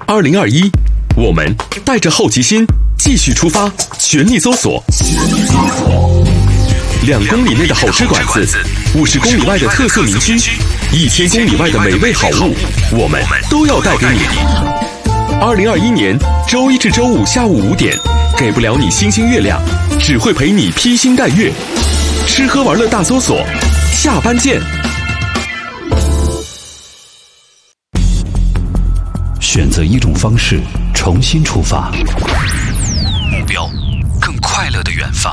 2021，我们带着好奇心继续出发，全力搜索。2公里内的好吃馆子，50公里外的特色名区，1000公里外的美味好物，我们都要带给你。2021年周一至周五下午5点，给不了你星星月亮，只会陪你披星戴月。吃喝玩乐大搜索，下班见。 选择一种方式，重新出发，目标更快乐的远方。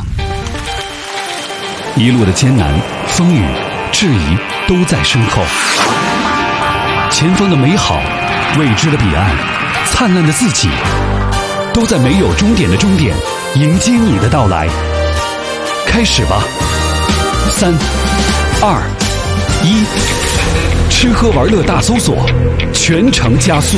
一路的艰难、风雨、质疑都在身后，前方的美好、未知的彼岸、灿烂的自己，都在没有终点的终点迎接你的到来。开始吧，3、2、1，吃喝玩乐大搜索，全程加速。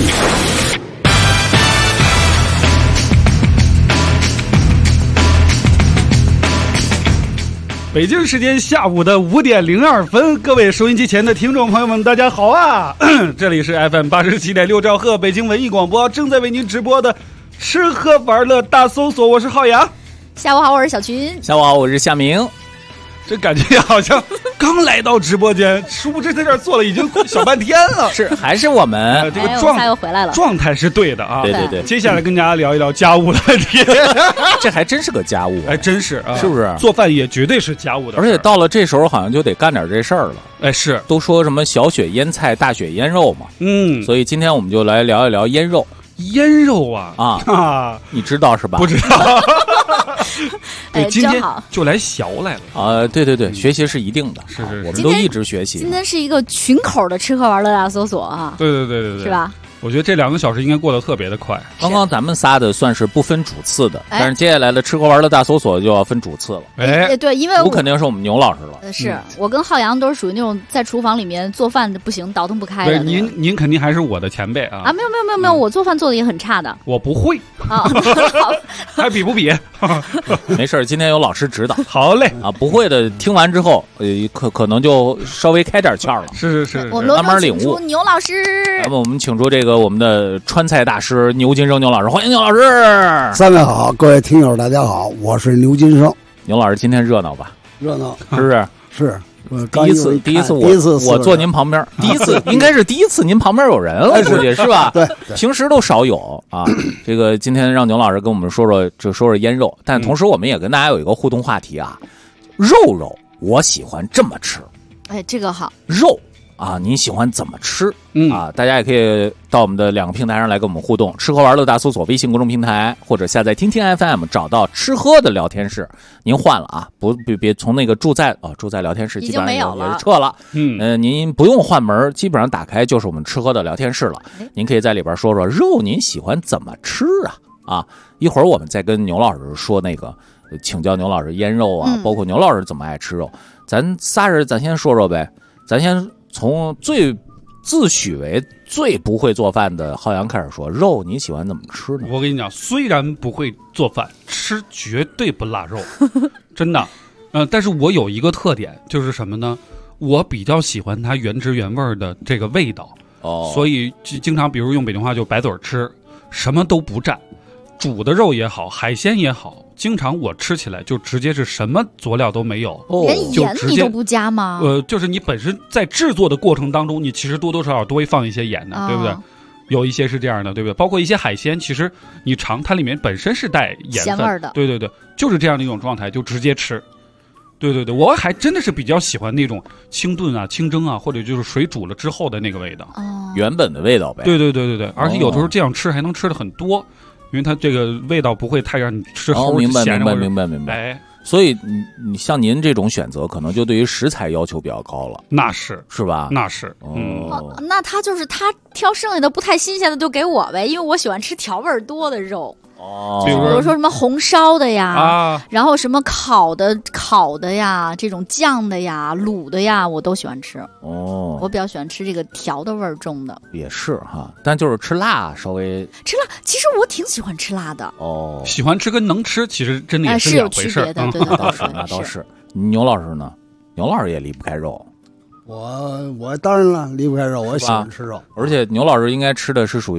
北京时间下午的5点02分，各位收音机前的听众朋友们，大家好啊！这里是 FM 87.6兆赫北京文艺广播，正在为您直播的吃喝玩乐大搜索，我是浩洋。 下午好，我是小群。 下午好，我是夏明。 这感觉好像刚来到直播间，殊不知在这儿坐了已经小半天了。 是，还是我们这个又回来了， 状态是对的啊。 对对对。 接下来跟大家聊一聊家务的问题。 这还真是个家务， 哎，真是啊， 是不是？ 做饭也绝对是家务的， 而且到了这时候好像就得干点这事儿了。 哎，是， 都说什么小雪腌菜，大雪腌肉嘛。所以今天我们就来聊一聊腌肉。 腌肉啊， 你知道是吧？ 不知道。 对， 今天就来学来了啊！对对对，学习是一定的， 是， 我们都一直学习。 今天是一个群口的吃喝玩乐大搜索啊！ 对， 是吧？ 我觉得这2个小时应该过得特别的快。 刚刚咱们仨的算是不分主次的，但是接下来的吃喝玩乐大搜索就要分主次了。 哎，对，因为我肯定是我们牛老师了。 是我跟浩洋都是属于那种在厨房里面做饭不行倒腾不开的。 对，您肯定还是我的前辈啊！ 啊，没有，我做饭做的也很差的。 我不会啊， 还比不比？ 没事，今天有老师指导。 好嘞啊，不会的，听完之后可能就稍微开点窍了。 是， 我们慢慢领悟。 牛老师， 那么我们请出这个我们的川菜大师牛金生牛老师，欢迎牛老师。 3位好，各位听友大家好，我是牛金生。 牛老师今天热闹吧？ 热闹， 是不是？ 是。 第一次我坐您旁边，第一次应该是第一次您旁边有人了，估计是吧？ 对， 平时都少有啊。这个今天让牛老师跟我们说说腌肉，但同时我们也跟大家有一个互动话题啊，肉我喜欢这么吃。 哎，这个好。 肉啊，你喜欢怎么吃？啊，大家也可以到我们的2个平台上来跟我们互动，吃喝玩乐大搜索微信公众平台，或者下载听听 FM 找到吃喝的聊天室。您换了啊，别从那个住在聊天室基本上也是撤了。您不用换门，基本上打开就是我们吃喝的聊天室了。您可以在里边说说肉您喜欢怎么吃啊？一会儿我们再跟牛老师说那个，请教牛老师腌肉啊，包括牛老师怎么爱吃肉。咱仨人咱先说说呗，咱先从最自诩为最不会做饭的浩洋开始说，肉你喜欢怎么吃呢？ 我跟你讲，虽然不会做饭，吃绝对不落肉，真的。但是我有一个特点，就是什么呢？我比较喜欢它原汁原味的这个味道，所以经常比如用北京话就白嘴吃，什么都不蘸，煮的肉也好，海鲜也好。经常我吃起来就直接是什么佐料都没有， 连盐你都不加吗？ 就是你本身在制作的过程当中，你其实多多少少都会放一些盐的，对不对？有一些是这样的，对不对？包括一些海鲜，其实你尝它里面本身是带盐分的， 对，就是这样的一种状态，就直接吃。对，我还真的是比较喜欢那种清炖啊、清蒸啊，或者就是水煮了之后的那个味道， 原本的味道呗。 对，而且有的时候这样吃还能吃的很多。因为它这个味道不会太让你吃齁咸。 明白。哎，所以你像您这种选择，可能就对于食材要求比较高了。 那是吧？ 那是。 那他挑剩下的不太新鲜的就给我呗，因为我喜欢吃调味多的肉。比如说什么红烧的呀，然后什么烤的呀，这种酱的呀、卤的呀，我都喜欢吃。我比较喜欢吃这个调的味儿重的。 也是哈，但就是吃辣稍微吃辣，其实我挺喜欢吃辣的。 喜欢吃跟能吃其实真的也是两回事。 有区别的，对， 那倒是。牛老师呢？牛老师也离不开肉。 我当然了，离不开肉，我喜欢吃肉。 而且牛老师应该吃的是属于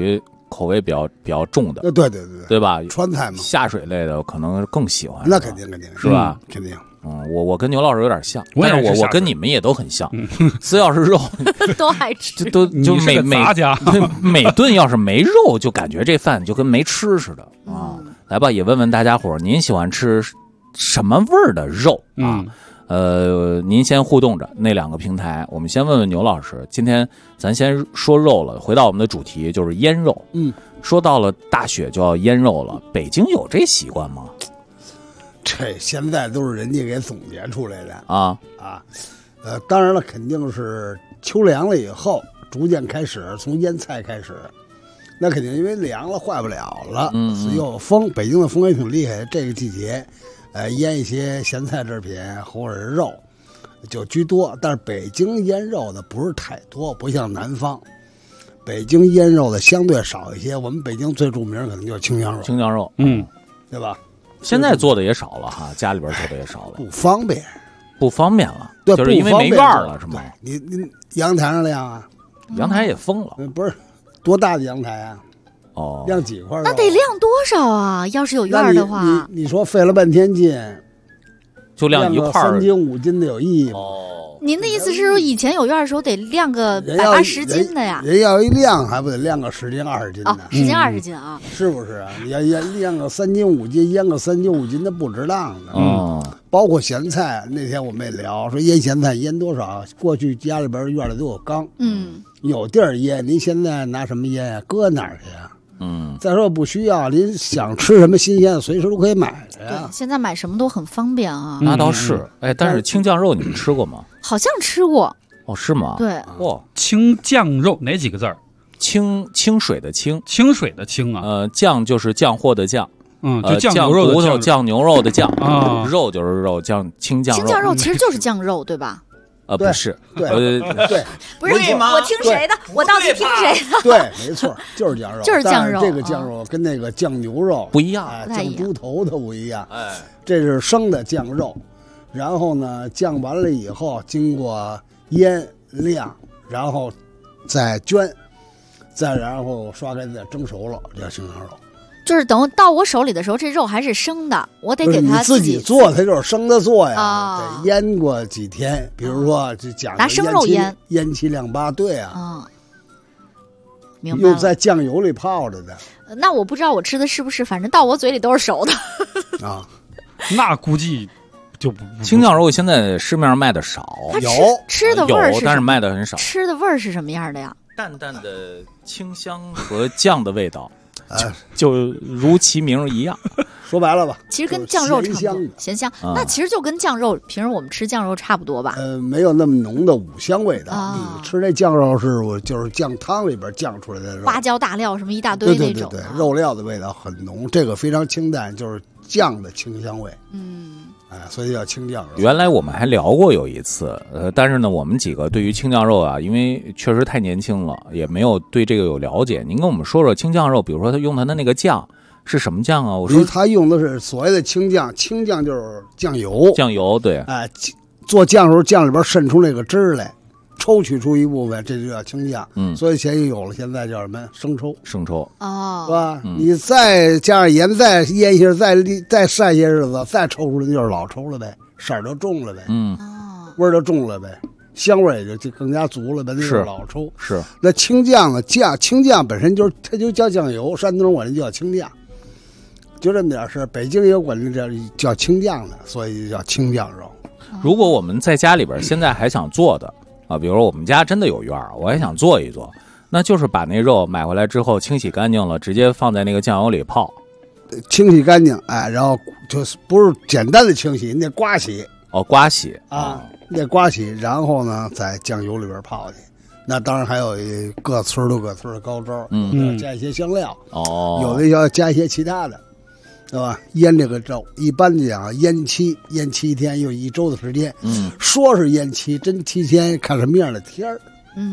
口味比较重的， 对吧？ 川菜嘛， 下水类的可能更喜欢。 那肯定是吧？ 肯定。 我跟牛老师有点像，但是我跟你们也都很像。只要是肉都爱吃， 就每顿要是没肉，就感觉这饭就跟没吃似的啊。来吧，也问问大家伙，您喜欢吃什么味儿的肉啊？您先互动着那2个平台，我们先问问牛老师。今天咱先说肉了，回到我们的主题就是腌肉。说到了大雪就要腌肉了，北京有这习惯吗？ 这现在都是人家给总结出来的啊。 当然了，肯定是秋凉了以后逐渐开始，从腌菜开始，那肯定因为凉了坏不了了，所以又有风，北京的风也挺厉害。这个季节，腌一些咸菜制品或者是肉就居多，但是北京腌肉的不是太多，不像南方，北京腌肉的相对少一些。我们北京最著名可能就是清酱肉，对吧？ 现在做的也少了哈，家里边做的也少了， 不方便了，对，就是因为没院了，是吗？ 你阳台上晾啊， 阳台也封了， 不是多大的阳台啊？晾几块？ 那得晾多少啊？要是有院的话， 你说费了半天劲， 就晾一块 3斤5斤的有意义吗？ 您的意思是说，以前有院的时候得晾个180斤的呀？ 人要一晾，还不得晾个10斤20斤的 ？10斤20斤啊？ 是不是啊？你要晾个3斤5斤，腌个3斤5斤的不值当的。包括咸菜，那天我们也聊说腌咸菜腌多少？过去家里边院里都有缸，有地儿腌。您现在拿什么腌呀？搁哪儿去呀？再说不需要，您想吃什么新鲜的，随时都可以买的呀。 对，现在买什么都很方便啊。 那倒是，但是清酱肉你们吃过吗？ 好像吃过。 是吗？ 对。 清酱肉哪几个字儿？ 清水的清， 清水的清啊。 酱就是酱货的酱。 就酱牛肉的酱， 酱牛肉的酱啊，肉就是肉，清酱肉。 清酱肉其实就是酱肉，对吧？ 不是， 对， 不是我听谁的？我到底听谁的？ 对，没错，就是酱肉， 就是酱肉。 这个酱肉跟那个酱牛肉不一样， 酱猪头它不一样。这是生的酱肉，然后呢，酱完了以后，经过腌晾，然后再绢，再然后刷干再蒸熟了，叫清酱肉。 就是等到我手里的时候，这肉还是生的，我得给它自己做，它就是生的做呀，得腌过几天。比如说，就讲拿生肉腌七晾八，对啊， 明白了。 又在酱油里泡着的。 那我不知道我吃的是不是，反正到我嘴里都是熟的啊。那估计就不清酱肉现在市面上卖的少， 有吃的味儿有，但是卖的很少。 吃的味儿是什么样的呀？ 淡淡的清香和酱的味道。就如其名一样， 说白了吧， 其实跟酱肉差不多，咸香。那其实就跟酱肉平时我们吃酱肉差不多吧？ 没有那么浓的五香味道。你吃那酱肉就是酱汤里边酱出来的肉， 花椒大料什么一大堆那种， 对，肉料的味道很浓。这个非常清淡，就是酱的清香味。所以叫清酱肉。 原来我们还聊过有一次，但是呢，我们几个对于清酱肉啊，因为确实太年轻了，也没有对这个有了解。您跟我们说说清酱肉，比如说他用他的那个酱是什么酱啊？我说他用的是所谓的清酱，清酱就是酱油， 酱油对。 做酱的时候，酱里边渗出那个汁儿来，抽取出一部分，这就叫清酱。所以有了现在叫什么生抽， 生抽是吧？你再加上盐，再腌一下，再晒些日子，再抽出来就是老抽了呗，色儿就重了呗，味儿就重了呗，香味也就更加足了呗，那是老抽。 是那清酱呢？清酱本身它就叫酱油，山东人管这叫清酱，就这么点事。北京也管这叫清酱的，所以就叫清酱肉。 如果我们在家里边现在还想做的啊，比如说我们家真的有院儿，我还想做一做，那就是把那肉买回来之后清洗干净了，直接放在那个酱油里泡， 清洗干净，然后就是不是简单的清洗，你得刮洗。 刮洗你得刮洗，然后呢在酱油里边泡去。那当然还有各村都各村的高招，加一些香料，有的要加一些其他的。对吧？腌这个肉，一般讲腌7天，有1周的时间。说是腌7，真7天，看什么样的天儿。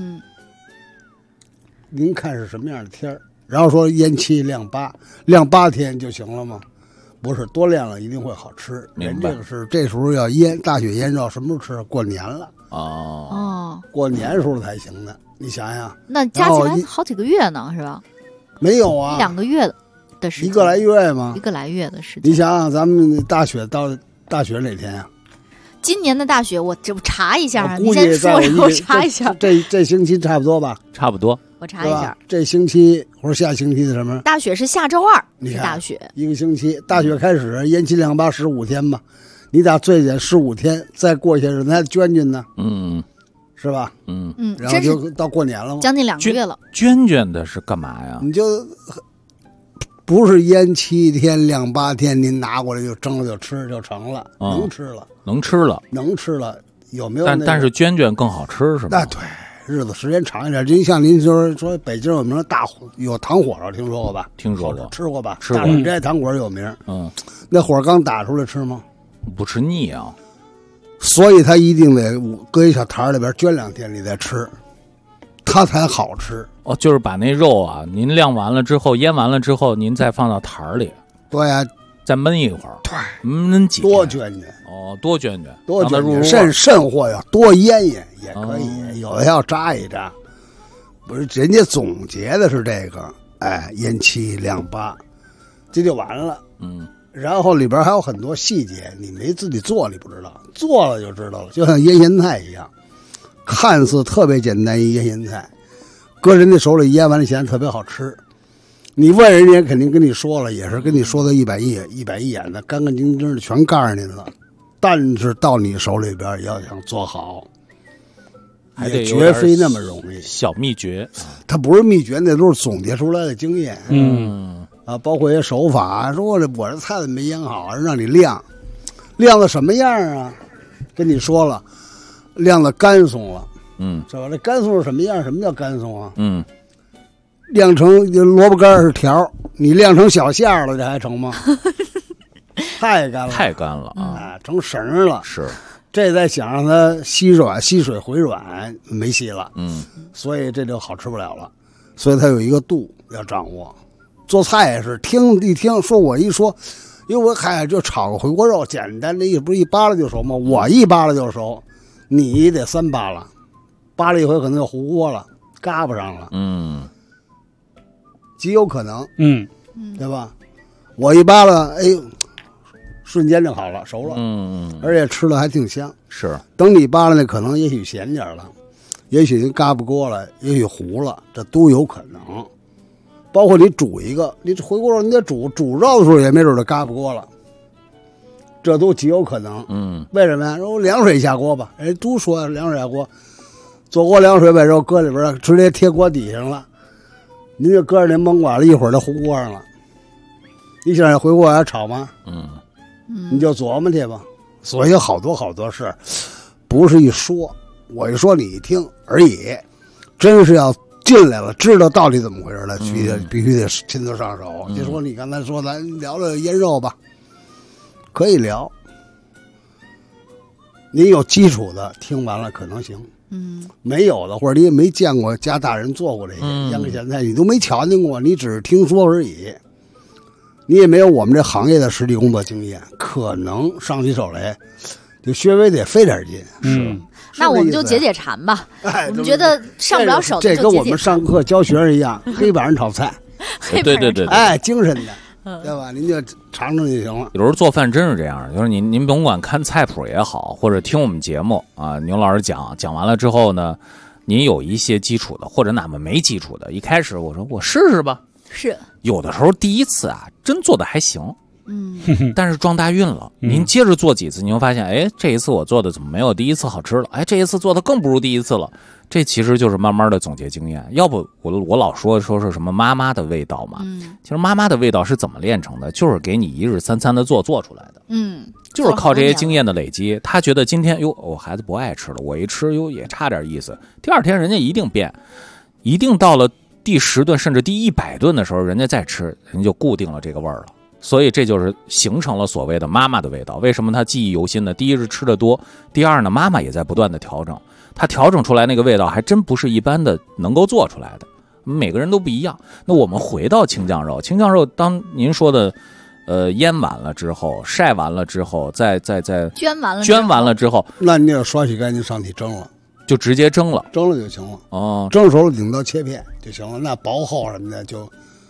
您看是什么样的天儿，然后说腌7晾8，晾8天就行了吗？不是，多晾了一定会好吃。 明白。 这时候要腌大雪腌肉，什么时候吃？过年了。过年时候才行的。你想想， 那加起来好几个月呢，是吧？ 没有啊 ，1-2个月的时间 ，1个来月吗？1 个来月的时间。 你想想，咱们大雪到大雪哪天啊？ 今年的大雪，我查一下啊。 你先说，我查一下。 这星期差不多吧？ 差不多。 我查一下。 这星期或者下星期的什么？ 大雪是下周2，是大雪。 1个星期，大雪开始，延期2、8、15天吧。你打最减15天，再过些日子还捐捐呢。是吧？然后就到过年了吗？ 将近2个月了。 捐的是干嘛呀？ 你就不是腌7天、2、8天，您拿过来就蒸了就吃就成了，能吃了，能吃了，有没有？ 但是捐更好吃是吧？ 那对，日子时间长一点，就像您说北京有名的有糖火烧，听说过吧？ 听说过， 吃过吧？ 吃过。 大这糖果有名。那火刚打出来吃吗？ 不吃腻啊。 所以他一定得搁一小坛里边捐2天，你再吃，它才好吃。 就是把那肉啊，您晾完了之后，腌完了之后，您再放到坛里。 对呀， 再焖一会儿。 对， 焖几天。 多捐。 多捐， 多捐。肾货要多腌也可以，有的要扎一扎。不是，人家总结的是这个，腌7、2、8，这就完了。然后里边还有很多细节，你没自己做你不知道，做了就知道了。就像腌咸菜一样，看似特别简单一腌咸菜，搁人家手里腌完了咸特别好吃。你问人家肯定跟你说了，也是跟你说的一板一眼的，干干净净的全告诉您了。但是到你手里边要想做好， 还得绝非那么容易。 小秘诀， 它不是秘诀，那都是总结出来的经验。包括一些手法，说我这菜怎么没腌好，让你晾的什么样啊？跟你说了，晾的干松了，知道吧？这干松是什么样？什么叫干松啊？晾成萝卜干是条，你晾成小馅了，这还成吗？太干了啊！成绳了。 是， 这再想让它吸水回软，没戏了。所以这就好吃不了了。所以它有一个度要掌握。做菜也是一听说我一说，因为我就炒个回锅肉，简单的不是一扒拉就熟吗？我一扒拉就熟，你得3扒拉，扒拉一回可能就糊锅了，嘎巴上了，极有可能，对吧？我一扒拉，瞬间就好了，熟了，而且吃的还挺香。 是， 等你扒拉那可能也许咸点了，也许嘎巴锅了，也许糊了，这都有可能。包括你煮一个，你回锅肉，你得煮肉的时候也没准就嘎巴锅了，这都极有可能。为什么呀？说凉水下锅吧，都说凉水下锅，做锅凉水把肉搁里边，直接贴锅底上了，您就搁着那焖管了，一会儿就糊锅上了。你想回锅要炒吗？你就琢磨去吧。所以有好多事，不是一说，我一说你一听而已，真是要进来了，知道到底怎么回事了，必须得亲自上手。就说你刚才说，咱聊聊腌肉吧，可以聊。你有基础的，听完了可能行。没有的，或者你也没见过家大人做过这些腌个咸菜，你都没瞧见过，你只是听说而已。你也没有我们这行业的实际工作经验，可能上起手来就稍微得费点劲。 那我们就解馋吧。我们觉得上不了手的就解这跟我们上课教学生一样，黑板上炒菜。 对， 精神的，对吧？您就尝尝就行了。 有时候做饭真是这样，就是您甭管看菜谱也好，或者听我们节目啊，牛老师讲完了之后呢，您有一些基础的，或者哪怕没基础的，一开始我说我试试吧。 是有的时候第一次啊，真做的还行。但是撞大运了。您接着做几次，您会发现，这一次我做的怎么没有第一次好吃了？这一次做的更不如第一次了。这其实就是慢慢的总结经验。要不我老说是什么妈妈的味道嘛？其实妈妈的味道是怎么练成的？就是给你一日三餐的做出来的。就是靠这些经验的累积。他觉得今天我孩子不爱吃了，我一吃也差点意思。第二天人家一定变，一定到了第10顿甚至第100顿的时候，人家再吃，人家就固定了这个味儿了。所以这就是形成了所谓的妈妈的味道。为什么他记忆犹新呢？第一是吃的多，第二呢，妈妈也在不断的调整，他调整出来那个味道还真不是一般的能够做出来的。每个人都不一样。那我们回到青酱肉，当您说的腌完了之后，晒完了之后，再捐完了之后，那你要刷洗干净上屉蒸了， 就直接蒸了就行了。蒸熟了顶到切片就行了。那薄厚什么的就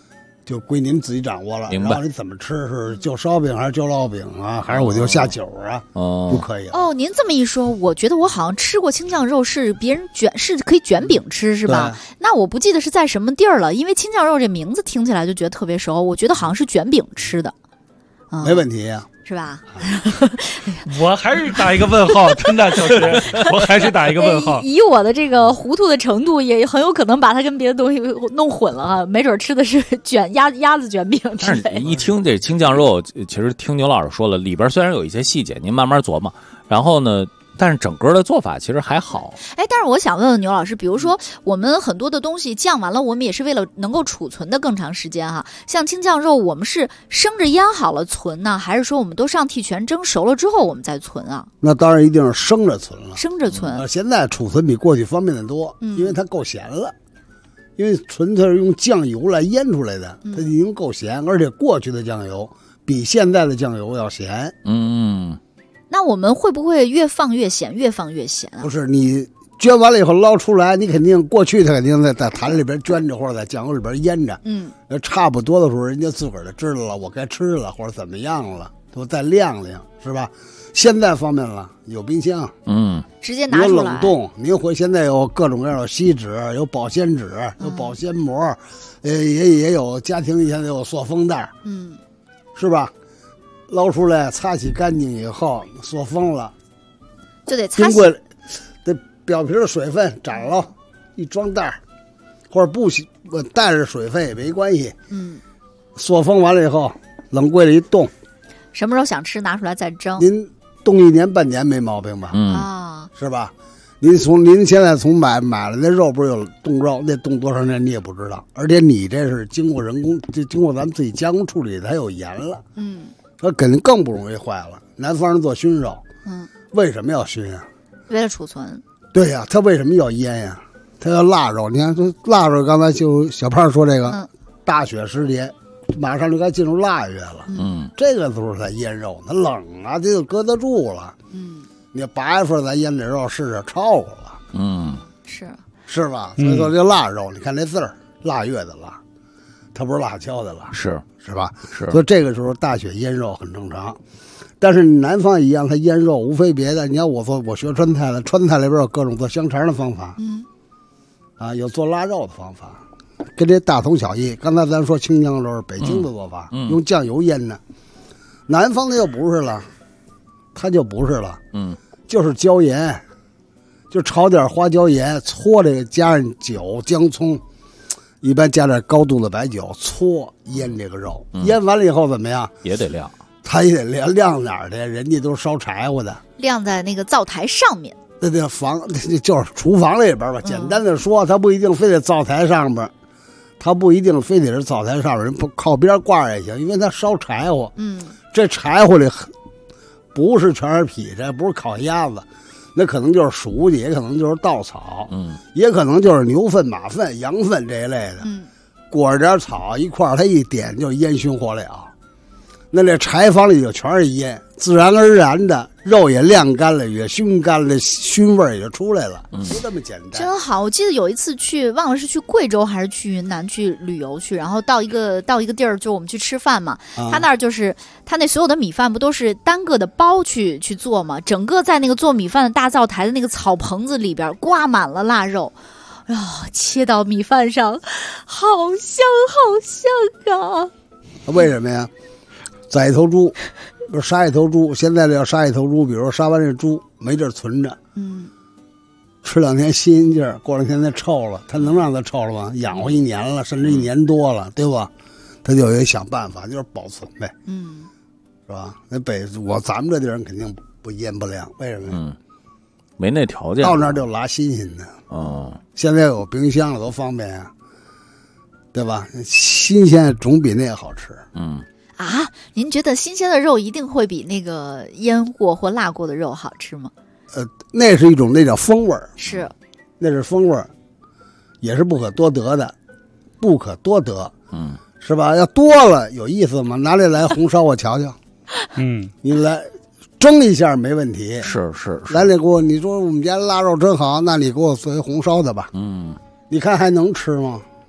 就归您自己掌握了。 明白。 然后你怎么吃，是就烧饼还是就烙饼啊，还是我就下酒啊？都可以。 您这么一说，我觉得我好像吃过青酱肉，是别人是可以卷饼吃，是吧？那我不记得是在什么地儿了，因为青酱肉这名字听起来就觉得特别熟，我觉得好像是卷饼吃的。 没问题呀。 是吧？ 我还是打一个问号，真的就是我还是打一个问号。 以我的这个糊涂的程度，也很有可能把它跟别的东西弄混了哈，没准吃的是鸭子卷饼之类的。 但是一听这青酱肉，其实听牛老师说了，里边虽然有一些细节，您慢慢琢磨。然后呢，但是整个的做法其实还好。 但是我想问问牛老师，比如说我们很多的东西酱完了，我们也是为了能够储存的更长时间哈。像青酱肉，我们是生着腌好了存呢，还是说我们都上屉全蒸熟了之后我们再存啊？ 那当然一定是生着存了。 生着存。 现在储存比过去方便得多，因为它够咸了。因为纯粹是用酱油来腌出来的，它已经够咸，而且过去的酱油比现在的酱油要咸。 那我们会不会越放越咸，越放越咸啊？ 不是，你捐完了以后捞出来，你肯定过去它肯定在坛里边捐着，或者在酱油里边腌着。差不多的时候，人家自个儿就知道了，我该吃了或者怎么样了，我再晾晾，是吧？现在方便了，有冰箱， 直接拿出来， 有冷冻。您回现在有各种各样的锡纸，有保鲜纸，有保鲜膜，也有家庭现在有塑封袋，是吧？捞出来，擦洗干净以后，塑封了， 就得擦洗。 经过这表皮的水分斩了，一装袋，或者不洗，带着水分也没关系。塑封完了以后，冷柜里一冻， 什么时候想吃拿出来再蒸。 您冻1年半年没毛病吧？是吧？您现在从买了那肉，不是有冻肉，那冻多长时间你也不知道，而且你这是经过人工，经过咱们自己加工处理，它有盐了。它肯定更不容易坏了。南方人做熏肉，为什么要熏啊？ 为了储存。 对呀，他为什么要腌呀？他要腊肉。你看，这腊肉，刚才就小胖说这个，大雪时节，马上就该进入腊月了。这个时候才腌肉，它冷啊，这就搁得住了。你8月份咱腌这肉试试，超过了。是吧？所以说这腊肉，你看这字儿，腊月的腊，它不是辣椒的辣。是吧？所以这个时候大雪腌肉很正常，但是南方一样，它腌肉无非别的。你看我学川菜的，川菜里边有各种做香肠的方法，有做腊肉的方法，跟这大同小异。刚才咱说青酱肉是北京的做法，用酱油腌的，南方的就不是了，它就不是了，就是椒盐，就炒点花椒盐，搓这个，加上酒、姜、葱。一般加点高度的白酒，搓腌这个肉，腌完了以后怎么样？ 也得晾， 它也得晾哪儿去？人家都是烧柴火的， 晾在那个灶台上面。 那就是厨房里边吧。简单的说，它不一定非得灶台上边，它不一定非得是灶台上边，人不靠边挂也行，因为它烧柴火。这柴火里不是全是劈柴，不是烤鸭子。那可能就是熟的，也可能就是稻草，也可能就是牛粪、马粪、羊粪这一类的，裹着点草一块儿，它一点就烟熏火燎。那这柴房里就全是烟，自然而然的肉也晾干了，也熏干了，熏味也就出来了，就这么简单。 真好！我记得有一次忘了是去贵州还是去云南去旅游去，然后到一个地儿，就我们去吃饭嘛。他那儿就是他那所有的米饭不都是单个的包去做嘛？整个在那个做米饭的大灶台的那个草棚子里边挂满了腊肉，切到米饭上，好香好香啊！ 为什么呀？宰一头猪，不是杀一头猪，现在要杀一头猪，比如说杀完这猪没地儿存着，吃2天新鲜劲儿，过2天它臭了，它能让它臭了吗？养活1年了，甚至1年多了，对吧？他就得想办法，就是保存呗，是吧？那咱们这地人肯定不腌不晾，为什么呀？ 没那条件， 到那儿就拿新鲜的。现在有冰箱了，多方便呀，对吧？新鲜总比那个好吃。 您觉得新鲜的肉一定会比那个腌过或辣过的肉好吃吗？ 那是一种，那叫风味儿， 是， 那是风味儿，也是不可多得的，不可多得，是吧？要多了有意思吗？拿来红烧我瞧瞧，你来蒸一下没问题， 是， 来给我，你说我们家腊肉真好，那你给我做一红烧的吧，你看还能吃吗？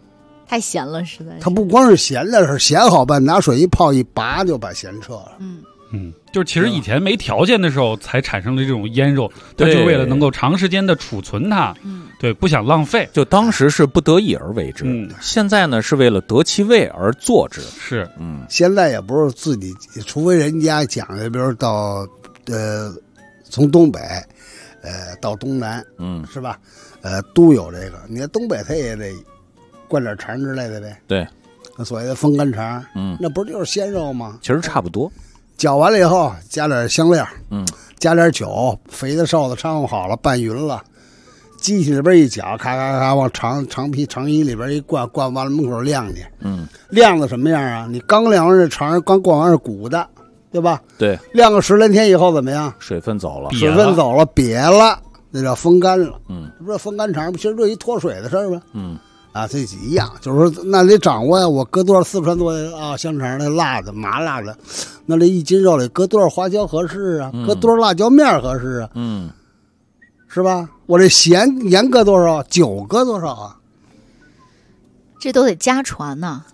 太咸了，实在是。 它不光是咸的事，咸好办，拿水一泡一拔就把咸撤了。 就是其实以前没条件的时候才产生的这种腌肉，它就是为了能够长时间的储存它，对，不想浪费。 就当时是不得已而为之，现在呢是为了得其味而做之。 是， 现在也不是自己，除非人家讲的，比如到从东北，到东南，是吧？都有这个。你看东北，他也得灌点肠之类的呗。 对， 那所谓的风干肠，那不就是鲜肉吗？ 其实差不多。 搅完了以后，加点香料，加点酒，肥的瘦的掺和好了，拌匀了，机器里边一搅，咔咔咔往长衣里边一灌，灌完了门口晾去。晾的什么样啊？你刚晾完这肠，刚灌完是鼓的，对吧？对。晾个10来天以后怎么样？ 水分走了， 水分走了，瘪了，那叫风干了。不是风干肠，其实这一脱水的事儿吗？这一样，就是说那得掌握呀。我搁多少四川做的香肠的辣的麻辣的，那这1斤肉里搁多少花椒合适啊？搁多少辣椒面合适啊？是吧？我这盐搁多少，酒搁多少啊？ 这都得家传呐。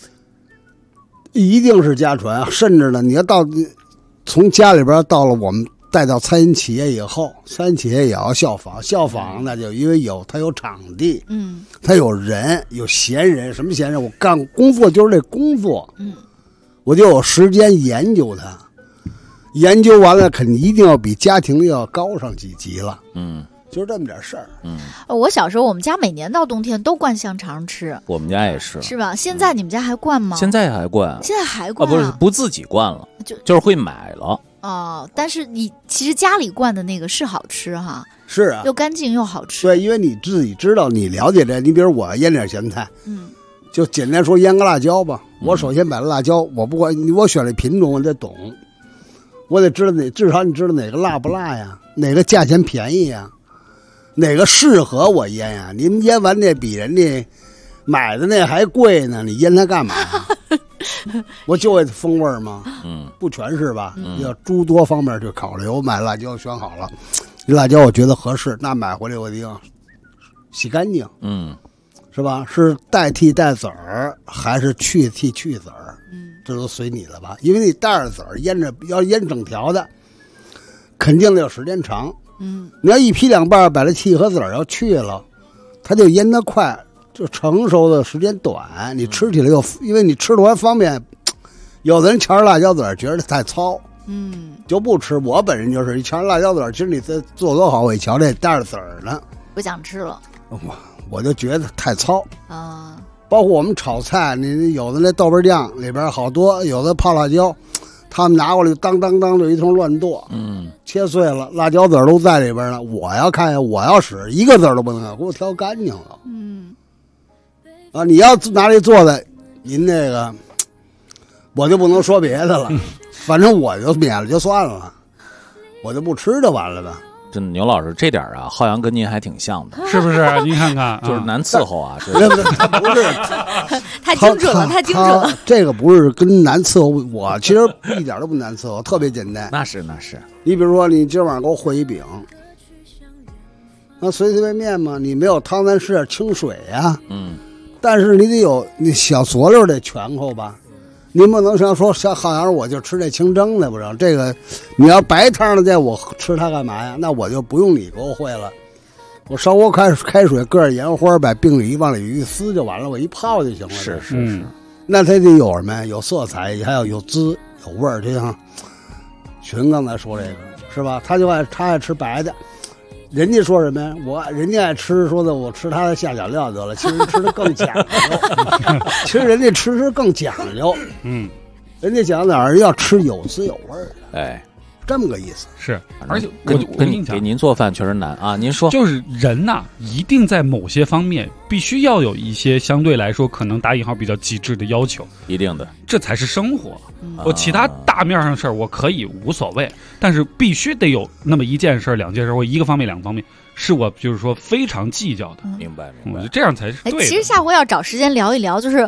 一定是家传，甚至呢，你要从家里边到了我们带到餐饮企业以后，餐饮企业也要效仿。效仿那就因为它有场地，它有人，有闲人。什么闲人？我干工作就是这工作，我就有时间研究它。研究完了，肯定一定要比家庭要高上几级了。就是这么点事儿。 我小时候我们家每年到冬天都灌香肠吃， 我们家也是， 是吧？现在你们家还灌吗？ 现在还灌， 现在还灌不是不自己灌了，就是会买了。 但是你其实家里灌的那个是好吃哈， 是啊， 又干净又好吃。 对，因为你自己知道，你了解这。你比如我腌点咸菜，就简单说腌个辣椒吧。我首先买了辣椒，我不管我选的品种，我得懂，我得知道至少你知道哪个辣不辣呀，哪个价钱便宜呀，哪个适合我腌呀。您腌完那比人家买的那还贵呢，你腌它干嘛？我就为风味吗？不全是吧？要诸多方面去考虑。我买辣椒选好了，辣椒我觉得合适，那买回来我一定洗干净，是吧？是代替带籽儿，还是去籽儿？这都随你了吧。因为你带着籽儿腌着，要腌整条的，肯定得有时间长。你要一劈两半，把这气和籽儿要去了，它就腌得快。就成熟的时间短，你吃起来因为你吃的还方便。有的人瞧着辣椒籽儿觉得太糙，就不吃。我本人就是一瞧着辣椒籽儿，其实你这做多好，我一瞧这带着籽儿呢， 不想吃了。 我就觉得太糙啊。包括我们炒菜，你有的那豆瓣酱里边好多，有的泡辣椒，他们拿过来当就一通乱剁，切碎了，辣椒籽儿都在里边呢。我要看，我要使一个籽儿都不能给我挑干净了。你要拿这做的，您那个我就不能说别的了，反正我就免了就算了，我就不吃就完了呗。 真的，牛老师这点啊，浩洋跟您还挺像的， 是不是？您看看， 就是难伺候啊。 不是， 太精准了，太精准了。 这个不是跟难伺候，我其实一点都不难伺候，特别简单。 那是。 你比如说，你今晚上给我和一饼，那随便嘛，你没有汤咱施点清水呀。但是你得有你小佐料得全乎吧，你不能像浩洋我就吃这清蒸的，不知道这个你要白汤的在我吃它干嘛呀？那我就不用你给我会了，我烧锅开水搁点盐花，把冰里往里一撕就完了，我一泡就行了。 是。 那它得有什么呀？有色彩，还要有滋有味儿。就像群刚才说这个是吧？他爱吃白的。人家说什么呀？人家爱吃，说的我吃他的下脚料得了。其实吃的更讲究，其实人家吃更讲究。人家讲哪儿要吃有滋有味儿的，这么个意思。 是，而且我跟你讲，给您做饭确实难啊。您说， 就是人呐，一定在某些方面必须要有一些相对来说可能打引号比较极致的要求， 一定的， 这才是生活。我其他大面上的事儿我可以无所谓，但是必须得有那么一件事、两件事或一个方面、两方面，是我就是说非常计较的。 明白。 我觉得这样才是对的。 其实下回要找时间聊一聊，就是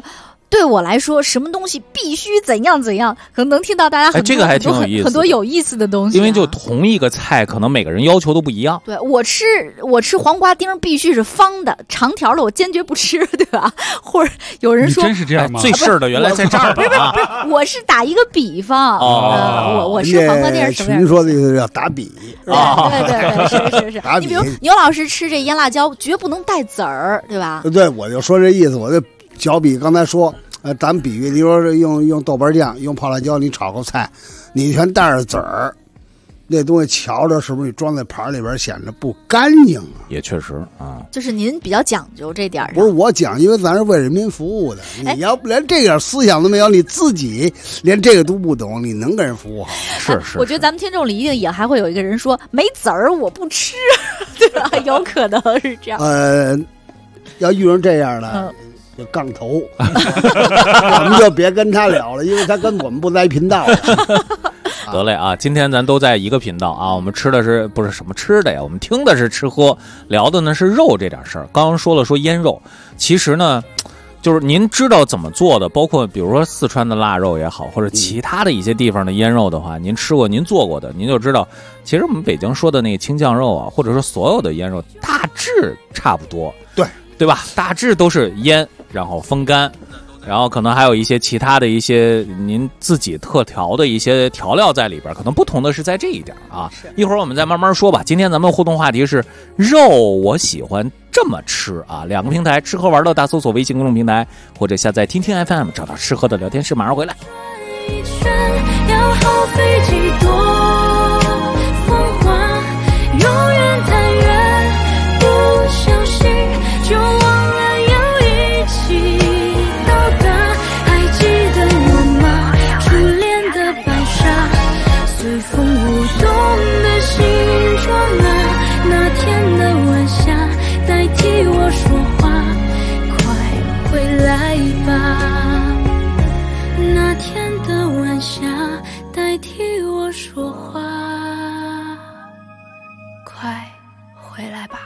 对我来说，什么东西必须怎样怎样，可能听到大家很多、 这个还挺有意思， 很多有意思的东西、 因为就同一个菜，可能每个人要求都不一样。 对，我吃黄瓜丁必须是方的，长条的我坚决不吃，对吧？或者有人说真是这样吗？ 最事儿的原来在这儿不是，我是打一个比方。我吃黄瓜丁是什么样？ 您说的要打比对，是。你比如牛老师吃这腌辣椒，绝不能带籽儿，对吧？ 对，我就说这意思，我就脚比刚才说，咱比喻，你说用豆瓣酱、用泡辣椒，你炒个菜，你全带着籽儿，那东西瞧着是不是你装在盘里边显得不干净啊？ 也确实啊， 就是您比较讲究这点儿。 不是我讲，因为咱是为人民服务的，你要不连这点思想都没有，你自己连这个都不懂，你能跟人服务好？ 是。 我觉得咱们听众里一定也还会有一个人说没籽儿我不吃，对吧？有可能是这样。 要遇上这样的。就杠头，我们就别跟他聊了，因为他跟我们不在一频道。 得嘞啊，今天咱都在一个频道啊，我们吃的是不是什么吃的呀？我们听的是吃喝，聊的呢是肉这点事儿。刚刚说腌肉，其实呢，就是您知道怎么做的，包括比如说四川的腊肉也好，或者其他的一些地方的腌肉的话，您吃过、您做过的，您就知道，其实我们北京说的那个清酱肉啊，或者说所有的腌肉，大致差不多，对吧？大致都是腌，然后风干，然后可能还有一些其他的一些您自己特调的一些调料在里边，可能不同的是在这一点啊。一会儿我们再慢慢说吧。今天咱们互动话题是肉，我喜欢这么吃啊。两个平台，吃喝玩乐大搜索微信公众平台，或者下载听听 FM 找到吃喝的聊天室，马上回来。要耗费几多风华，永远太远，不小心就忘了要一起到达。还记得我吗？初恋的白纱，随风舞动的形状啊。那天的晚霞代替我说话，快回来吧。那天的晚霞代替我说话，快回来吧。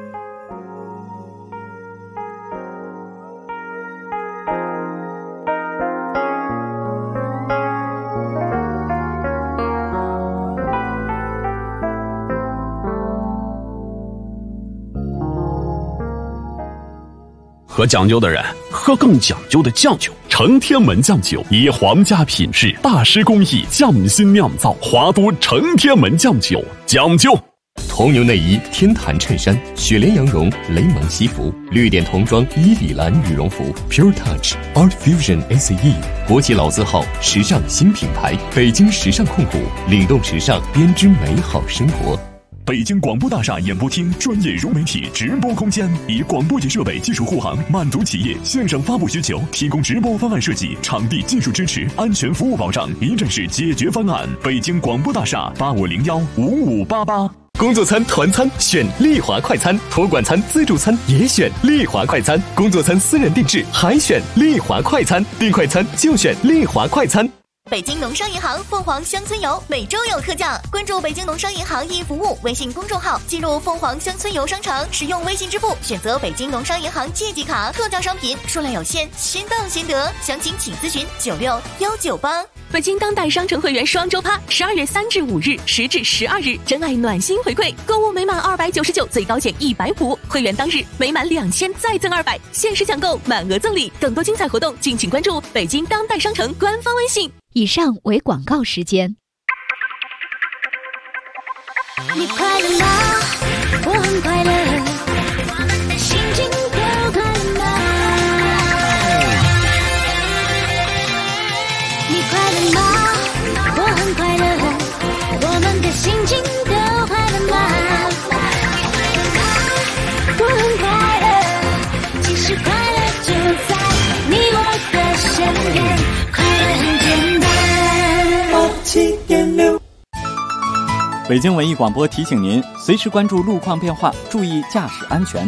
喝讲究的人喝更讲究的酱酒，承天门酱酒以皇家品质、大师工艺匠心酿造，华都承天门酱酒，讲究。 铜牛内衣、天坛衬衫、雪莲羊绒、雷蒙西服、绿点童装、伊里兰羽绒服 ，Pure Touch Art Fusion ACE， 国际老字号，时尚新品牌，北京时尚控股，领动时尚，编织美好生活。 北京广播大厦演播厅专业融媒体直播空间，以广播级设备技术护航，满足企业线上发布需求，提供直播方案设计、场地技术支持、安全服务保障，一站式解决方案。北京广播大厦85015588。 工作餐、团餐选丽华快餐，托管餐、自助餐也选丽华快餐，工作餐私人定制还选丽华快餐，订快餐就选丽华快餐。 北京农商银行凤凰乡村游每周有特价，关注北京农商银行易服务微信公众号，进入凤凰乡村游商城，使用微信支付选择北京农商银行借记卡，特价商品数量有限，先到先得，详情请咨询96198。 北京当代商城会员双周趴，12月3至5日，10至12日，真爱暖心回馈，购物每满299，最高减150，会员当日每满2000再赠200，限时抢购，满额赠礼，更多精彩活动，敬请关注北京当代商城官方微信。 以上为广告时间。 你快乐吗？我很快乐，我们的心情都快乐吗？你快乐吗？我很快乐，我们的心情都快乐吗？我很快乐，其实快乐就在你我的身边，快乐很简单。7.6 北京文艺广播提醒您，随时关注路况变化，注意驾驶安全。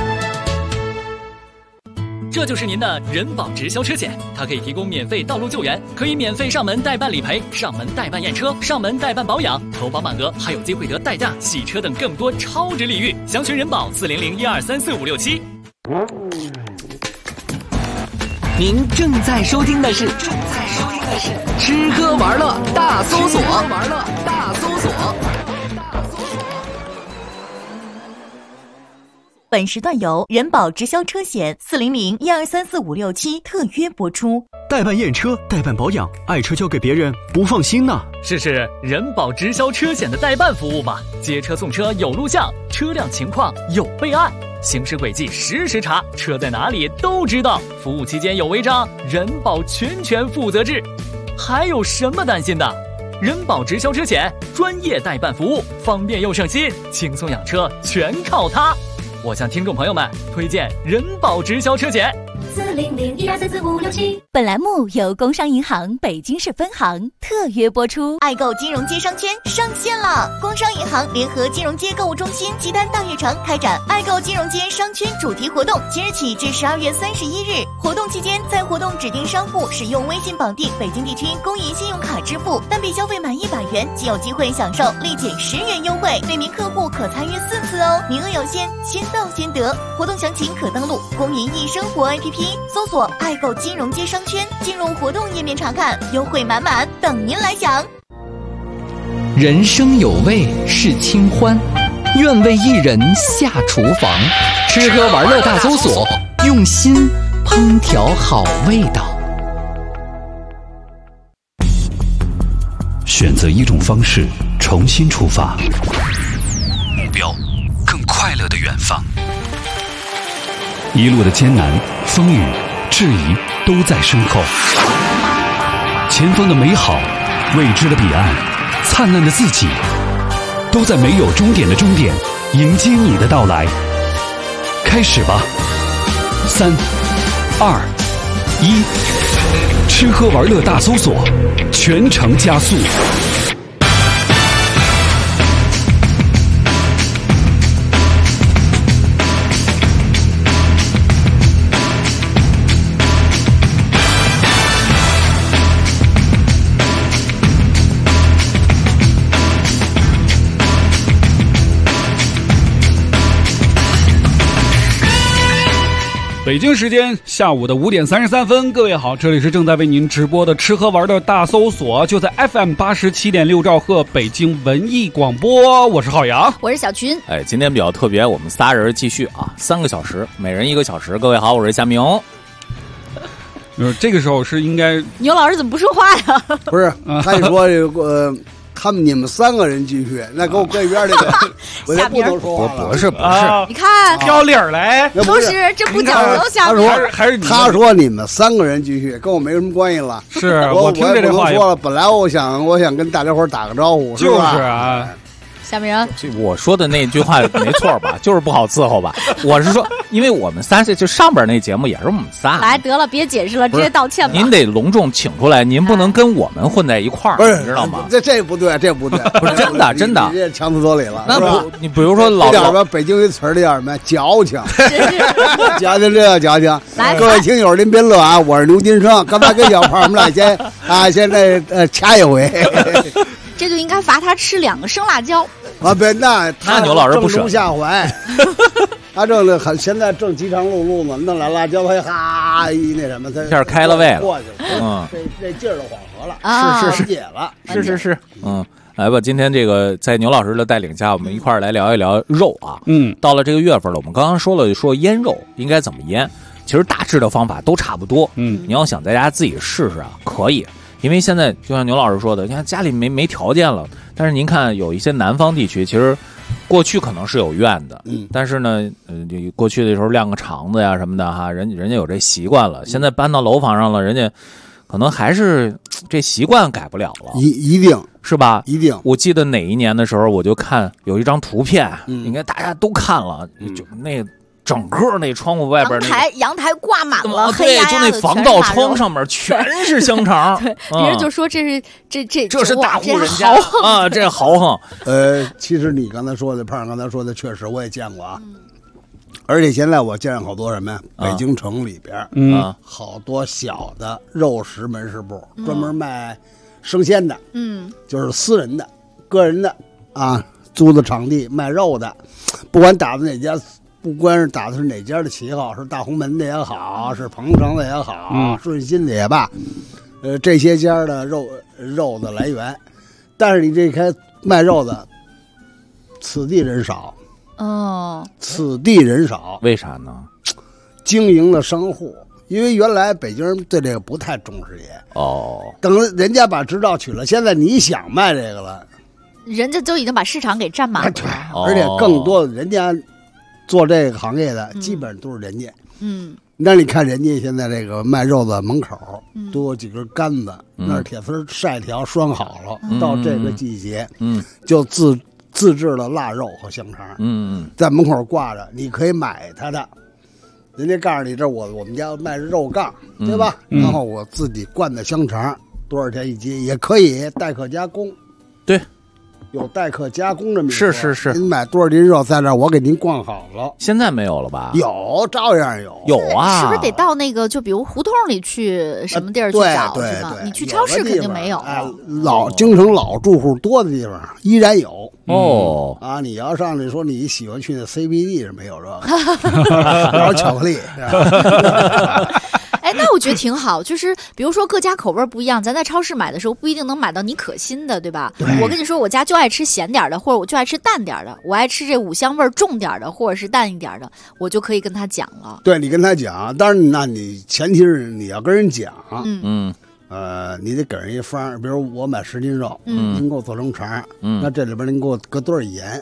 这就是您的人保直销车险，它可以提供免费道路救援，可以免费上门代办理赔、上门代办验车、上门代办保养，投保满额还有机会得代驾、洗车等更多超值礼遇。详询人保40012345567。 您正在收听的是吃喝玩乐大搜索。 本时段由人保直销车险400-1234567特约播出。 代办验车、代办保养，爱车交给别人不放心呐。 试试人保直销车险的代办服务吧，接车送车有录像，车辆情况有备案，行驶轨迹实时查，车在哪里都知道。服务期间有违章，人保全权负责制。还有什么担心的？人保直销车险专业代办服务，方便又省心，轻松养车全靠它。我向听众朋友们推荐人保直销车险。 400-1234567。本栏目由工商银行北京市分行特约播出。爱购金融街商圈上线了！工商银行联合金融街购物中心吉丹大悦城开展爱购金融街商圈主题活动，即日起至12月31日。活动期间，在活动指定商户使用微信绑定北京地区公银信用卡支付，单笔消费满100元即有机会享受立减10元优惠，每名客户可参与4次哦，名额有限，先到先得。活动详情可登录公银易生活 APP。搜索爱购金融街商圈，进入活动页面查看，优惠满满等您来享。 人生有味是清欢，愿为一人下厨房，吃喝玩乐大搜索，用心烹调好味道。 选择一种方式，重新出发，目标更快乐的远方。一路的艰难、风雨、质疑都在身后，前方的美好、未知的彼岸、灿烂的自己，都在没有终点的终点迎接你的到来。开始吧，3、2、1，吃喝玩乐大搜索，全程加速。北京时间下午的5点33分，各位好，这里是正在为您直播的吃喝玩的大搜索，就在 FM 87.6兆赫北京文艺广播，我是浩洋， 我是小群。 今天比较特别，我们仨人继续啊，3个小时，每人1个小时。各位好，我是夏明。 这个时候是应该牛老师怎么不说话呀？ 不是，他一说这个。你们3个人继续，那给我搁一边这个，我就不能说话了。 不是， 你看挑理儿来， 不是这不讲究下面。他说你们3个人继续，跟我没什么关系了。 是我听这话说了，本来我想跟大家伙打个招呼， 就是啊。 夏明， 我说的那句话没错吧？就是不好伺候吧？我是说，因为我们仨就上边那节目也是我们仨。 来得了，别解释了，直接道歉吧。 您得隆重请出来，您不能跟我们混在一块儿，你知道吗？ 这不对，这不对， 不是真的， 你这强词夺理了。 那不，你比如说老点什么北京一词儿叫什么矫情，矫情这叫矫情。各位听友您别乐啊，我是刘金生，刚才跟小胖我们俩现在掐一回。 这就应该罚他吃2个生辣椒啊！别那牛老师不舍下怀，他现在正饥肠辘辘呢，弄俩辣椒他哈一那什么，他一下开了胃了， 过去了，这劲儿就缓和了， 是解了， 是，来吧，今天这个在牛老师的带领下，我们一块儿来聊一聊肉啊。到了这个月份了，我们刚刚说腌肉应该怎么腌，其实大致的方法都差不多。你要想在家自己试试啊，可以。因为现在就像牛老师说的，你看家里没条件了，但是您看有一些南方地区，其实过去可能是有院的，但是呢，过去的时候晾个肠子呀什么的哈，人家有这习惯了，现在搬到楼房上了，人家可能还是这习惯改不了了， 一定是吧？ 一定。 我记得哪一年的时候，我就看有一张图片，应该大家都看了，就那个。整个那窗户外边阳台挂满了黑压压的，就那防盗窗上面全是香肠。 对，别人就说这是大户人家啊，这豪横。 其实你刚才说的，胖刚才说的，确实我也见过啊。而且现在我见好多什么呀？北京城里边，好多小的肉食门市部，专门卖生鲜的，就是私人的、个人的啊，租的场地卖肉的，不管打的哪家。 不管是打的是哪家的旗号，是大红门的也好，是鹏城的也好，顺心的也罢，这些家的肉的来源，但是你这开卖肉的，此地人少。此地人少， 为啥呢？ 经营的商户，因为原来北京人对这个不太重视也。等人家把执照取了，现在你想卖这个了， 人家就已经把市场给占满了。 而且更多的人家做这个行业的，基本上都是人家。那你看人家现在这个卖肉的门口都有几根杆子，那是铁丝晒条拴好了，到这个季节，就自制的腊肉和香肠，在门口挂着，你可以买它的。人家告诉你，这我们家卖肉杠，对吧？然后我自己灌的香肠，多少钱一斤？也可以代客加工。 对， 有代客加工的。 是， 您买多少斤肉在这儿，我给您灌好了。 现在没有了吧？ 有，照样有啊。 是不是得到那个，就比如胡同里去什么地儿去找去吗？你去超市肯定没有。 京城老住户多的地方依然有。你要上去说你喜欢去那 CBD 是没有这个，然后巧克力。 哎，那我觉得挺好，就是比如说各家口味不一样，咱在超市买的时候不一定能买到你可心的，对吧？我跟你说，我家就爱吃咸点的，或者我就爱吃淡点的，我爱吃这五香味重点的，或者是淡一点的，我就可以跟他讲了。 对，你跟他讲，当然那你前提是你要跟人讲，你得给人一方，比如我买10斤肉，您给我做成肠，那这里边您给我搁多少盐？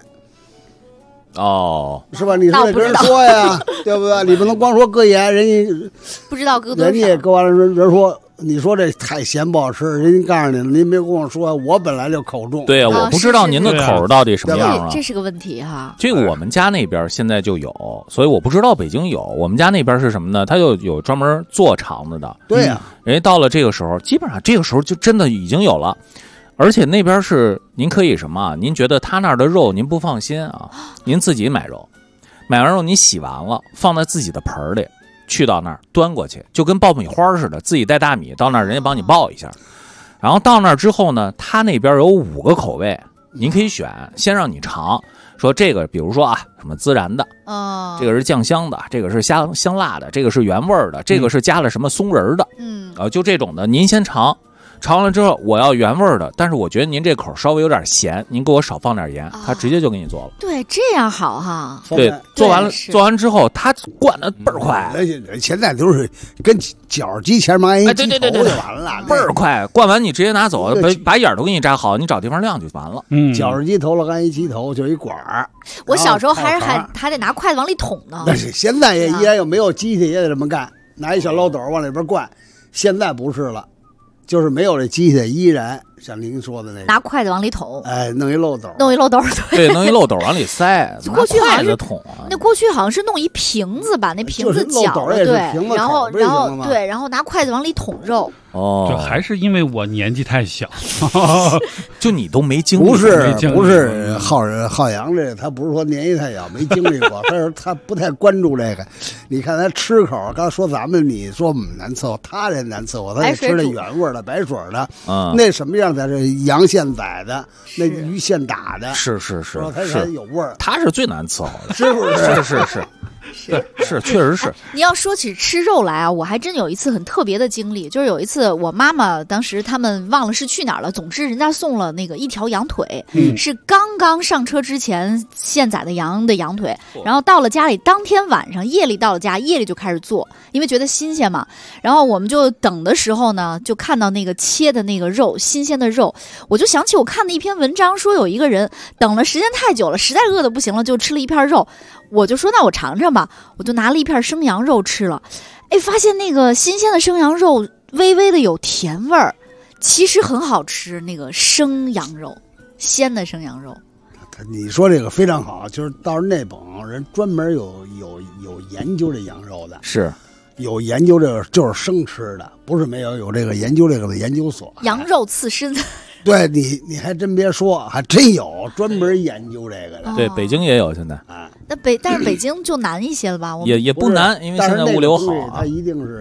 是吧？你是得跟人说呀，对不对？你不能光说搁盐，人家不知道搁多少。 人家也搁完了，人说你说这太咸不好吃，人家告诉你了，您没跟我说，我本来就口重。 对呀，我不知道您的口到底什么样啊。 这是个问题哈。 这个我们家那边现在就有，所以我不知道北京有。我们家那边是什么呢？它就有专门做肠子的。 对呀， 人家到了这个时候，基本上这个时候就真的已经有了。而且那边是您可以什么？您觉得他那儿的肉您不放心啊？您自己买肉，买完肉你洗完了，放在自己的盆里，去到那儿端过去，就跟爆米花似的，自己带大米到那儿，人家帮你爆一下。然后到那儿之后呢，他那边有5个口味，您可以选，先让你尝，说这个比如说啊，什么孜然的，这个是酱香的，这个是香辣的，这个是原味的，这个是加了什么松仁的，就这种的，您先尝。尝完了之后，我要原味的，但是我觉得您这口稍微有点咸，您给我少放点盐，他直接就给你做了。 对，这样好哈。 对，做完之后，他灌的倍儿快。 现在都是跟绞鸡前蚂蚁鸡头就完了， 倍儿快。灌完你直接拿走，把眼都给你扎好，你找地方晾就完了。 绞着鸡头了，按一鸡头就一管儿。 我小时候还得拿筷子往里捅呢。 但是现在也依然有没有机器也得这么干，拿一小漏斗往里边灌。现在不是了。就是没有这机器，依然像您说的那个， 拿筷子往里捅， 弄一漏斗， 对，弄一漏斗往里塞。 过去好像是捅啊， 那过去好像是弄一瓶子，把那瓶子搅了，对，然后对，然后拿筷子往里捅肉。 就还是因为我年纪太小， 就你都没经历， 不是浩洋这，他不是说年纪太小没经历过，但是他不太关注这个。你看他吃口，刚说咱们，你说我们难伺候，他人难伺候，他也吃那原味的白水的，那什么样才是羊现宰的，那鱼现打的， 是， 它才有味儿， 他是最难伺候的， 是不是？ 是，确实是。 你要说起吃肉来啊，我还真有一次很特别的经历，就是有一次我妈妈当时他们忘了是去哪儿了，总之人家送了那个一条羊腿，是刚刚上车之前现宰的羊腿，然后到了家里，当天晚上夜里到了家，夜里就开始做，因为觉得新鲜嘛。然后我们就等的时候呢，就看到那个切的那个肉，新鲜的肉，我就想起我看的一篇文章，说有一个人等了时间太久了，实在饿得不行了，就吃了一片肉。我就说那我尝尝吧，我就拿了一片生羊肉吃了，发现那个新鲜的生羊肉微微的有甜味儿，其实很好吃。那个生羊肉，鲜的生羊肉， 你说这个非常好，就是到时候内蒙人专门有研究这羊肉的， 是有研究这个就是生吃的，不是没有这个研究这个的研究所。 羊肉刺身。 对你还真别说，还真有专门研究这个的。 对，北京也有现在但是北京就难一些了吧？ 也不难，因为现在物流好它一定是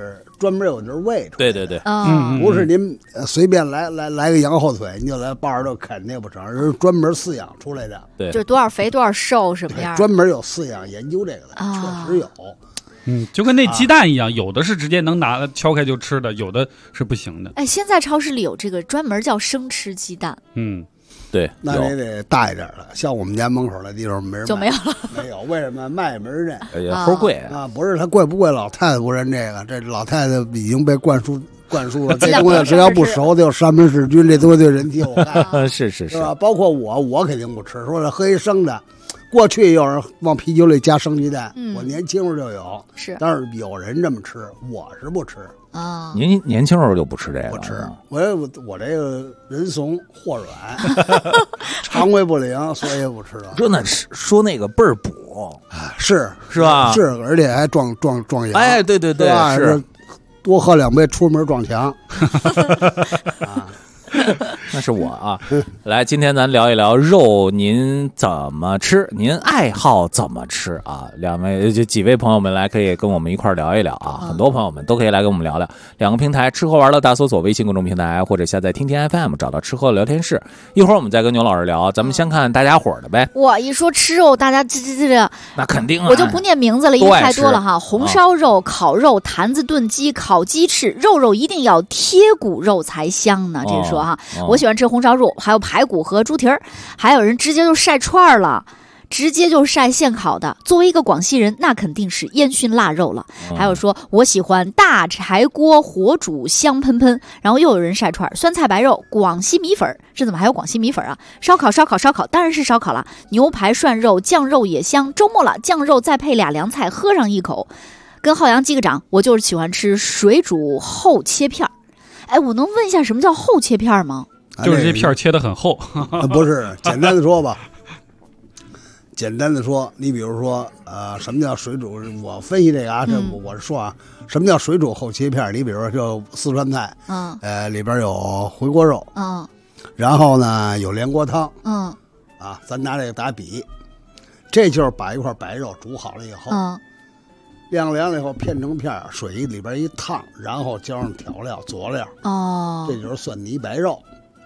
专门有地儿喂出。 对对对， 不是您随便来个羊后腿，你就来抱着就啃，那不成，是专门饲养出来的。 对， 就多少肥多少瘦什么样， 专门有饲养研究这个的，确实有。 就跟那鸡蛋一样，有的是直接能拿敲开就吃的，有的是不行的。 哎，现在超市里有这个专门叫生吃鸡蛋。 对， 那也得大一点了。像我们家门口那地方没人买， 就没有了。 没有，为什么卖也没人认？ 齁贵啊！不是它贵不贵，老太太不认这个。这老太太已经被灌输了，这东西只要不熟，就上门弑君，这东西对人体有害。 是吧？包括我肯定不吃，说是喝一生的。过去有人往啤酒里加生鸡蛋，我年轻时候就有，但是有人这么吃，我是不吃啊。 您年轻时候就不吃这个？ 不吃，我这个人怂货软，肠胃不灵，所以不吃了。 真的是说那个倍儿补， 是吧？ 是，而且还壮阳。 哎，对， 是多喝2杯，出门撞墙。啊。 那是我啊，来，今天咱聊一聊肉，您怎么吃？您爱好怎么吃啊？几位朋友们来可以跟我们一块聊一聊啊，很多朋友们都可以来跟我们聊聊。2个平台，吃喝玩乐大搜索微信公众平台，或者下载听听 FM 找到吃喝聊天室。一会儿我们再跟牛老师聊，咱们先看大家伙的呗。 我一说吃肉，大家这那肯定啊， 我就不念名字了，因为太多了哈。红烧肉、烤肉、坛子炖鸡、烤鸡翅，肉一定要贴骨肉才香呢。这个说哈，我喜欢吃红烧肉，还有排骨和猪蹄儿，还有人直接就晒串了。直接就晒现烤的，作为一个广西人，那肯定是烟熏腊肉了。还有说我喜欢大柴锅火煮香喷喷，然后又有人晒串酸菜白肉、广西米粉，这怎么还有广西米粉啊？烧烤，当然是烧烤了。牛排涮肉酱肉也香，周末了酱肉再配俩凉菜，喝上一口。跟浩洋击个掌，我就是喜欢吃水煮后切片。哎，我能问一下什么叫后切片吗？ 就是这片切得很厚。 不是，简单的说吧。简单的说，你比如说，什么叫水煮？我分析这个啊，我是说啊，什么叫水煮后切片？你比如说，就四川菜，里边有回锅肉，然后呢有连锅汤，咱拿这个打比，这就是把一块白肉煮好了以后，晾凉了以后片成片，水里边一烫，然后浇上调料佐料，这就是蒜泥白肉，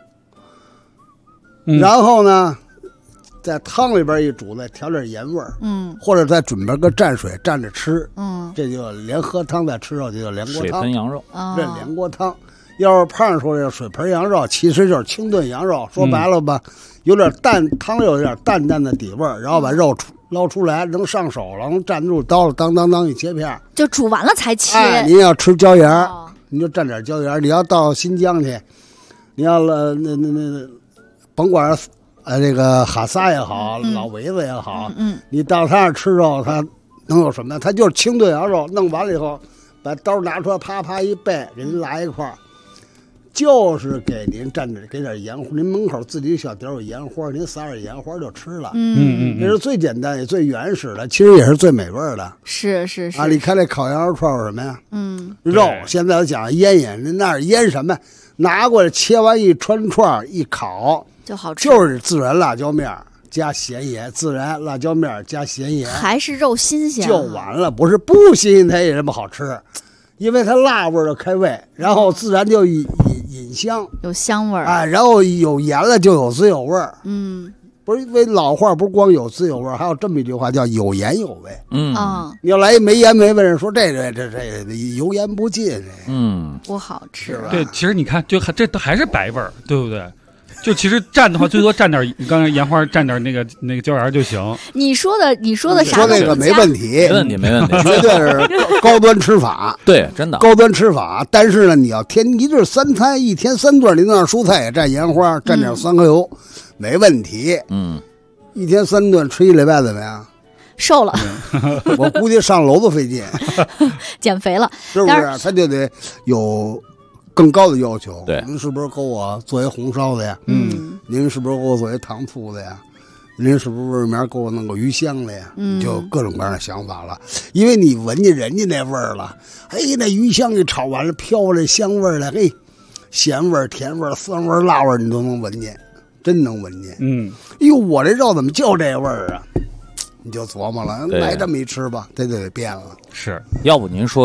然后呢。在汤里边一煮，再调点盐味儿，或者再准备个蘸水蘸着吃，这就连喝汤再吃肉，就叫连锅汤。 水盆羊肉， 这连锅汤。要是胖人说这水盆羊肉，其实就是清炖羊肉。说白了吧，有点淡，汤有点淡淡的底味儿，然后把肉捞出来，能上手了，能站得住刀了，当一切片， 就煮完了才切。 哎，您要吃椒盐，你就蘸点椒盐。你要到新疆去，你要那甭管。这个哈萨也好，老围子也好，你到他那儿吃肉，他能有什么？他就是清炖羊肉，弄完了以后，把刀拿出来，啪啪一备，给您来一块，就是给您蘸着，给点盐花。您门口自己小碟有盐花，您撒点盐花就吃了。这是最简单也最原始的，其实也是最美味的。 是啊， 你看这烤羊肉串有什么呀？肉现在讲腌，您那儿腌什么？拿过来切完一串一烤。 就好吃， 就是孜然辣椒面加咸盐，孜然辣椒面加咸盐， 还是肉新鲜就完了。不是不新鲜它也这么好吃，因为它辣味儿就开胃，然后自然就引香， 有香味儿， 哎，然后有盐了就有滋有味儿。不是因为老话不是光有滋有味儿，还有这么一句话叫有盐有味。你要来一没盐没味人说这油盐不进， 不好吃吧？ 对，其实你看，就这都还是白味儿，对不对？就其实蘸的话，最多蘸点刚才盐花，蘸点那个椒盐就行。 你说的啥？ 说那个没问题， 没问题， 绝对是高端吃法。 对，真的高端吃法。但是呢，你要一日3餐，一天3顿，您那蔬菜也蘸盐花，蘸点酸喝油，没问题。一天3顿吃1礼拜怎么样？ 瘦了， 我估计上楼都费劲， 减肥了， 是不是？他就得有。更高的要求， 对， 您是不是给我做一红烧的呀？您是不是给我做一糖醋的呀？您是不是里面给我弄个鱼香的呀？就各种各样的想法了，因为你闻见人家那味儿了，那鱼香一炒完了，飘着香味儿来，咸味儿、甜味儿、酸味儿、辣味儿，你都能闻见，真能闻见。哟，我这肉怎么就这味儿啊？你就琢磨了，来这么一吃吧，这就得变了。 是要不您说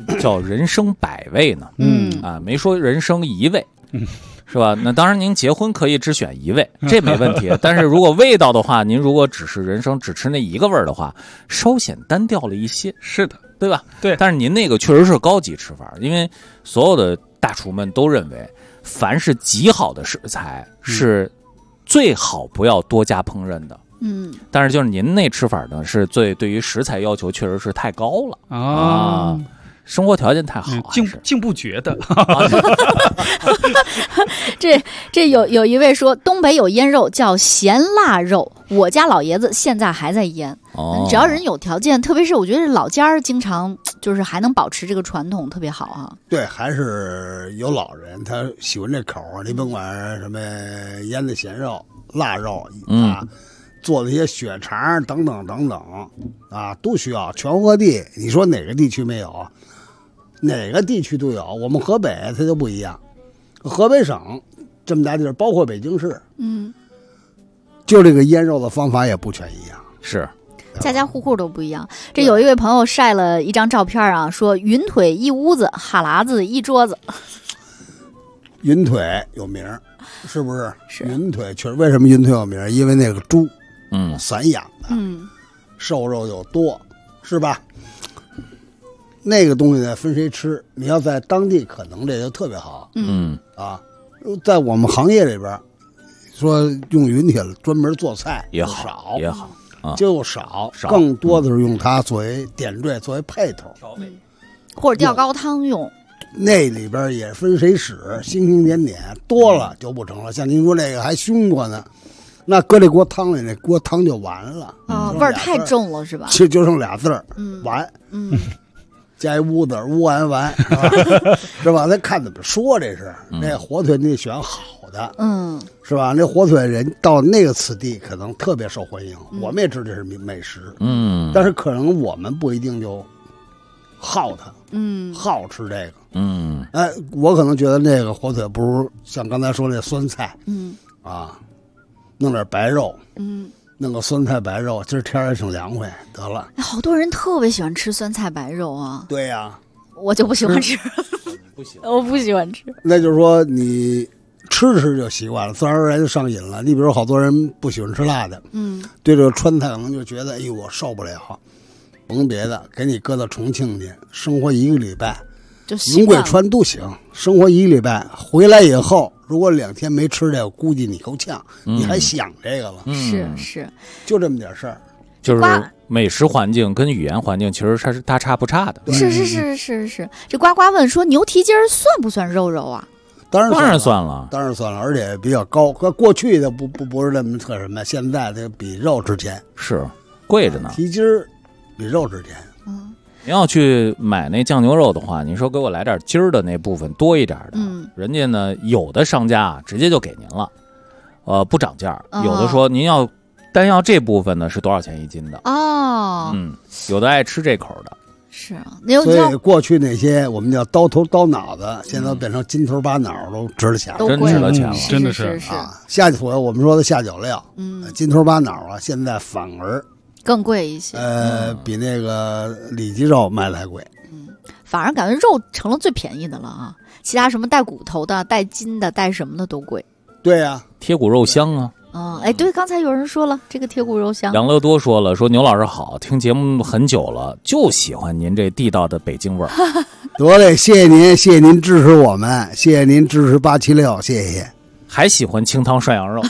叫人生百味呢？没说人生一味，是吧？那当然，您结婚可以只选一味，这没问题。但是如果味道的话，您如果只是人生只吃那一个味儿的话，稍显单调了一些。 是的， 对吧？ 对。 但是您那个确实是高级吃法，因为所有的大厨们都认为，凡是极好的食材是最好不要多加烹饪的。但是就是您那吃法呢，是对于食材要求确实是太高了啊。生活条件太好， 竟不觉得。 这有一位说，东北有腌肉叫咸腊肉，我家老爷子现在还在腌。只要人有条件，特别是我觉得老家经常就是还能保持这个传统，特别好啊。 对，还是有老人他喜欢这口儿，你甭管什么腌的咸肉、腊肉做的一些血肠等等等等啊，都需要。全国各地，你说哪个地区没有？哪个地区都有。我们河北它就不一样，河北省这么大地儿，包括北京市，就这个腌肉的方法也不全一样， 是家家户户都不一样。这有一位朋友晒了一张照片啊，说云腿一屋子，哈喇子一桌子。 云腿有名，是不是？是云腿确实。为什么云腿有名？因为那个猪，散养的，瘦肉又多，是吧？那个东西呢，分谁吃。你要在当地，可能这就特别好。在我们行业里边，说用云铁专门做菜也好，也好， 就少，更多的是用它作为点缀，作为配头调味， 或者吊高汤用。 那里边也分谁使，星星点点，多了就不成了。像您说这个还凶过呢，那搁这锅汤里，那锅汤就完了味儿太重了，是吧？ 就剩俩字儿，完。加一屋子乌完是吧？咱看怎么说，这是那火腿你得选好的，是吧？那火腿人到那个此地可能特别受欢迎，我们也知道这是美食，但是可能我们不一定就好它，好吃这个，我可能觉得那个火腿不如像刚才说那酸菜，弄点白肉，弄个酸菜白肉，今儿天也挺凉快，得了。 好多人特别喜欢吃酸菜白肉啊。 对呀， 我就不喜欢吃。 不喜欢， 我不喜欢吃。 那就是说你吃就习惯了，自然而然就上瘾了。你比如好多人不喜欢吃辣的，对这个川菜可能就觉得，哎呦，我受不了。甭别的，给你搁到重庆去生活1个礼拜，云贵川都行。生活1个礼拜回来以后，如果2天没吃这个，估计你够呛，你还想这个了。 是， 就这么点事儿。 就是美食环境跟语言环境其实它是大差不差的。 是。这呱呱问说，牛蹄筋算不算肉啊？ 当然算了， 而且比较高。过去的不是那么特什么，现在的比肉值钱， 是贵着呢。 蹄筋比肉值钱。 您要去买那酱牛肉的话，你说给我来点筋儿的那部分多一点的，人家呢有的商家直接就给您了，不涨价。有的说您要单要这部分呢是多少钱1斤的有的爱吃这口的。 是啊， 所以过去那些我们叫刀头刀脑子，现在都变成金头巴脑，都值了钱了， 真值了钱了， 真的是啊。下酒我们说的下脚料，金头巴脑啊，现在反而更贵一些。 比那个里脊肉卖的还贵。 反而感觉肉成了最便宜的了啊，其他什么带骨头的、带筋的、带什么的都贵。 对呀， 贴骨肉香啊。 对，刚才有人说了这个贴骨肉香。 杨乐多说了，说牛老师好，听节目很久了，就喜欢您这地道的北京味儿。 得嘞，谢谢您支持我们，谢谢您支持876，谢谢。 还喜欢清汤涮羊肉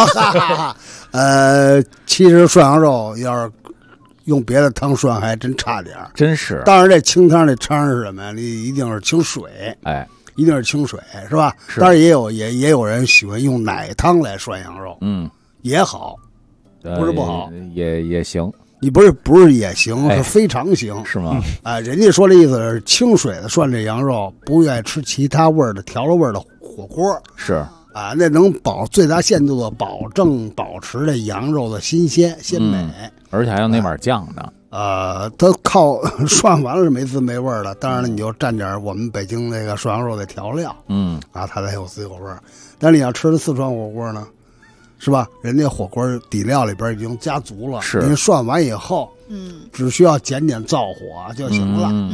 其实涮羊肉要是用别的汤涮还真差点， 真是。 当然这清汤这汤是什么呀？你一定是清水，一定是清水，是吧？当然也有人喜欢用奶汤来涮羊肉，也好，不是不好， 也行。 你不是也行，是非常行， 是吗？ 人家说这意思是清水的涮这羊肉，不愿意吃其他味儿的调了味儿的火锅， 是那能最大限度的保持这羊肉的新鲜鲜美， 而且还有那碗酱呢。 它靠涮完了是没滋没味儿的，当然了，你就蘸点我们北京那个涮羊肉的调料，它才有滋有味儿。但你要吃的四川火锅呢，是吧？人家火锅底料里边已经加足了，您涮完以后，只需要减灶火就行了，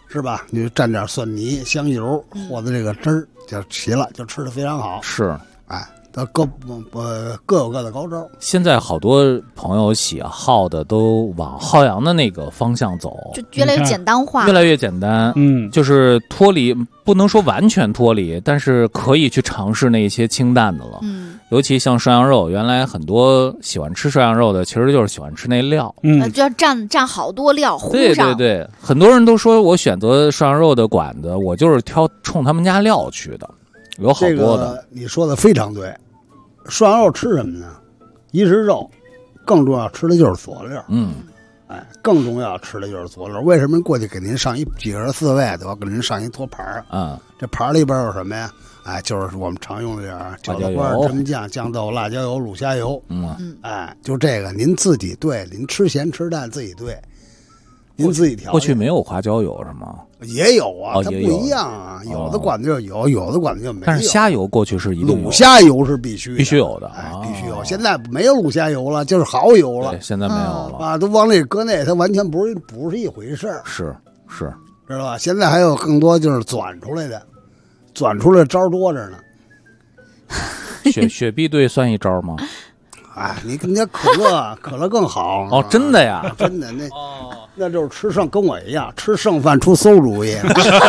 是吧？你就蘸点蒜泥、香油和的这个汁儿就齐了，就吃的非常好。 是， 哎，各有各的高招。 现在好多朋友喜好的都往浩洋的那个方向走， 就越来越简单化， 越来越简单。就是脱离，不能说完全脱离，但是可以去尝试那些清淡的了。尤其像涮羊肉，原来很多喜欢吃涮羊肉的，其实就是喜欢吃那料， 就要蘸好多料糊上。 对，很多人都说我选择涮羊肉的馆子，我就是冲他们家料去的，有好多的。 你说的非常对。涮羊肉吃什么呢？一是肉，更重要吃的就是佐料。更重要吃的就是佐料。为什么过去给您上几个人4位，都要给您上一托盘儿？这盘儿里边有什么呀？哎，就是我们常用的点饺子花、芝麻酱、酱豆、辣椒油、卤虾油。哎，就这个您自己兑，您吃咸吃淡自己兑，您自己调。 过去没有花椒油是吗？ 也有啊，它不一样啊。有的馆子就有，有的馆子就没有。 但是虾油过去是一定有， 卤虾油是必须有的， 哎，必须有。现在没有卤虾油了，就是蚝油了。 对，现在没有了啊，都往里搁那，它完全不是一回事儿。 是， 知道吧？现在还有更多就是转出来的招多着呢。 雪碧兑算一招吗？ 哎，你跟人家可乐更好哦，真的呀， 真的那就是吃剩，跟我一样，吃剩饭出馊主意。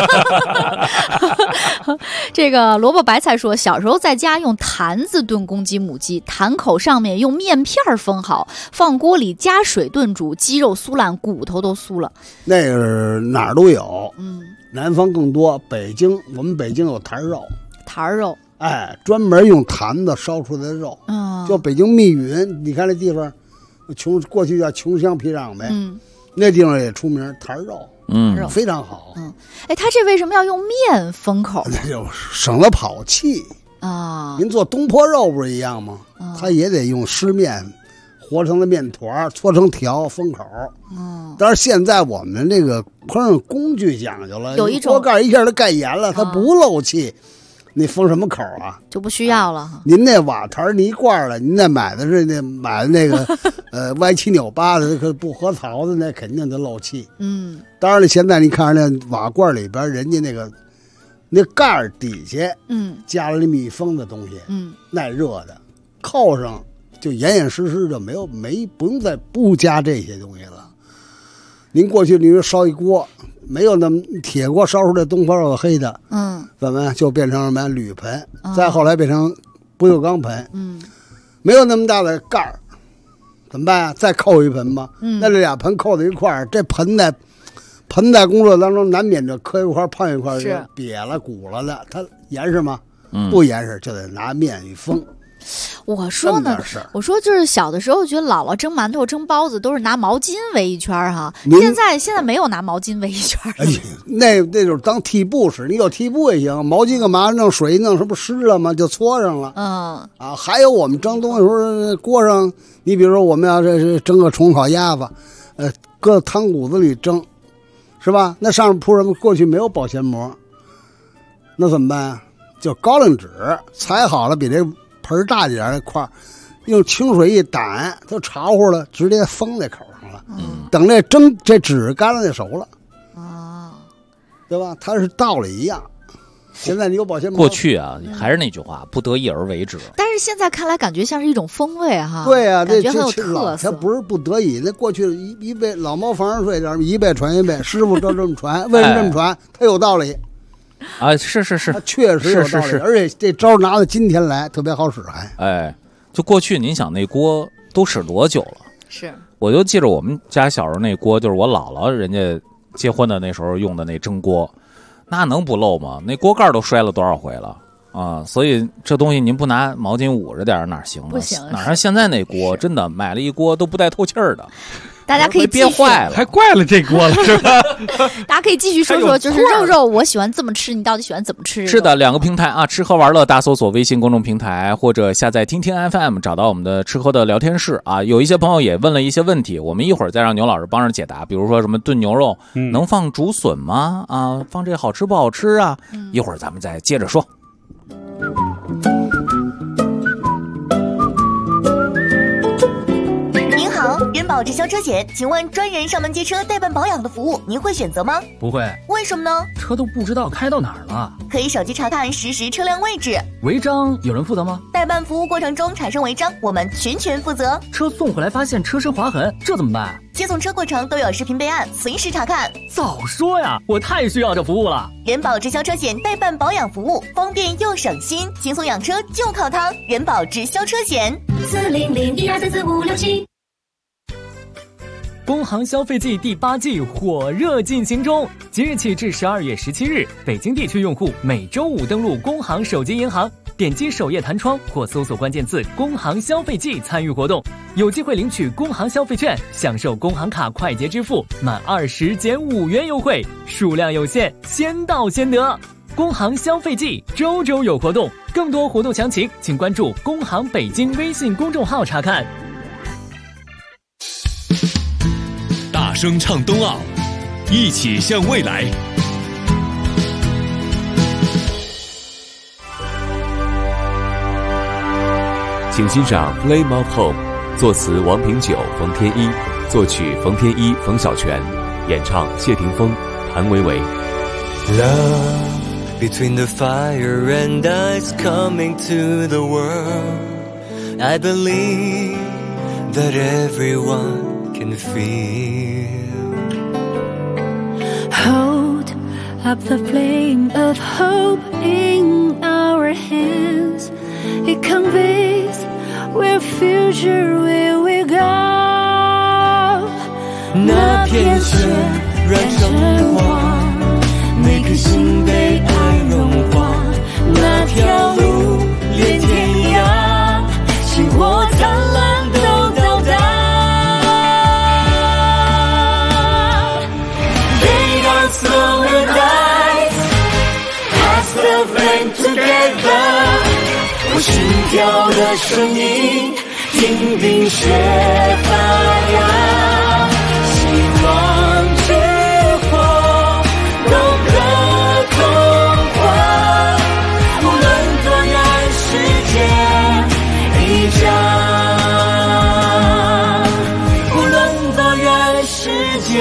这个萝卜白菜说，小时候在家用坛子炖公鸡母鸡，坛口上面用面片封好，放锅里加水炖煮，鸡肉酥烂，骨头都酥了。 那个哪儿都有，南方更多。我们北京有坛肉，哎，专门用坛子烧出来的肉，就北京密云，你看那地方，过去叫穷乡僻壤呗，那地方也出名坛肉，非常好。 哎，他这为什么要用面封口？ 那就省了跑气啊。您做东坡肉不是一样吗？他也得用湿面和成的面团，搓成条封口。但是现在我们这个烹饪工具讲究了， 有一种锅盖一下都盖严了，它不漏气。你封什么口啊？ 就不需要了。 您那瓦坛你一罐了，您那买的那个歪七扭八的，可不合槽的，那肯定就漏气。当然了，现在你看那瓦罐里边，人家那盖底下，加了那密封的东西，耐热的，扣上就严严实实，就不用再加这些东西了。您过去你说烧一锅。没有那么铁锅烧出来东坡肉黑的，怎么就变成什么铝盆，再后来变成不锈钢盆，没有那么大的盖儿，怎么办啊？再扣一盆吧，那这俩盆扣在一块儿，这盆在工作当中难免就磕一块碰一块，就瘪了鼓了的，它严实吗？不严实，就得拿面一封。 我说呢，我说就是小的时候觉得姥姥蒸馒头蒸包子都是拿毛巾围一圈哈，现在没有拿毛巾围一圈。 哎呀，那就是当屉布使，你有屉布也行，毛巾干嘛弄水弄，是不湿了吗？就搓上了。还有我们蒸东西时候锅上，你比如说我们要是蒸个虫烤鸭子，搁汤骨子里蒸，是吧？那上面铺什么？过去没有保鲜膜，那怎么办啊？就高粱纸裁好了，比这盆大点的块，用清水一掸，都潮乎了，直接封在口上了。等这纸干了就熟了。对吧？它是道理一样。现在你有保鲜膜。 过去啊，还是那句话，不得已而为之。 但是现在看来，感觉像是一种风味哈。 对啊， 感觉很有特色。 它不是不得已，那过去一辈老毛房上睡点，一辈传一辈，师傅就这么传。为什么这么传？它有道理。 啊，是， 它确实有道理，而且这招拿到今天来特别好使， 就过去您想那锅都使多久了？ 是，我就记着我们家小时候那锅，就是我姥姥人家结婚的那时候用的那蒸锅，那能不漏吗？那锅盖都摔了多少回了啊！所以这东西您不拿毛巾捂着点哪行呢？ 不行， 哪像现在那锅真的买了一锅都不带透气儿的。 大家可以憋坏了， 还怪了这锅了是吧？ 大家可以继续说说，就是肉，我喜欢这么吃，你到底喜欢怎么吃？ 是的，两个平台啊，吃喝玩乐，大搜索微信公众平台或者下载听听 FM， 找到我们的吃喝的聊天室啊。有一些朋友也问了一些问题，我们一会儿再让牛老师帮着解答。比如说什么炖牛肉能放竹笋吗？啊，放这好吃不好吃啊？一会儿咱们再接着说。 您好，人保直销车险，请问专人上门接车代办保养的服务，您会选择吗？ 不会。 为什么呢？ 车都不知道开到哪儿了。 可以手机查看实时车辆位置。 违章有人负责吗？ 代办服务过程中产生违章，我们全权负责。 车送回来发现车身划痕，这怎么办？ 接送车过程都有视频备案，随时查看。 早说呀，我太需要这服务了。 人保直销车险代办保养服务，方便又省心，轻松养车就靠它。人保直销车险 400-1234567。 工行消费季第8季火热进行中，即日起至12月17日，北京地区用户每周5登录工行手机银行，点击首页弹窗或搜索关键字“工行消费季”参与活动，有机会领取工行消费券，享受工行卡快捷支付满20减5元优惠，数量有限，先到先得。工行消费季周周有活动，更多活动详情请关注工行北京微信公众号查看。 大声唱冬奥，一起向未来。请欣赏《Flame of Home》，作词王平久、冯天一，作曲冯天一、冯小泉，演唱谢霆锋、谭维维。 Love between the fire and ice coming to the world. I believe that everyone can feel. Hold up the flame of hope in our hands. It conveys where future will we go. 那片雪染成黄，每颗心被爱融化。那条路连天涯，星火灿烂都到达。They don't slow and die, pass the flame together. 我心跳的声音，听冰雪发芽，希望之火懂得空话，无论多远世界一家，无论多远世界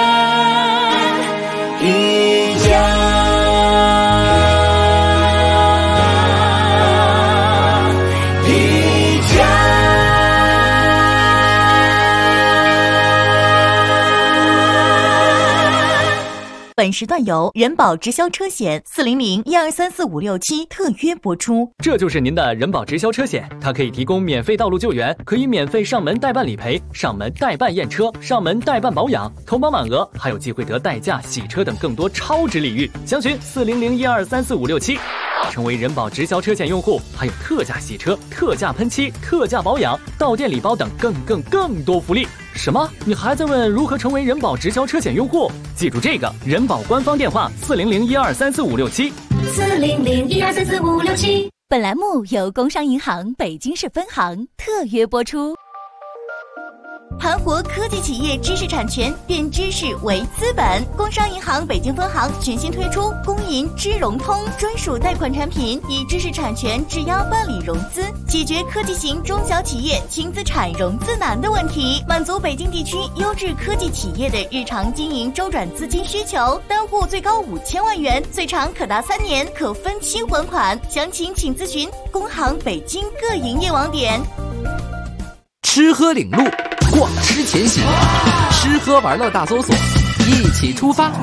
一家。 本时段由人保直销车险400-1234567特约播出。 这就是您的人保直销车险，它可以提供免费道路救援，可以免费上门代办理赔、上门代办验车、上门代办保养，投保满额还有机会得代驾、洗车等更多超值礼遇。详询400-1234567。成为人保直销车险用户，还有特价洗车、特价喷漆、特价保养、到店礼包等更多福利。什么？你还在问如何成为人保直销车险用户？记住这个人保官方电话400-1234567。 400-1234567。 本栏目由工商银行北京市分行特约播出。盘活科技企业知识产权，变知识为资本。工商银行北京分行全新推出工银知融通专属贷款产品，以知识产权质押办理融资，解决科技型中小企业轻资产融资难的问题，满足北京地区优质科技企业的日常经营周转资金需求。单户最高5000万元，最长可达3年，可分期还款。详情请咨询工行北京各营业网点。 吃喝领路，逛吃前行，吃喝玩乐大搜索，一起出发。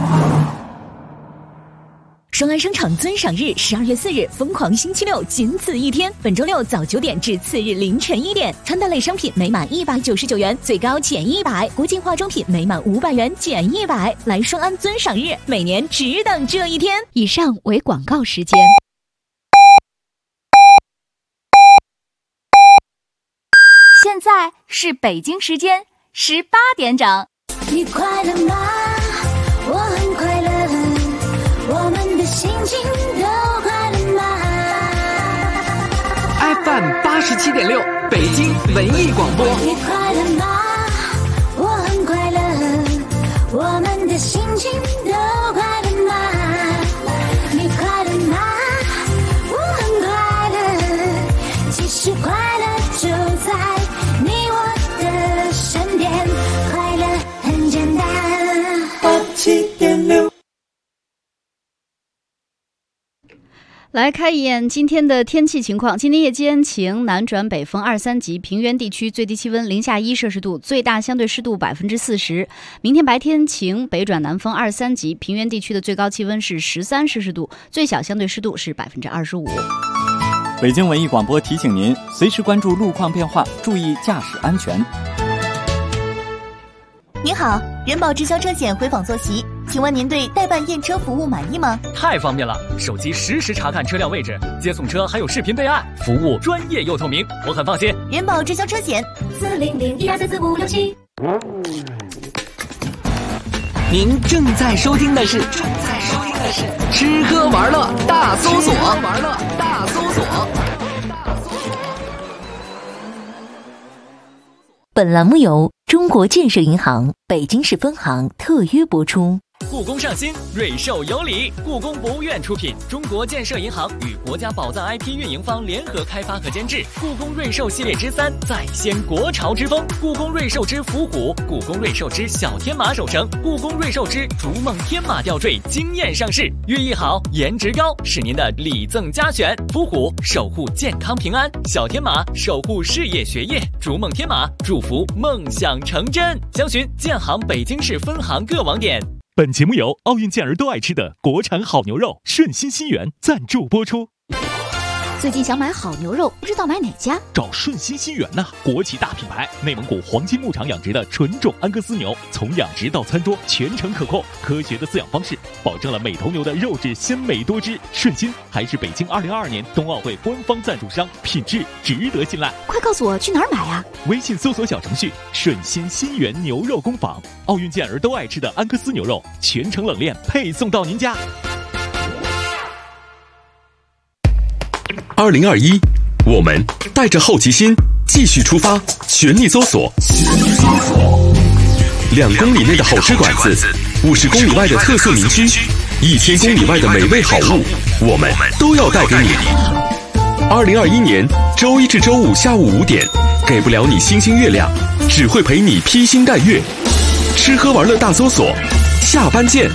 双安商场尊赏日12月4日，疯狂星期六，仅此一天。本周六早9点至次日凌晨1点，穿戴类商品每满199元最高减100，国际化妆品每满500元减100。来双安尊赏日，每年只等这一天。以上为广告时间。 现在是北京时间18点整。 你快乐吗？我很快乐，我们的心情都快乐吗 ？FM87.6，北京文艺广播。 你快乐吗？我很快乐，我们的心情都快乐吗？你快乐吗？我很快乐，其实快乐就在你我的身边。 来看一眼今天的天气情况。今天夜间晴，南转北风2、3级，平原地区最低气温零下1摄氏度，最大相对湿度40%。明天白天晴，北转南风2、3级，平原地区的最高气温是13摄氏度，最小相对湿度是25%。 北京文艺广播提醒您，随时关注路况变化，注意驾驶安全。 您好，人保直销车险回访坐席，请问您对代办验车服务满意吗？ 太方便了，手机实时查看车辆位置，接送车还有视频备案，服务专业又透明，我很放心。 人保直销车险，40012344567。 您正在收听的是吃喝玩乐大搜索。 本栏目由中国建设银行北京市分行特约播出。 故宫上新，瑞兽有礼。故宫博物院出品，中国建设银行与国家宝藏 IP 运营方联合开发和监制。故宫瑞兽系列之3，再掀国潮之风。故宫瑞兽之伏虎，故宫瑞兽之小天马首成，故宫瑞兽之逐梦天马吊坠惊艳上市。寓意好，颜值高，是您的礼赠佳选。伏虎守护健康平安，小天马守护事业学业，逐梦天马祝福梦想成真。详询建行北京市分行各网点。 本节目由奥运健儿都爱吃的国产好牛肉顺心新源赞助播出。 最近想买好牛肉，不知道买哪家？ 找顺心新源呐，国际大品牌，内蒙古黄金牧场养殖的纯种安格斯牛，从养殖到餐桌全程可控，科学的饲养方式保证了每头牛的肉质鲜美多汁。顺心还是北京2022年冬奥会官方赞助商，品质值得信赖。 快告诉我去哪儿买啊？ 微信搜索小程序顺心新源牛肉工坊，奥运健儿都爱吃的安格斯牛肉，全程冷链配送到您家。 2021，我们带着好奇心继续出发，全力搜索。2公里内的好吃馆子，50公里外的特色名区，1000公里外的美味好物，我们都要带给你。2021年周一至周五下午5点，给不了你星星月亮，只会陪你披星戴月。吃喝玩乐大搜索，下班见。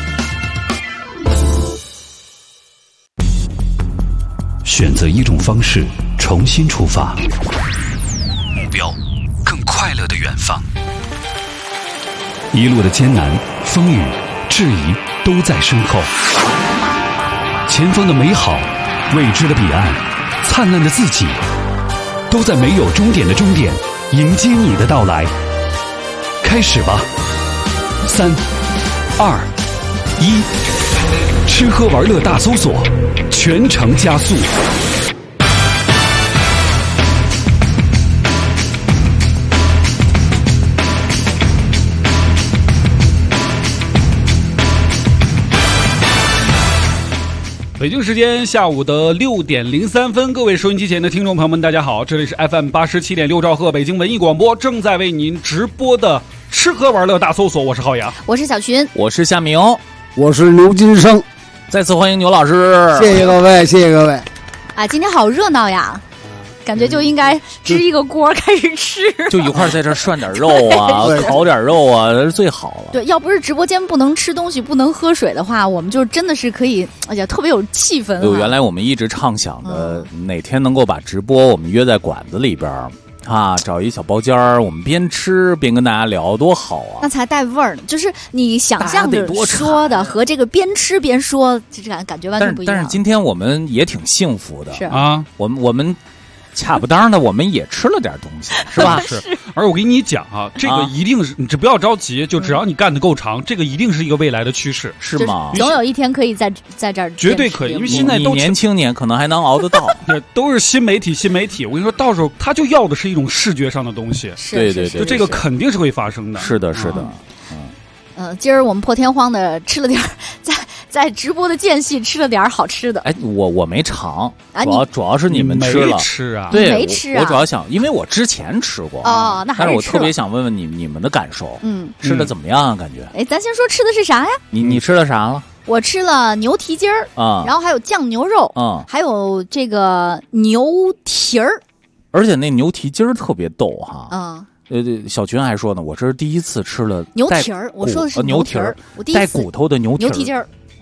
选择一种方式，重新出发，目标更快乐的远方。一路的艰难、风雨、质疑都在身后，前方的美好、未知的彼岸、灿烂的自己，都在没有终点的终点迎接你的到来。开始吧，3、2、1，吃喝玩乐大搜索，全程加速。 北京时间下午的6点03分，各位收音机前的听众朋友们，大家好，这里是 FM 87.6兆赫北京文艺广播正在为您直播的吃喝玩乐大搜索，我是浩洋， 我是小群， 我是夏明， 我是刘金生。 再次欢迎牛老师， 谢谢各位，谢谢各位。 啊，今天好热闹呀！感觉就应该支一个锅开始吃， 就一块在这涮点肉啊，烤点肉啊，这是最好了。 对，要不是直播间不能吃东西、不能喝水的话，我们就真的是可以，哎呀，特别有气氛。 原来我们一直畅想的，哪天能够把直播我们约在馆子里边啊，找一小包间儿，我们边吃边跟大家聊，多好啊！ 那才带味儿呢。就是你想象的说的和这个边吃边说，这感觉完全不一样。 但是今天我们也挺幸福的， 是啊，我们。恰不当的，我们也吃了点东西，是吧？ 是。而我跟你讲啊，这个一定是，你只不要着急，就只要你干得够长，这个一定是一个未来的趋势， 是吗？ 总有一天可以在这儿， 绝对可以，因为现在都年轻年可能还能熬得到， 都是新媒体。我跟你说，到时候他就要的是一种视觉上的东西， 对，就这个肯定是会发生的。 是的。 今儿我们破天荒的吃了点在直播的间隙吃了点好吃的。 哎，我没尝，主要是你们吃了， 没吃啊？ 对， 没吃啊。 我主要想，因为我之前吃过哦，那还是但是我特别想问问你们的感受，吃的怎么样啊？感觉？ 哎，咱先说吃的是啥呀？ 你吃了啥了？ 我吃了牛蹄筋儿啊，然后还有酱牛肉还有这个牛蹄儿， 而且那牛蹄筋儿特别逗哈。小群还说呢，我这是第一次吃了牛蹄儿，我说的是牛蹄儿，带骨头的牛蹄筋儿。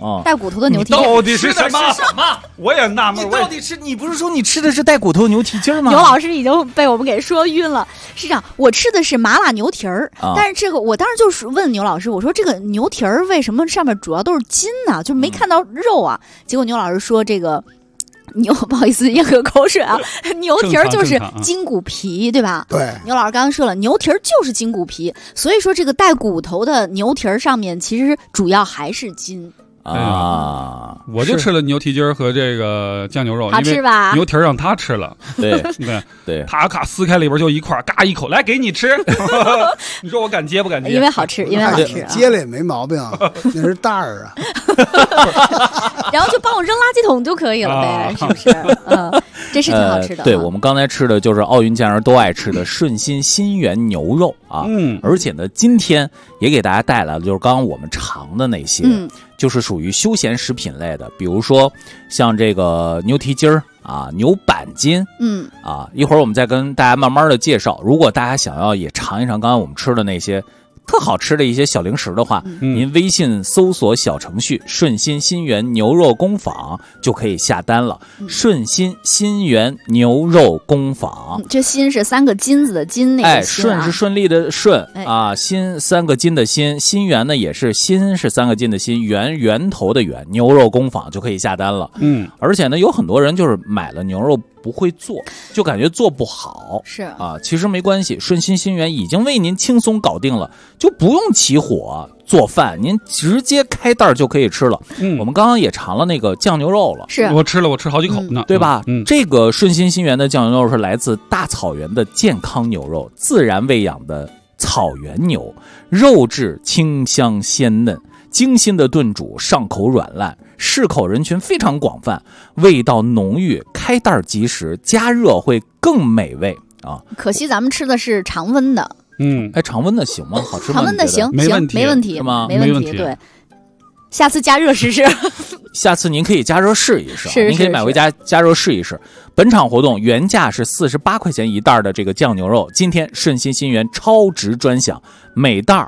带骨头的牛蹄到底是什么？我也纳闷， 你到底是你不是说你吃的是带骨头牛蹄筋吗？ 牛老师已经被我们给说晕了。是这样，我吃的是麻辣牛蹄儿，但是这个我当时就是问牛老师，我说这个牛蹄儿为什么上面主要都是筋呢？就没看到肉啊。结果牛老师说这个。不好意思，咽个口水啊！牛蹄儿就是筋骨皮，对吧？ 对。 牛老师刚刚说了，牛蹄儿就是筋骨皮，所以说这个带骨头的牛蹄儿上面其实主要还是筋。 我就吃了牛蹄筋和这个酱牛肉， 好吃吧？ 牛蹄让他吃了， 对， 他咔撕开里边就一块，嘎一口，来给你吃。你说我敢接不敢接？ 因为好吃，因为好吃， 接了也没毛病，那是袋儿啊。 然后就帮我扔垃圾桶就可以了呗，是不是？这是挺好吃的。 对，我们刚才吃的就是奥运健儿都爱吃的顺心心源牛肉啊，而且呢，今天也给大家带来了就是刚刚我们尝的那些。就是属于休闲食品类的，比如说像这个牛蹄筋儿啊、牛板筋，一会儿我们再跟大家慢慢的介绍。如果大家想要也尝一尝刚刚我们吃的那些特好吃的一些小零食的话，您微信搜索小程序顺心心源牛肉工坊就可以下单了。顺心心源牛肉工坊， 这心是3个金字的金，那个顺是顺利的顺啊，心3个金的心，心源呢也是心是3个金的心，源头的源，牛肉工坊就可以下单了。而且呢，有很多人就是买了牛肉不会做，就感觉做不好， 是啊，其实没关系，顺心心源已经为您轻松搞定了，就不用起火做饭，您直接开袋就可以吃了。我们刚刚也尝了那个酱牛肉了， 是我吃好几口呢， 对吧？这个顺心心源的酱牛肉是来自大草原的健康牛肉，自然喂养的草原牛，肉质清香鲜嫩，精心的炖煮，上口软烂，适口人群非常广泛，味道浓郁，开袋即食，加热会更美味啊！ 可惜咱们吃的是常温的。 常温的行吗？好吃吗？ 常温的行， 没问题是吗？ 没问题。对，下次加热试试。 下次您可以加热试一试，您可以买回家加热试一试。本场活动原价是48块钱一袋的这个酱牛肉，今天顺心心源超值专享，每袋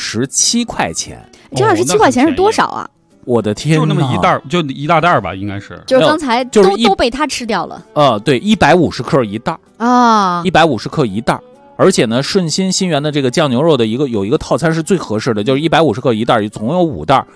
27块钱。 这27块钱是多少啊？ 我的天， 就那么一袋，就一大袋吧，应该是。 就是刚才都被他吃掉了。 对，150克一袋啊，150克一袋。而且呢，顺心心源的这个酱牛肉的有一个套餐是最合适的，就是150克一袋，总有5袋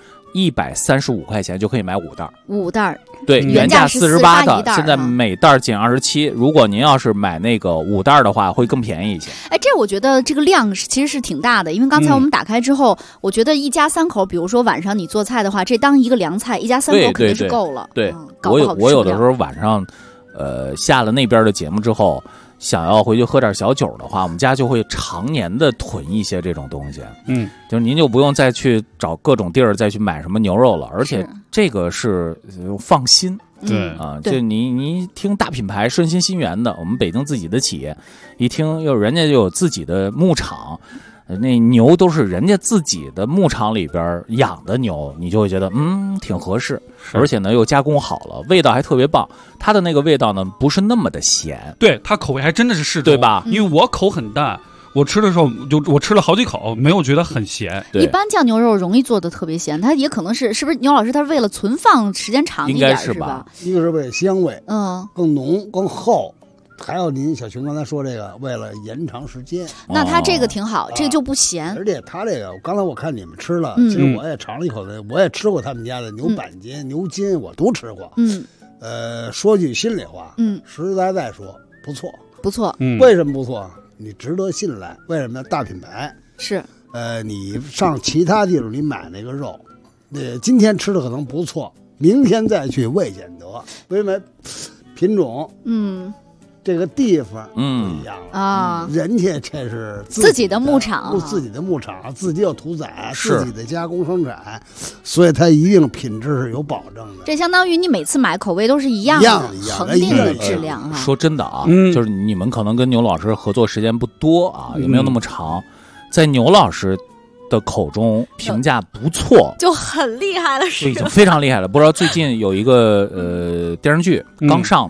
，135块钱就可以买5袋。 5袋， 对，原价48的，现在每袋减27。如果您要是买那个5袋的话，会更便宜一些。 这我觉得这个量其实是挺大的，因为刚才我们打开之后，我觉得一家3口，比如说晚上你做菜的话，这当一个凉菜，一家3口肯定是够了。 对，我有的时候晚上，下了那边的节目之后。想要回去喝点小酒的话，我们家就会常年的囤一些这种东西。就是您就不用再去找各种地儿再去买什么牛肉了，而且这个是放心。 对啊，就你听大品牌顺心心源的，我们北京自己的企业，一听人家就有自己的牧场。那牛都是人家自己的牧场里边养的牛，你就会觉得挺合适，而且呢又加工好了，味道还特别棒。它的那个味道呢不是那么的咸， 对，它口味还真的是适中， 对吧？ 因为我口很淡，我吃的时候我吃了好几口，没有觉得很咸。 一般酱牛肉容易做的特别咸，它也可能是不是牛老师他为了存放时间长一点， 应该是吧？ 一个是为了香味，更浓更厚。还有您小熊刚才说这个，为了延长时间， 那它这个挺好，这个就不咸。 而且它这个，刚才我看你们吃了，其实我也尝了一口的，我也吃过他们家的牛板筋、牛筋，我都吃过。说句心里话，实在在说不错， 不错。 为什么不错？你值得信赖。为什么呢？大品牌是。 你上其他地方你买那个肉，今天吃的可能不错，明天再去未见得，因为品种，这个地方不一样了啊， 人家这是自己的牧场， 自己的牧场，自己有屠宰，自己的加工生产，所以它一定品质是有保证的。 这相当于你每次买口味都是一样的，恒定的质量啊。 说真的啊，就是你们可能跟牛老师合作时间不多啊，也没有那么长，在牛老师的口中评价不错， 就很厉害了， 就已经非常厉害了。不知道最近有一个电视剧刚上的。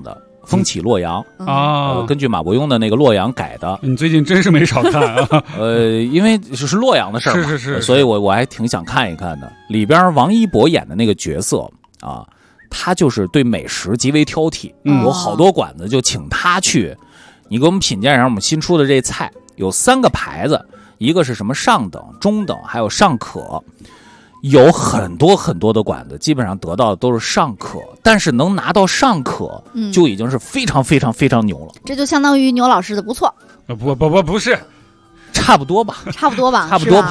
风起洛阳啊， 根据马伯庸的那个洛阳改的。 你最近真是没少看啊。 因为是洛阳的事儿嘛， 是， 所以我还挺想看一看的。里边王一博演的那个角色啊，他就是对美食极为挑剔，有好多馆子就请他去，你给我们品鉴一下我们新出的这菜，有3个牌子，一个是什么上等、中等，还有尚可。有很多很多的馆子，基本上得到的都是尚可，但是能拿到尚可，就已经是非常非常非常牛了。 这就相当于牛老师的不错。 不是， 差不多吧， 差不多吧。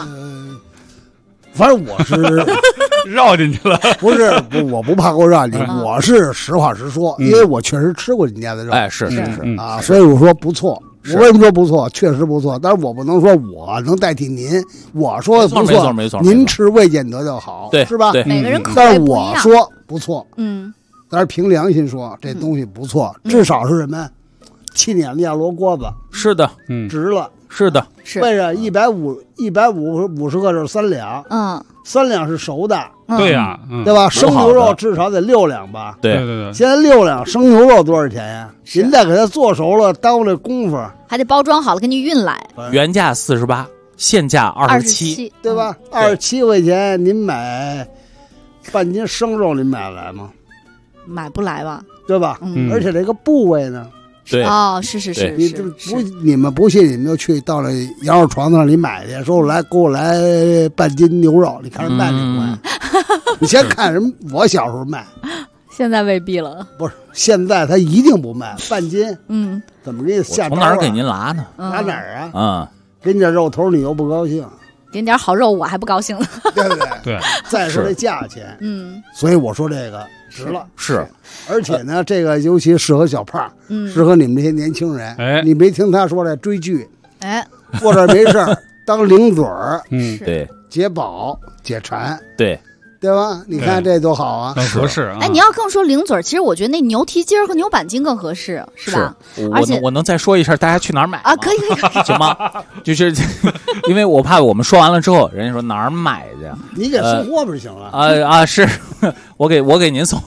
反正我是绕进去了， 不是我不怕给我绕进去，我是实话实说，因为我确实吃过人家的肉， 是啊，所以我说不错。我为什么说不错？确实不错，但是我不能说我能代替您。我说不错， 没错， 您吃未见得就好， 对， 是吧？ 每个人口但是味不一样。 我说不错，但是凭良心说，这东西不错，至少是什么？7年的压锅锅子， 是的， 值了， 是的， 为了150克是3两，3两是熟的， 对呀， 对吧？生牛肉至少得6两吧？ 对。 现在6两生牛肉多少钱呀？您再给它做熟了，耽误这功夫， 还得包装好了给你运来。 原价48，现价27， 对吧？27块钱，您买半斤生肉，您买得来吗？ 买不来吧？ 对吧？而且这个部位呢？ 对是， 你们不信，你们就去到了羊肉床子上里买去，说给我来半斤牛肉，你看人卖哪块？你先看人，我小时候卖， 现在未必了。 不是，现在他一定不卖半斤。怎么给你下？ 从哪儿给您拿呢？ 拿哪儿啊？给你点肉头，你又不高兴； 给你点好肉，我还不高兴了。 对不对？ 对。 再说这价钱，所以我说这个值了。 是。 而且呢，这个尤其适合小胖，适合你们这些年轻人。你没听他说这追剧，坐这没事儿当零嘴儿， 对， 解饱解馋， 对吧？你看这多好啊， 合适啊！ 你要更说零嘴儿，其实我觉得那牛蹄筋儿和牛板筋更合适，是吧？而且我能再说一下，大家去哪儿买啊？可以， 行吗？就是因为我怕我们说完了之后，人家说哪儿买去？ 你给送货不就行了？ 是我给您送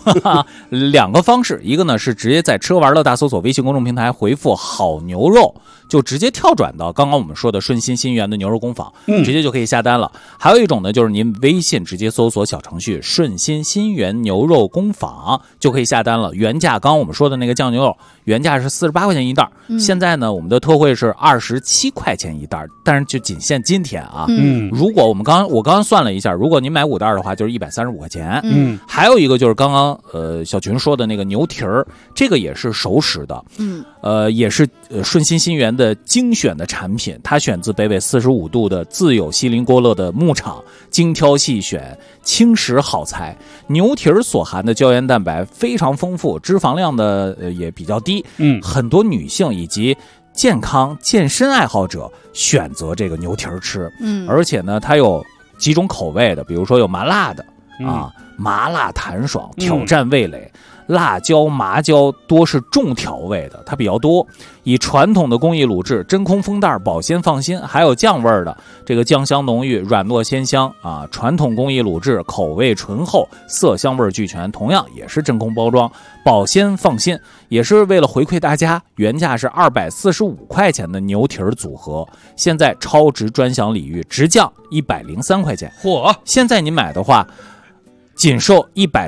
2个方式，一个呢是直接在吃喝玩乐大搜索微信公众平台回复好牛肉，就直接跳转到刚刚我们说的顺心新源的牛肉工坊，直接就可以下单了。还有一种呢，就是您微信直接搜索小程序顺心新源牛肉工坊就可以下单了。原价刚刚我们说的那个酱牛肉原价是48块钱一袋，现在呢我们的特惠是27块钱一袋，但是就仅限今天啊。如果我刚刚算了一下，如果您买5袋的话，就是135块钱。还有一个就是刚刚小群说的那个牛蹄儿，这个也是熟食的，也是顺心新源的精选的产品，它选自北纬45度的自有西林郭勒的牧场，精挑细选，轻食好材。牛蹄儿所含的胶原蛋白非常丰富，脂肪量的也比较低，很多女性以及健康健身爱好者选择这个牛蹄儿吃，而且呢它有几种口味的，比如说有麻辣的麻辣弹爽，挑战味蕾。辣椒、麻椒多是重调味的，它比较多。以传统的工艺卤制，真空封袋，保鲜放心。还有酱味的，这个酱香浓郁，软糯鲜香啊。传统工艺卤制，口味醇厚，色香味俱全，同样也是真空包装，保鲜放心。也是为了回馈大家，原价是245块钱的牛蹄儿组合，现在超值专享礼遇，直降103块钱。 嚯！ 现在您买的话，仅售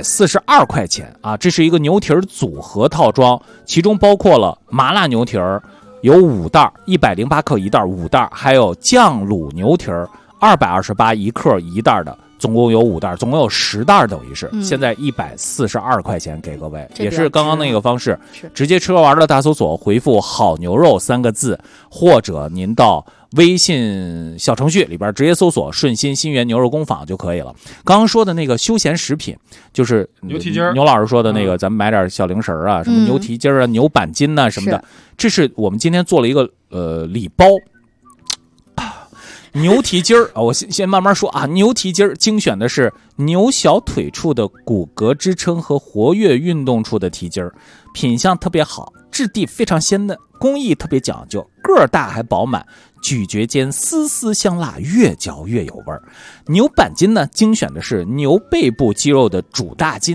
142块钱啊！这是一个牛蹄儿组合套装，其中包括了麻辣牛蹄儿，有5袋，108克一袋5袋，还有酱卤牛蹄儿，228一克一袋的，总共有5袋，总共有10袋，等于是现在142块钱给各位，也是刚刚那个方式，直接吃喝玩乐大搜索回复好牛肉3个字，或者您到微信小程序里边直接搜索顺心新源牛肉工坊就可以了。刚刚说的那个休闲食品，就是牛蹄筋儿， 牛老师说的那个，咱们买点小零食啊，什么牛蹄筋啊、牛板筋啊什么的，这是我们今天做了一个礼包。牛蹄筋儿啊，我先慢慢说啊。牛蹄筋儿精选的是牛小腿处的骨骼支撑和活跃运动处的蹄筋儿，品相特别好，质地非常鲜嫩，工艺特别讲究，个儿大还饱满，咀嚼间丝丝香辣，越嚼越有味儿。牛板筋呢，精选的是牛背部肌肉的主大筋，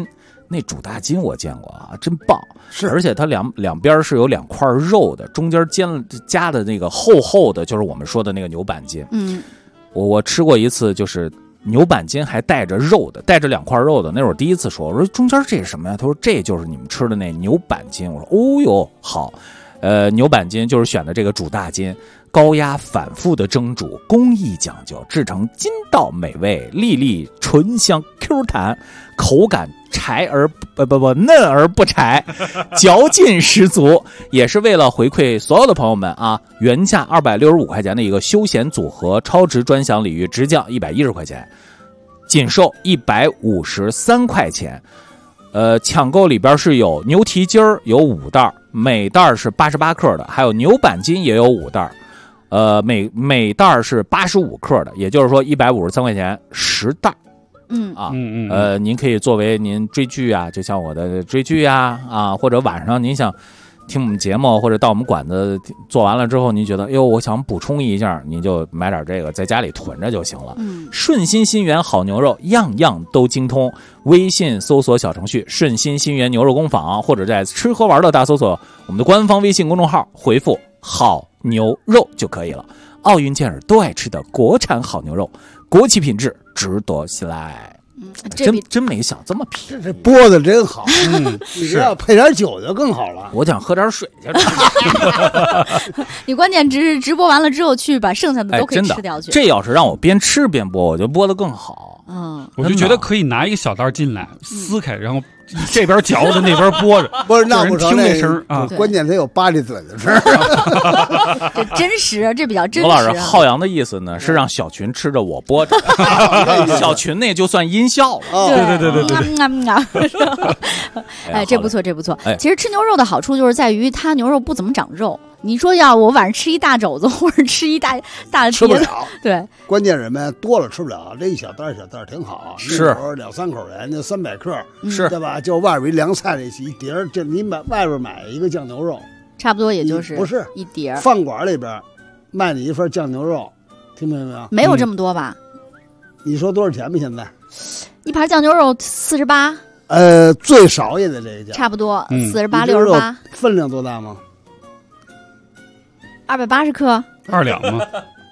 那煮大筋我见过啊，真棒！ 是， 而且它两边是有2块肉的，中间加的那个厚厚的，就是我们说的那个牛板筋。我吃过一次，就是牛板筋还带着肉的，带着2块肉的。那会儿第一次说，我说中间这是什么呀？他说这就是你们吃的那牛板筋。我说哦哟，好。牛板筋就是选的这个煮大筋，高压反复的蒸煮，工艺讲究，制成筋道美味，粒粒醇香 Q 弹，口感嫩而不柴，嚼劲十足。也是为了回馈所有的朋友们啊，原价265块钱的一个休闲组合超值专享礼遇直降110块钱，仅售153块钱。抢购里边是有牛蹄筋儿，有5袋，每袋是88克的，还有牛板筋也有5袋，每袋是85克的，也就是说153块钱10袋。您可以作为您追剧啊，就像我的追剧啊，或者晚上您想听我们节目，或者到我们馆子做完了之后，您觉得我想补充一下，您就买点这个，在家里囤着就行了。顺心心源好牛肉，样样都精通。微信搜索小程序顺心心源牛肉工坊，或者在吃喝玩乐大搜索我们的官方微信公众号，回复好牛肉就可以了。奥运健儿都爱吃的国产好牛肉，国际品质，值得信赖。真没想这么品， 这播的真好。你要配点酒就更好了。 我想喝点水去。 你关键直播完了之后去把剩下的都可以吃掉去。 这要是让我边吃边播，我就播得更好。 我就觉得可以拿一个小袋进来，撕开，然后这边嚼着那边播着， 不是那不成听那声啊。 关键它有吧唧嘴的声。 这真实，这比较真实。 罗老师浩洋的意思呢是让小群吃着我播着，小群那就算音效了。 对。哎，这不错，这不错。其实吃牛肉的好处就是在于它牛肉不怎么长肉。你说要我晚上吃一大肘子，或者吃一大吃不了。 对， 关键什么多了吃不了，这一小袋挺好。 是 2-3口人，那300克， 是对吧？就外边一凉菜这一碟，就你外边买一个酱牛肉， 差不多也就是不是一碟。 饭馆里边卖你一份酱牛肉，听明白没有？ 没有这么多吧？ 你说多少钱吧？现在一盘酱牛肉48。 最少也得这个价， 差不多48、68。 分量多大吗 ？280克 ，2两吗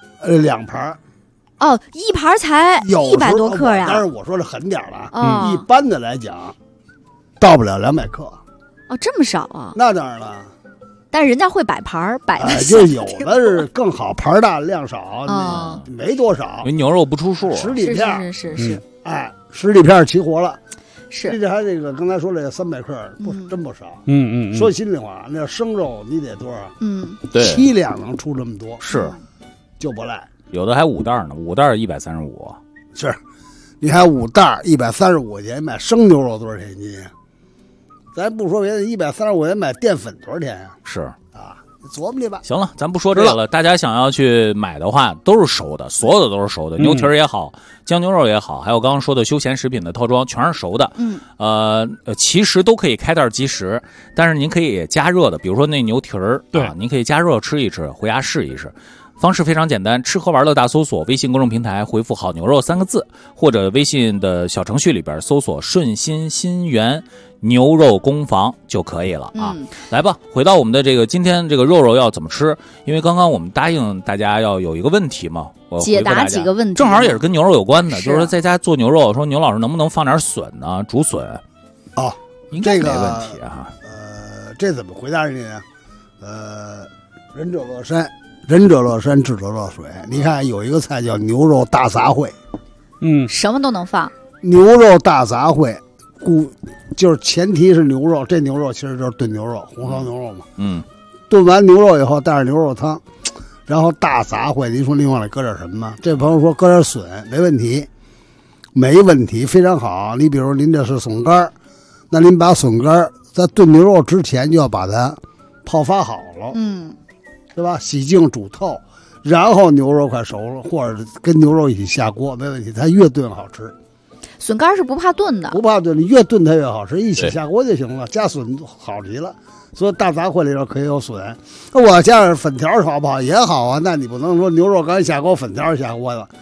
？2盘。 哦，一盘才100多克呀。 当然我说的狠点了，一般的来讲，到不了200克。 哦，这么少啊？ 那当然了。 但是人家会摆盘摆的， 就有的是更好，盘大量少，没多少。 因为牛肉不出数， 十里片是， 十里片齐活了。 是， 这还这个刚才说这300克真不少。说心里话，那生肉你得多少？ 对 ，7两能出这么多， 是， 就不赖。 有的还5袋呢，5袋135。 是，你还5袋135块钱买生牛肉多少钱一斤？咱不说别的，135块钱买淀粉多少钱呀？ 是啊，琢磨去吧。 行了，咱不说这个了。大家想要去买的话，都是熟的，所有的都是熟的，牛蹄儿也好，酱牛肉也好，还有刚刚说的休闲食品的套装，全是熟的。其实都可以开袋即食，但是您可以加热的，比如说那牛蹄儿， 对， 您可以加热吃一吃，回家试一试。方式非常简单，吃喝玩乐大搜索微信公众平台，回复好牛肉3个字，或者微信的小程序里边搜索顺心心源牛肉工坊就可以了啊。来吧，回到我们的这个今天这个肉要怎么吃，因为刚刚我们答应大家要有一个问题嘛，我解答几个问题， 正好也是跟牛肉有关的，就是说在家做牛肉，说牛老师能不能放点笋呢？竹笋哦， 应该没问题啊。 这怎么回答人家呢？仁者乐山。仁者乐山，智者乐水。你看有一个菜叫牛肉大杂烩， 什么都能放。 牛肉大杂烩，就是前提是牛肉，这牛肉其实就是炖牛肉，红烧牛肉嘛。炖完牛肉以后带着牛肉汤，然后大杂烩。您说另外搁点什么吗？这朋友说搁点笋，没问题，没问题，非常好。你比如您这是笋干，那您把笋干在炖牛肉之前就要把它泡发好了。对吧？洗净煮透，然后牛肉快熟了，或者跟牛肉一起下锅，没问题。它越炖好吃。 笋干是不怕炖的， 不怕炖，你越炖它越好吃，一起下锅就行了。加笋好极了，所以大杂烩里头可以有笋。我加上粉条好不好？也好啊。那你不能说牛肉刚下锅，粉条下锅了，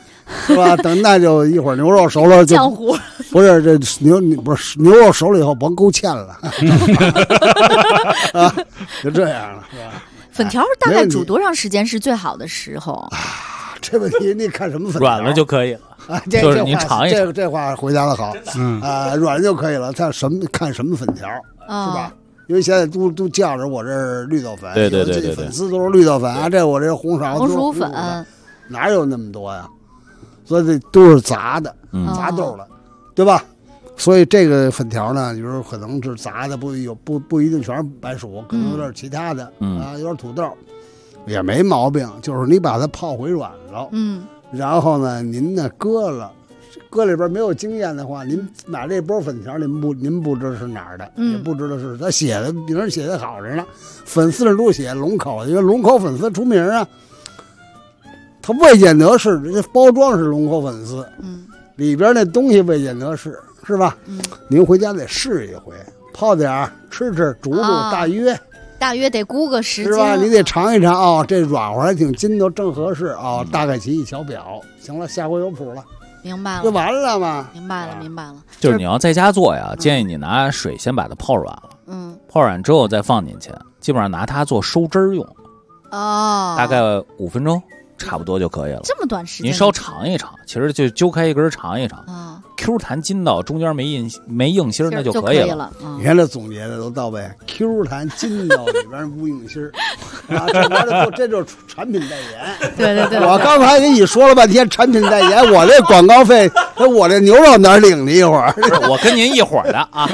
是吧？等那就一会儿牛肉熟了就浆糊， 不是这牛肉熟了以后甭勾芡了，啊，就这样了，是吧？ 粉条大概煮多长时间是最好的时候？ 啊，这问题你看什么粉条？ 软了就可以了。 啊， 就是你尝一尝， 这话回答的好，软就可以了。看什么粉条，是吧？因为现在都叫着我这绿豆粉， 对， 粉丝都是绿豆粉啊，这我这红薯粉， 哪有那么多呀？所以这都是杂的，杂豆的，对吧？所以这个粉条呢，有时候可能是杂的，不一定全是白薯，可能有点其他的，啊，有点土豆，也没毛病。就是你把它泡回软了，然后呢，您呢搁里边没有经验的话，您买这波粉条，您不知道是哪儿的，也不知道是他写的，别人写的好着呢。粉丝都写龙口，因为龙口粉丝出名啊。它未见得是这包装是龙口粉丝，里边那东西未见得是吧？您回家得试一回，泡点吃煮大约得估个时间，是吧？你得尝一尝哦，这软和还挺筋道，正合适哦。大概其一瞧表，行了，下回有谱了。 明白了， 就完了嘛。 明白了。 就是你要在家做呀，建议你拿水先把它泡软了，泡软之后再放进去，基本上拿它做收汁儿用。 哦， 大概5分钟，差不多就可以了。 这么短时间， 您稍尝一尝，其实就揪开一根尝一尝。Q 弹筋道，中间没硬芯儿，那就可以了。 你看这总结的都到位 ，Q 弹筋道里边无硬芯儿，啊，这就是产品代言。 对， 我刚才给你说了半天产品代言，我这广告费，我这牛肉哪领你一会儿？ 我跟您一伙儿的啊。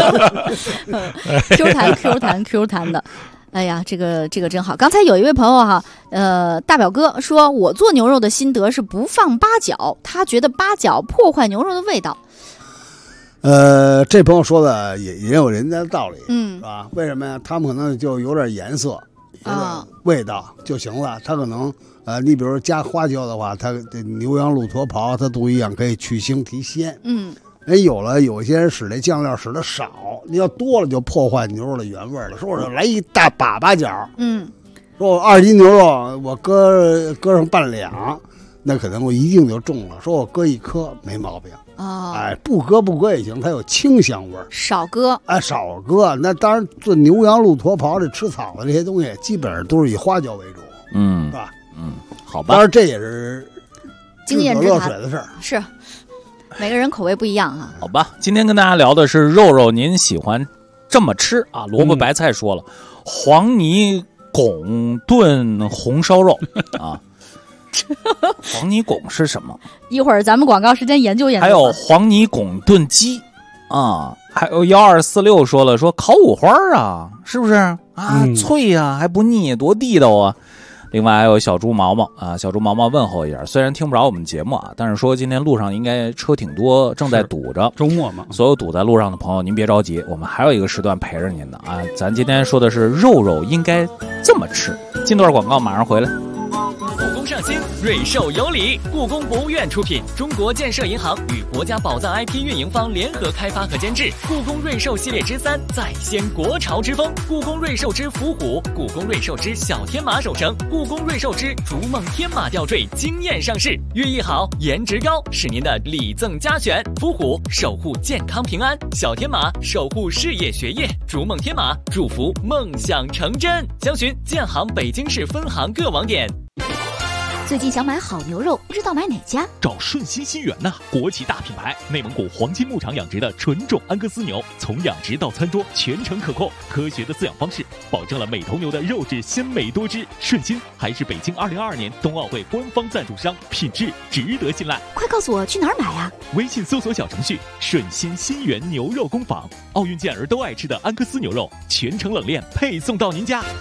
Q 弹的。哎呀，这个真好。刚才有一位朋友哈，大表哥说，我做牛肉的心得是不放八角，他觉得八角破坏牛肉的味道。 这朋友说的也有人家的道理，是吧？为什么呀？他们可能就有点颜色，有点味道就行了。他可能你比如说加花椒的话，它这牛羊鹿驼袍它都一样，可以去腥提鲜。有些人使这酱料使的少，你要多了就破坏牛肉的原味了。说我来一大把八角，说我2斤牛肉我搁上半两，那可能我一定就中了。说我搁1颗没毛病。不搁也行，它有清香味儿。 少搁， 少搁。那当然，做牛羊鹿驼袍这吃草的这些东西，基本上都是以花椒为主，是吧？ 好吧。 当然这也是经验之谈的事儿， 是每个人口味不一样啊。 好吧，今天跟大家聊的是肉，您喜欢这么吃啊？萝卜白菜说了，黄泥拱炖红烧肉啊。黄泥拱是什么？ 一会儿咱们广告时间研究。 还有黄泥拱炖鸡啊，还有1246说了，说烤五花啊，是不是啊？脆呀，还不腻，多地道啊！另外还有小猪毛毛啊，小猪毛毛问候一下，虽然听不着我们节目啊，但是说今天路上应该车挺多，正在堵着， 周末嘛。 所有堵在路上的朋友，您别着急，我们还有一个时段陪着您的啊。咱今天说的是肉应该这么吃。进段广告，马上回来。 故宫上新，瑞兽有礼。故宫博物院出品，中国建设银行与国家宝藏 IP 运营方联合开发和监制。故宫瑞兽系列之3再掀国潮之风，故宫瑞兽之伏虎，故宫瑞兽之小天马手绳，故宫瑞兽之逐梦天马吊坠惊艳上市。寓意好，颜值高，是您的礼赠佳选。伏虎守护健康平安，小天马守护事业学业，逐梦天马祝福梦想成真。详询建行北京市分行各网点。 最近想买好牛肉，不知道买哪家？ 找顺心新源呐，国际大品牌，内蒙古黄金牧场养殖的纯种安格斯牛，从养殖到餐桌全程可控，科学的饲养方式保证了每头牛的肉质鲜美多汁。顺心还是北京2022年冬奥会官方赞助商，品质值得信赖。 快告诉我去哪儿买啊？ 微信搜索小程序顺心新源牛肉工坊，奥运健儿都爱吃的安格斯牛肉，全程冷链配送到您家。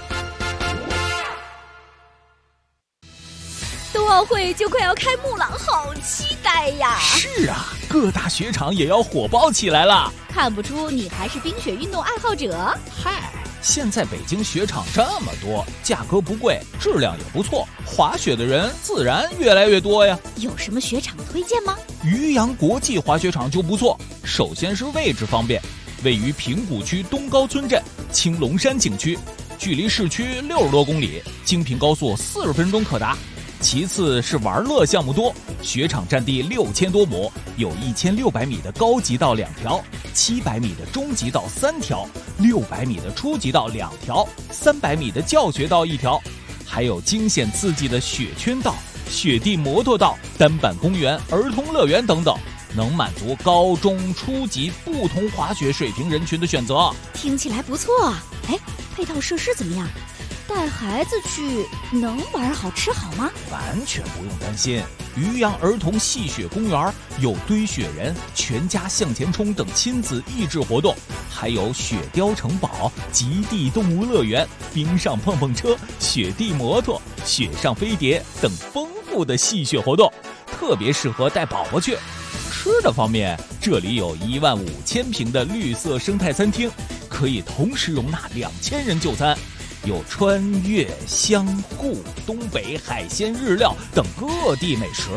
冬奥会就快要开幕了，好期待呀！ 是啊，各大雪场也要火爆起来了。 看不出你还是冰雪运动爱好者。 嗨，现在北京雪场这么多，价格不贵，质量也不错，滑雪的人自然越来越多呀。 有什么雪场推荐吗？ 渔阳国际滑雪场就不错，首先是位置方便，位于平谷区东高村镇青龙山景区，距离市区60多公里，京平高速40分钟可达。 其次是玩乐项目多，雪场占地6000多亩，有1600米的高级道2条，700米的中级道3条，600米的初级道2条，300米的教学道1条，还有惊险刺激的雪圈道、雪地摩托道、单板公园、儿童乐园等等，能满足高中初级不同滑雪水平人群的选择。 听起来不错啊！哎，配套设施怎么样？带孩子去能玩好吃好吗？ 完全不用担心，渔阳儿童戏雪公园有堆雪人、全家向前冲等亲子益智活动，还有雪雕城堡、极地动物乐园、冰上碰碰车、雪地摩托、雪上飞碟等丰富的戏雪活动，特别适合带宝宝去。吃的方面，这里有15000平的绿色生态餐厅，可以同时容纳2000人就餐。有川粤湘沪东北海鲜日料等各地美食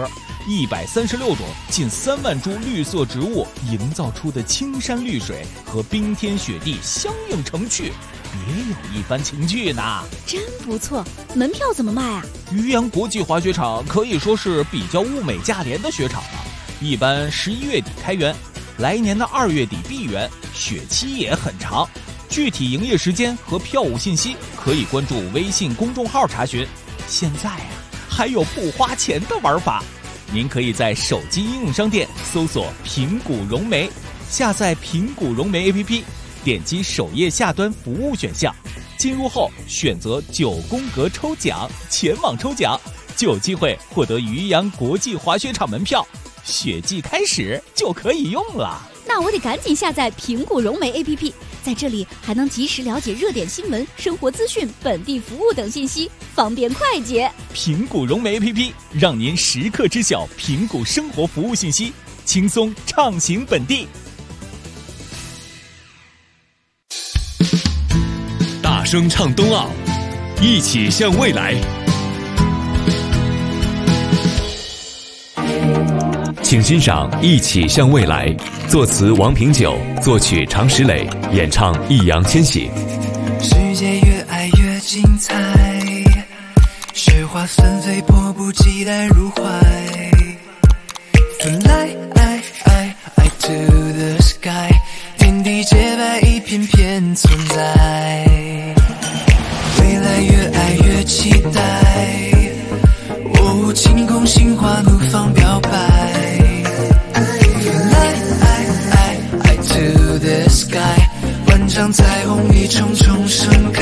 ，136种近3万株绿色植物营造出的青山绿水和冰天雪地相映成趣，别有一番情趣呢。 真不错，门票怎么卖啊？ 渔阳国际滑雪场可以说是比较物美价廉的雪场了，一般11月底开园，来年的2月底闭园，雪期也很长。具体营业时间和票务信息可以关注微信公众号查询。现在还有不花钱的玩法，您可以在手机应用商店搜索平谷融媒，下载平谷融媒 APP， 点击首页下端服务选项，进入后选择9宫格抽奖，前往抽奖就有机会获得渔阳国际滑雪场门票，雪季开始就可以用了。 那我得赶紧下载平谷融媒 APP， 在这里还能及时了解热点新闻、生活资讯、本地服务等信息，方便快捷。 平谷融媒 APP 让您时刻知晓平谷生活服务信息，轻松畅行本地。 大声唱冬奥，一起向未来。请欣赏《一起向未来》，作词王平久，作曲常石磊，演唱易烊千玺。 世界越爱越精彩，雪花纷飞，迫不及待入怀。Fly to the sky， 天地洁白，一片片存在。未来越爱越期待，哦，晴空心花怒放表白。To the sky， 万丈彩虹一重重盛开。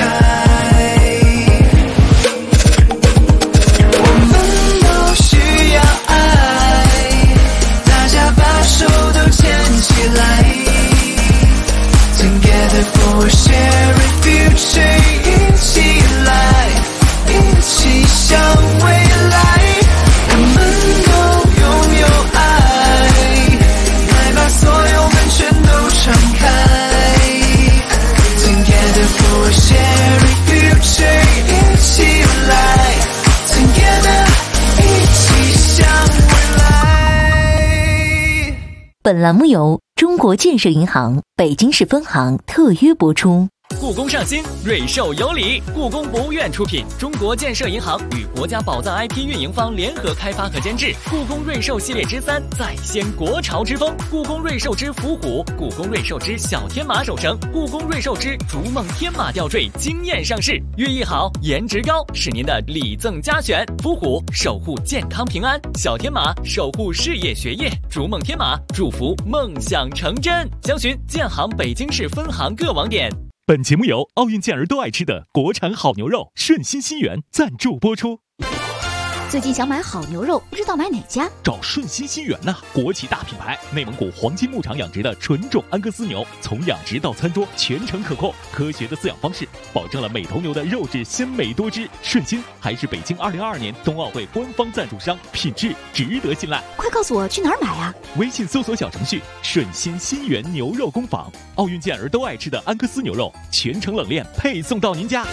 我们都需要爱，大家把手都牵起来。Together for a shared future， 一起来，一起向未来。我们都拥有爱，来把所有门全都敞开。Together for a shared future， 一起来 Together， 一起向未来。 本栏目由中国建设银行北京市分行特约播出。 故宫上新，瑞兽有礼。故宫博物院出品，中国建设银行与国家宝藏 IP 运营方联合开发和监制。故宫瑞兽系列之3，再掀国潮之风。故宫瑞兽之伏虎，故宫瑞兽之小天马手绳，故宫瑞兽之逐梦天马吊坠惊艳上市。寓意好，颜值高，是您的礼赠佳选。伏虎守护健康平安，小天马守护事业学业，逐梦天马祝福梦想成真。详询建行北京市分行各网点。 本节目由奥运健儿都爱吃的国产好牛肉顺心新源赞助播出。 最近想买好牛肉，不知道买哪家？ 找顺心新源呐，国企大品牌，内蒙古黄金牧场养殖的纯种安格斯牛，从养殖到餐桌全程可控，科学的饲养方式保证了每头牛的肉质鲜美多汁。顺心还是北京2022年冬奥会官方赞助商，品质值得信赖。 快告诉我去哪儿买啊？ 微信搜索小程序顺心新源牛肉工坊，奥运健儿都爱吃的安格斯牛肉，全程冷链配送到您家。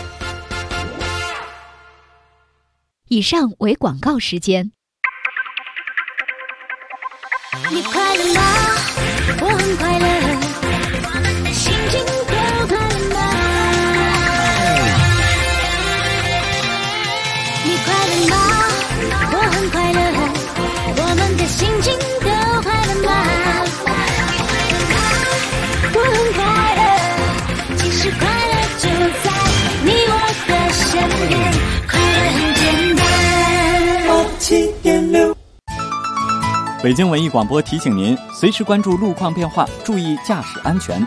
以上为广告时间。 你快乐吗？我很快乐，心情都快乐吗？你快乐吗？ 107.6。北京文艺广播提醒您，随时关注路况变化，注意驾驶安全。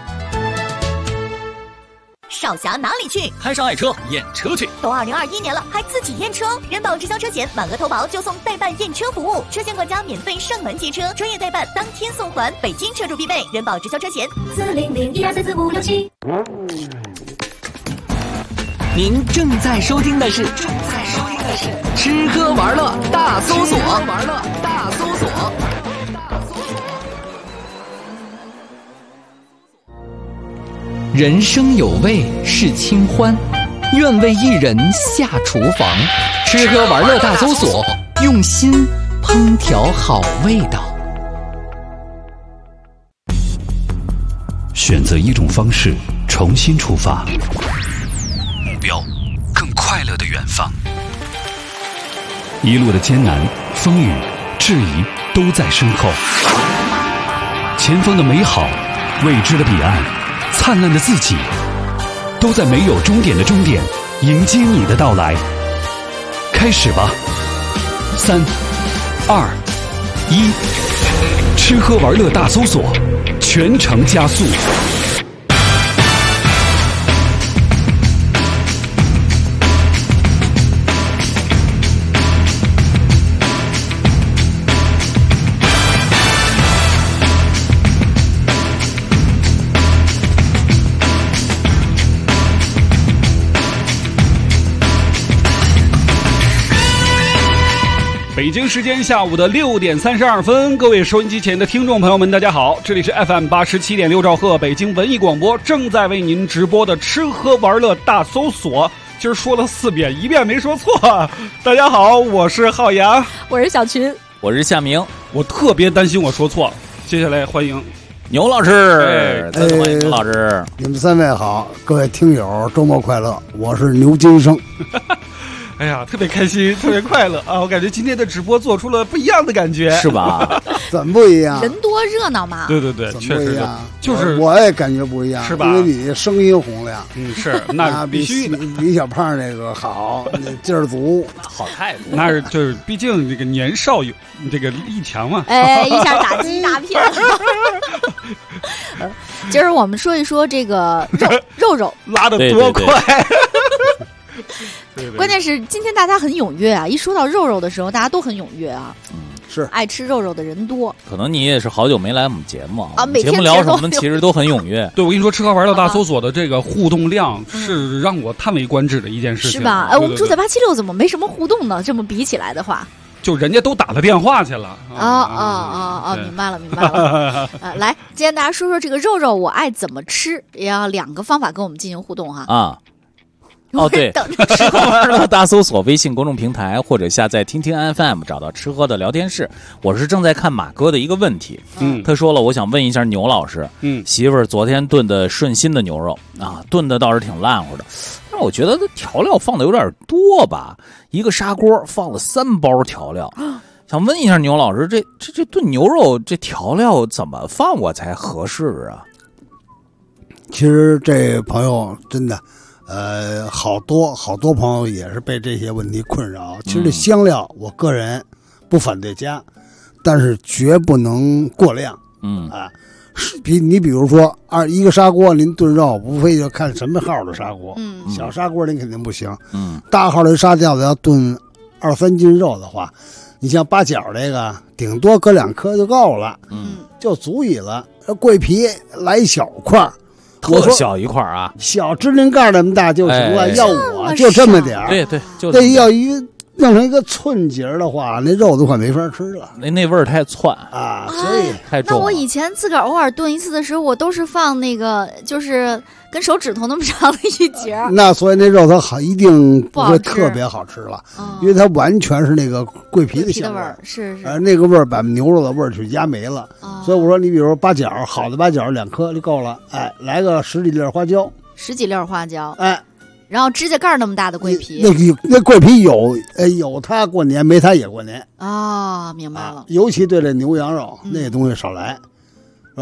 少侠哪里去？ 开上爱车验车去。 都2021年了，还自己验车？人保直销车险满额投保就送代办验车服务，车险管家免费上门接车，专业代办当天送还，北京车主必备。人保直销车险 40012344567。 您正在收听的是吃喝玩乐大搜索。人生有味是清欢，愿为一人下厨房。吃喝玩乐大搜索，用心烹调好味道。 选择一种方式，重新出发，目标更快乐的远方。一路的艰难、风雨、质疑都在身后，前方的美好、未知的彼岸、灿烂的自己，都在没有终点的终点迎接你的到来。开始吧，3、2、1，吃喝玩乐大搜索，全程加速。 北京时间下午的6点32分，各位收音机前的听众朋友们，大家好，这里是 FM 87.6兆赫北京文艺广播正在为您直播的吃喝玩乐大搜索。今儿说了4遍，1遍没说错。大家好，我是浩洋， 我是小群， 我是夏明。 我特别担心我说错。接下来欢迎牛老师，欢迎牛老师。 你们3位好，各位听友周末快乐，我是牛金生。 哎呀，特别开心，特别快乐啊！我感觉今天的直播做出了不一样的感觉， 是吧？ 怎么不一样？ 人多热闹嘛。 对对对，确实就是我也感觉不一样， 是吧？ 因为你声音洪亮， 是那必须的， 比小胖那个好，那劲儿足， 好太多。 那是就是，毕竟这个年少有这个力强嘛。 哎，一下打击大片。今儿我们说一说这个肉拉得多快。 对，关键是今天大家很踊跃啊！一说到肉的时候，大家都很踊跃啊。 是爱吃肉的人多。 可能你也是好久没来我们节目啊，每天节目聊什么其实都很踊跃。 对，我跟你说，吃喝玩乐大搜索的这个互动量是让我叹为观止的一件事情， 是吧？我们住在876怎么没什么互动呢？这么比起来的话， 就人家都打了电话去了。 明白了。来，今天大家说说这个肉，我爱怎么吃？也要2个方法跟我们进行互动哈。 啊。哦，对，吃喝玩乐大搜索微信公众平台或者下载听听 FM 找到吃喝的聊天室。我是正在看马哥的一个问题，他说了，我想问一下牛老师，媳妇儿昨天炖的顺心的牛肉啊，炖的倒是挺烂乎的，但是我觉得它调料放的有点多吧，一个砂锅放了3包调料，想问一下牛老师，这炖牛肉这调料怎么放我才合适啊？ 其实这朋友真的。好多朋友也是被这些问题困扰。其实这香料，我个人不反对加，但是绝不能过量。你比如说一个砂锅您炖肉，无非就看什么号的砂锅。小砂锅您肯定不行。大号的沙吊子要炖2、3斤肉的话，你像八角这个，顶多搁2颗就够了，就足以了。桂皮来一小块。 特小一块啊， 小指甲盖那么大就行了。要我就这么点儿， 对，就这要弄成一个寸节的话，那肉都快没法吃了。 那味儿太窜啊，所以太重。 那我以前自个儿偶尔炖一次的时候，我都是放那个，就是跟手指头那么长的一节。 那所以那肉它一定不会特别好吃了，因为它完全是那个桂皮的香味儿， 是那个味儿把牛肉的味儿去压没了。所以我说，你比如说八角，好的八角2颗就够了，哎，来个10几粒花椒 ，10几粒花椒， 哎， 然后指甲盖那么大的桂皮， 那桂皮有它过年，没它也过年啊，明白了。 尤其对这牛羊肉那东西少来，是吧？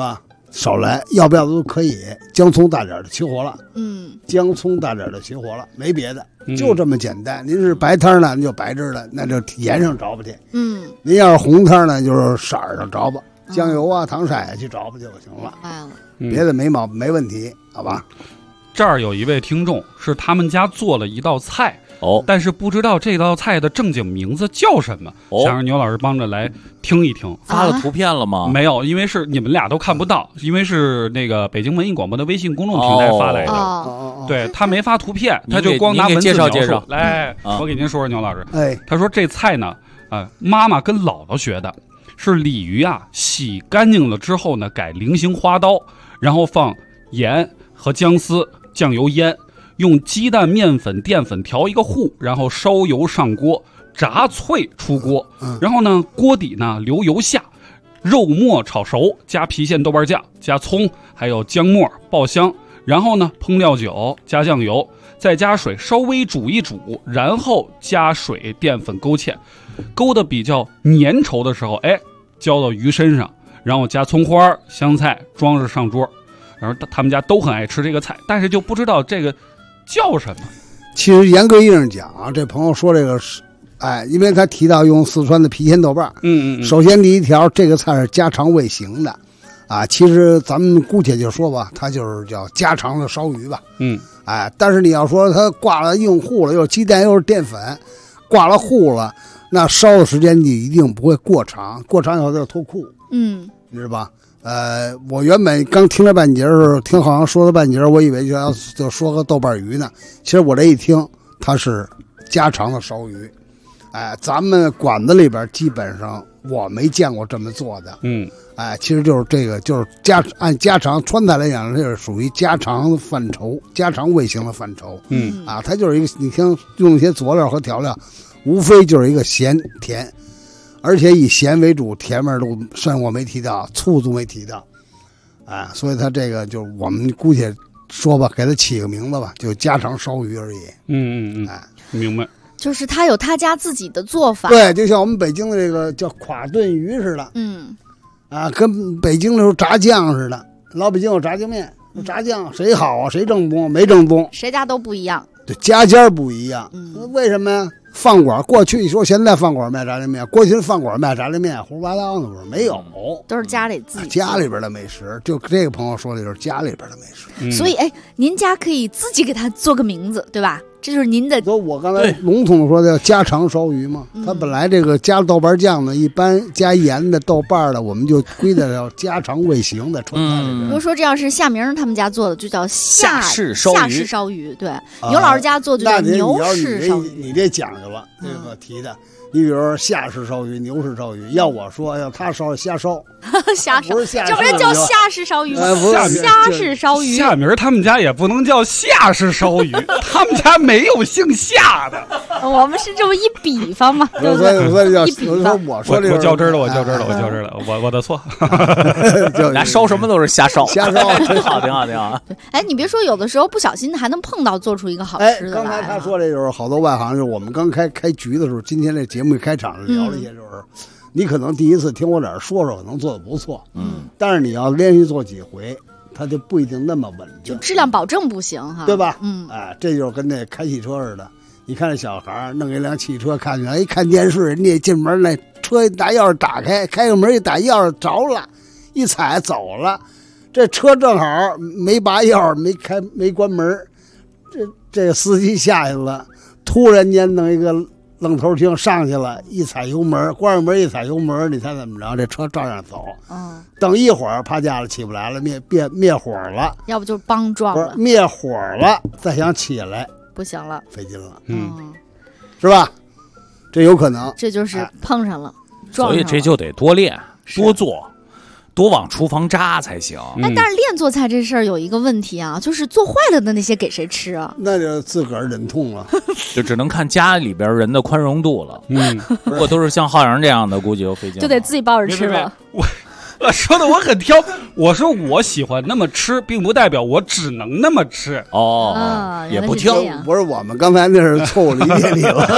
少来，要不要都可以。姜葱大点的齐活了，姜葱大点的齐活了，没别的，就这么简单。您是白汤呢，您就白汁的，那就盐上着吧去。您要是红汤呢，就是色儿上着吧，酱油啊、糖色啊去着吧就行了。别的没问题，好吧？ 这儿有一位听众是他们家做了一道菜。但是不知道这道菜的正经名字叫什么，想让牛老师帮着来听一听。 发了图片了吗？ 没有，因为是你们俩都看不到，因为是那个北京文艺广播的微信公众平台发来的。对，他没发图片，他就光拿文字介绍介绍。 来，我给您说说牛老师。他说这菜呢，妈妈跟姥姥学的，是鲤鱼啊，洗干净了之后呢，改菱形花刀，然后放盐和姜丝、酱油腌。用鸡蛋、面粉、淀粉调一个糊，然后烧油上锅，炸脆出锅。然后呢，锅底呢留油下，肉末炒熟，加郫县豆瓣酱，加葱，还有姜末爆香。然后呢，烹料酒，加酱油，再加水，稍微煮一煮，然后加水、淀粉勾芡，勾的比较粘稠的时候，浇到鱼身上，然后加葱花、香菜，装着上桌。然后他们家都很爱吃这个菜，但是就不知道这个叫什么？ 其实严格意义上讲啊，这朋友说这个是，因为他提到用四川的郫县豆瓣，首先第一条，这个菜是家常味型的，其实咱们姑且就说吧，它就是叫家常的烧鱼吧，但是你要说它挂了硬糊了，又是鸡蛋又是淀粉，挂了糊了，那烧的时间就一定不会过长，过长以后就脱裤，你知道吧？我原本刚听了半截的时候，听好像说了半截，我以为就说个豆瓣鱼呢。其实我这一听，它是家常的烧鱼。咱们馆子里边基本上我没见过这么做的。其实就是这个，就是按家常川菜来讲，这是属于家常范畴、家常味型的范畴。它就是一个，你听用一些佐料和调料，无非就是一个咸甜。而且以咸为主，甜味都甚我没提到，醋都没提到，所以它这个就我们姑且说吧，给它起个名字吧，就家常烧鱼而已。 明白。 就是他有他家自己的做法。 对，就像我们北京的这个叫垮炖鱼似的。跟北京的时候炸酱似的，老北京有炸酱面，炸酱谁好啊？谁正宗？没正宗， 谁家都不一样。 对，家不一样。为什么呀？饭馆过去，你说现在饭馆卖炸酱面，过去饭馆卖炸酱面胡说八道的不是？没有， 都是家里自己家里边的美食。就这个朋友说的就是家里边的美食。 所以您家可以自己给他做个名字，对吧？这就是您的。 我刚才笼统说的叫家常烧鱼嘛，它本来这个加豆瓣酱呢，一般加盐的豆瓣的，我们就归的叫家常味型的川菜里边。 比如说这要是夏明他们家做的，就叫夏式烧鱼。对，牛老师家做就叫牛式烧鱼。 你这讲究了，这个提的。你比如说夏式烧鱼、牛式烧鱼，要我说，要他烧瞎烧， 瞎烧， 不是夏， 这不是叫夏式烧鱼吗？夏式烧鱼。 夏明他们家也不能叫夏式烧鱼，他们家没有姓夏的。 我们是这么一比方嘛，对不对？ 一比方。 我说我较真了，我的错。 咱烧什么都是瞎烧， 瞎烧， 挺好。 你别说，有的时候不小心还能碰到做出一个好吃的来。 刚才他说这就是好多外行，就是我们刚开局的时候，今天这节目开场聊了一些，就是你可能第一次听我在这说，可能做的不错，但是你要连续做几回，它就不一定那么稳定， 就质量保证不行哈， 对吧？这就是跟那开汽车似的，你看这小孩弄一辆汽车，看见看电视，人家进门那车打钥匙打开，开个门一打钥匙着了，一踩走了，这车正好没拔钥匙，没关门，这个司机下去了，突然间弄一个愣头青上去了，一踩油门，关上门一踩油门，你猜怎么着？这车照样走。等一会儿趴架了起不来了，灭火了， 要不就帮撞了， 灭火了，再想起来不行了， 费劲了，是吧？这有可能， 这就是碰上了，撞上了。 所以这就得多练，多做。多往厨房扎才行。 但是练做菜这事儿有一个问题啊，就是做坏了的那些给谁吃啊？ 那就自个儿忍痛了， 就只能看家里边人的宽容度了。如果都是像浩洋这样的，估计就费劲了， 就得自己抱着吃了。 我说的我很挑，我说我喜欢那么吃，并不代表我只能那么吃。 也不挑。 不是我们刚才那是错误理解你了。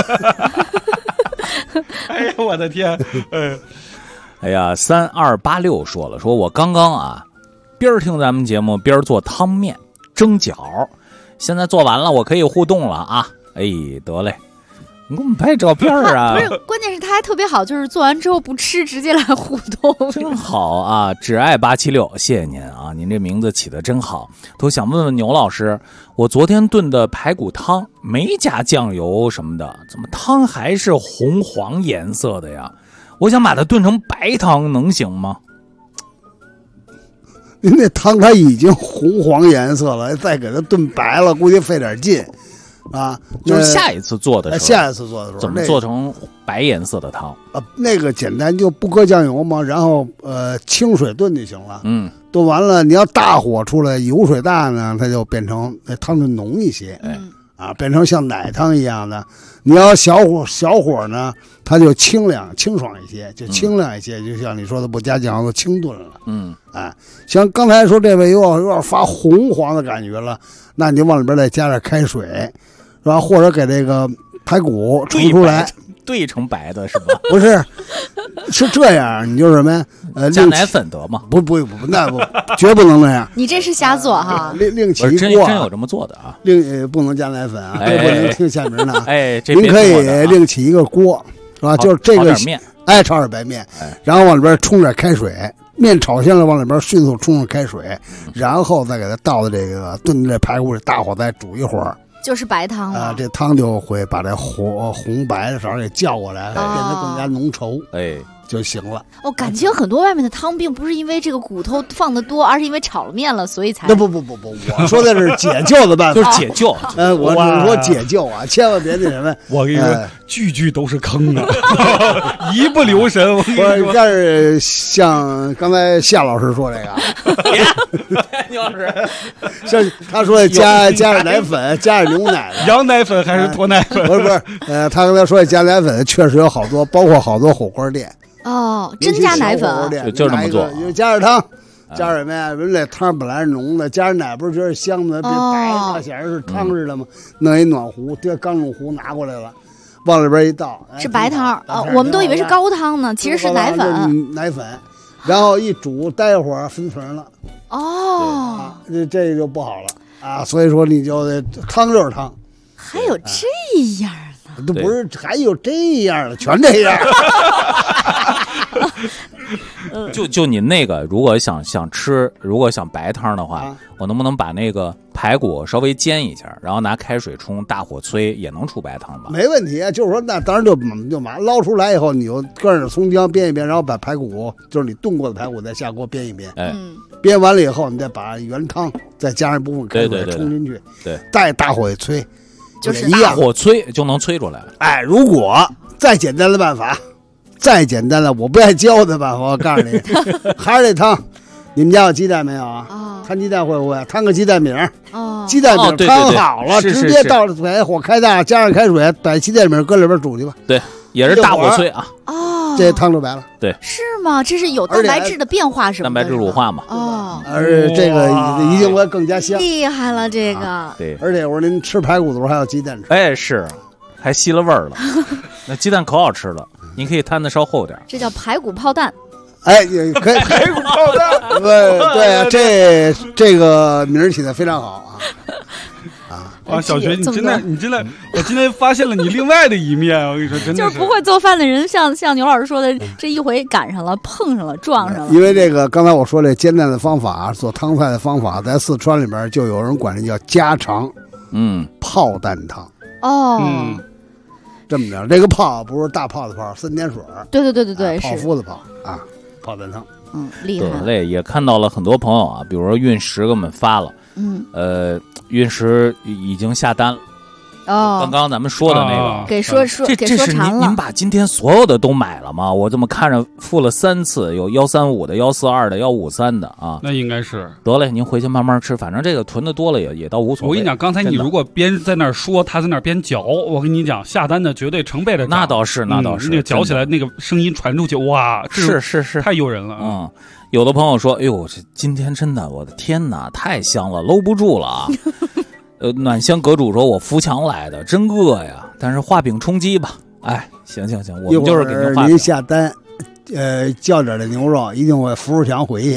哎呀，我的天！ 哎呀，3286说了，说我刚刚边听咱们节目边做汤面蒸饺。现在做完了，我可以互动了啊！哎，得嘞，你给我们拍照片啊！ 不是，关键是他还特别好，就是做完之后不吃，直接来互动， 真好啊！只爱876，谢谢您啊！您这名字起得真好。都想问问牛老师，我昨天炖的排骨汤没加酱油什么的，怎么汤还是红黄颜色的呀？我想把它炖成白汤，能行吗？ 您那汤它已经红黄颜色了，再给它炖白了，估计费点劲啊。 就是下一次做的时候， 下一次做的时候怎么做成白颜色的汤？ 那个简单，就不搁酱油嘛，然后清水炖就行了。炖完了，你要大火出来，油水大呢，它就变成那汤就浓一些。变成像奶汤一样的。你要小火呢，它就清爽一些，就清亮一些，就像你说的，不加酱油清炖了。像刚才说这位有点发红黄的感觉了，那你往里边再加点开水，然后或者给这个排骨盛出来。 兑成白的是吧？ 不是，是这样，你就是什么呀？ 加奶粉得吗？ 不，那不绝不能那样。 你这是瞎做哈？ 另起一锅， 真有这么做的啊？ 不能加奶粉啊，这不能听下名的啊。 您可以另起一个锅，是吧？就是这个面， 炒点白面，然后往里边冲点开水，面炒香了，往里边迅速冲上开水，然后再给它倒在这个炖这排骨里，大火再煮一会儿。 就是白汤了这汤就会把这红白的色给叫过来，变得更加浓稠，就行了。 感情很多外面的汤并不是因为这个骨头放的多，而是因为炒了面了，所以才不，我说的是解救的办法， 就是解救。 我是说解救啊，千万别那什么。 我跟你说，句都是坑啊，一不留神。我要是像刚才夏老师说这个， 就是像他说加点奶粉，加点牛奶， 羊奶粉还是脱奶粉？ 不是，他刚才说加奶粉，确实有好多，包括好多火锅店。 真加奶粉， 就这么做， 加点汤，加点什么呀？人这汤本来是浓的，加点奶不是觉得香的，变白了，显然是汤似的吗？弄一暖壶，这刚用壶拿过来了，往里边一倒， 是白汤我们都以为是高汤呢，其实是奶粉。 奶粉，然后一煮，待会儿分层了。这就不好了啊！所以说你就汤就是汤。 还有这样的？ 都不是，还有这样的，全这样。 就您那个，如果想吃，如果想白汤的话，我能不能把那个排骨稍微煎一下，然后拿开水冲，大火催，也能出白汤吧？ 没问题啊，就是说那当然就马上捞出来以后，你就搁点葱姜煸一煸，然后把排骨，就是你炖过的排骨再下锅煸一煸。煸完了以后，你再把原汤再加上一部分开水冲进去，再大火一催。 就是大火催就能催出来。 如果再简单的办法，再简单的我不爱教的办法，我告诉你，还是这汤。你们家有鸡蛋没有啊？摊鸡蛋会不会摊个鸡蛋饼？鸡蛋饼摊好了，直接倒着水，火开大，加上开水，把鸡蛋饼搁里边煮去吧。 对，也是大火催啊。 这汤就白了。 对， 是吗？这是有蛋白质的变化什么的？ 蛋白质乳化嘛。 而这个一定会更加香。 厉害了，这个。 对， 而且我说您吃排骨的时候还有鸡蛋吃。 是，还吸了味儿了。那鸡蛋可好吃了，您可以摊的稍厚点。 这叫排骨泡蛋。 也可以排骨泡蛋。对，这个名儿起的非常好啊。 小学，你真的，我今天发现了你另外的一面。我跟你说，真的就是不会做饭的人，像牛老师说的，这一回赶上了，碰上了，撞上了。 因为这个刚才我说这煎蛋的方法，做汤菜的方法，在四川里边就有人管这叫家常，泡蛋汤。这么着，这个泡不是大泡的泡，三点水。 对， 泡芙的泡啊，泡蛋汤。 厉害。 对，也看到了很多朋友啊，比如说运石给我们发了，运石已经下单了。刚刚咱们说的那个， 给说这是您把今天所有的都买了吗？我怎么看着付了3次，有135的、142的、153的啊？ 那应该是。 得嘞，您回去慢慢吃，反正这个囤的多了也倒无所谓。 我跟你讲，刚才你如果边在那儿说，他在那儿边嚼，我跟你讲，下单的绝对成倍的涨。 那倒是， 那个嚼起来那个声音传出去，哇， 是太诱人了。 有的朋友说，哎呦，这今天真的，我的天哪，太香了，搂不住了啊！暖香阁主说，我扶墙来的，真饿呀，但是画饼充饥吧。行，我们就是给您画饼。 您下单， 叫点的牛肉，一定会扶着墙回去。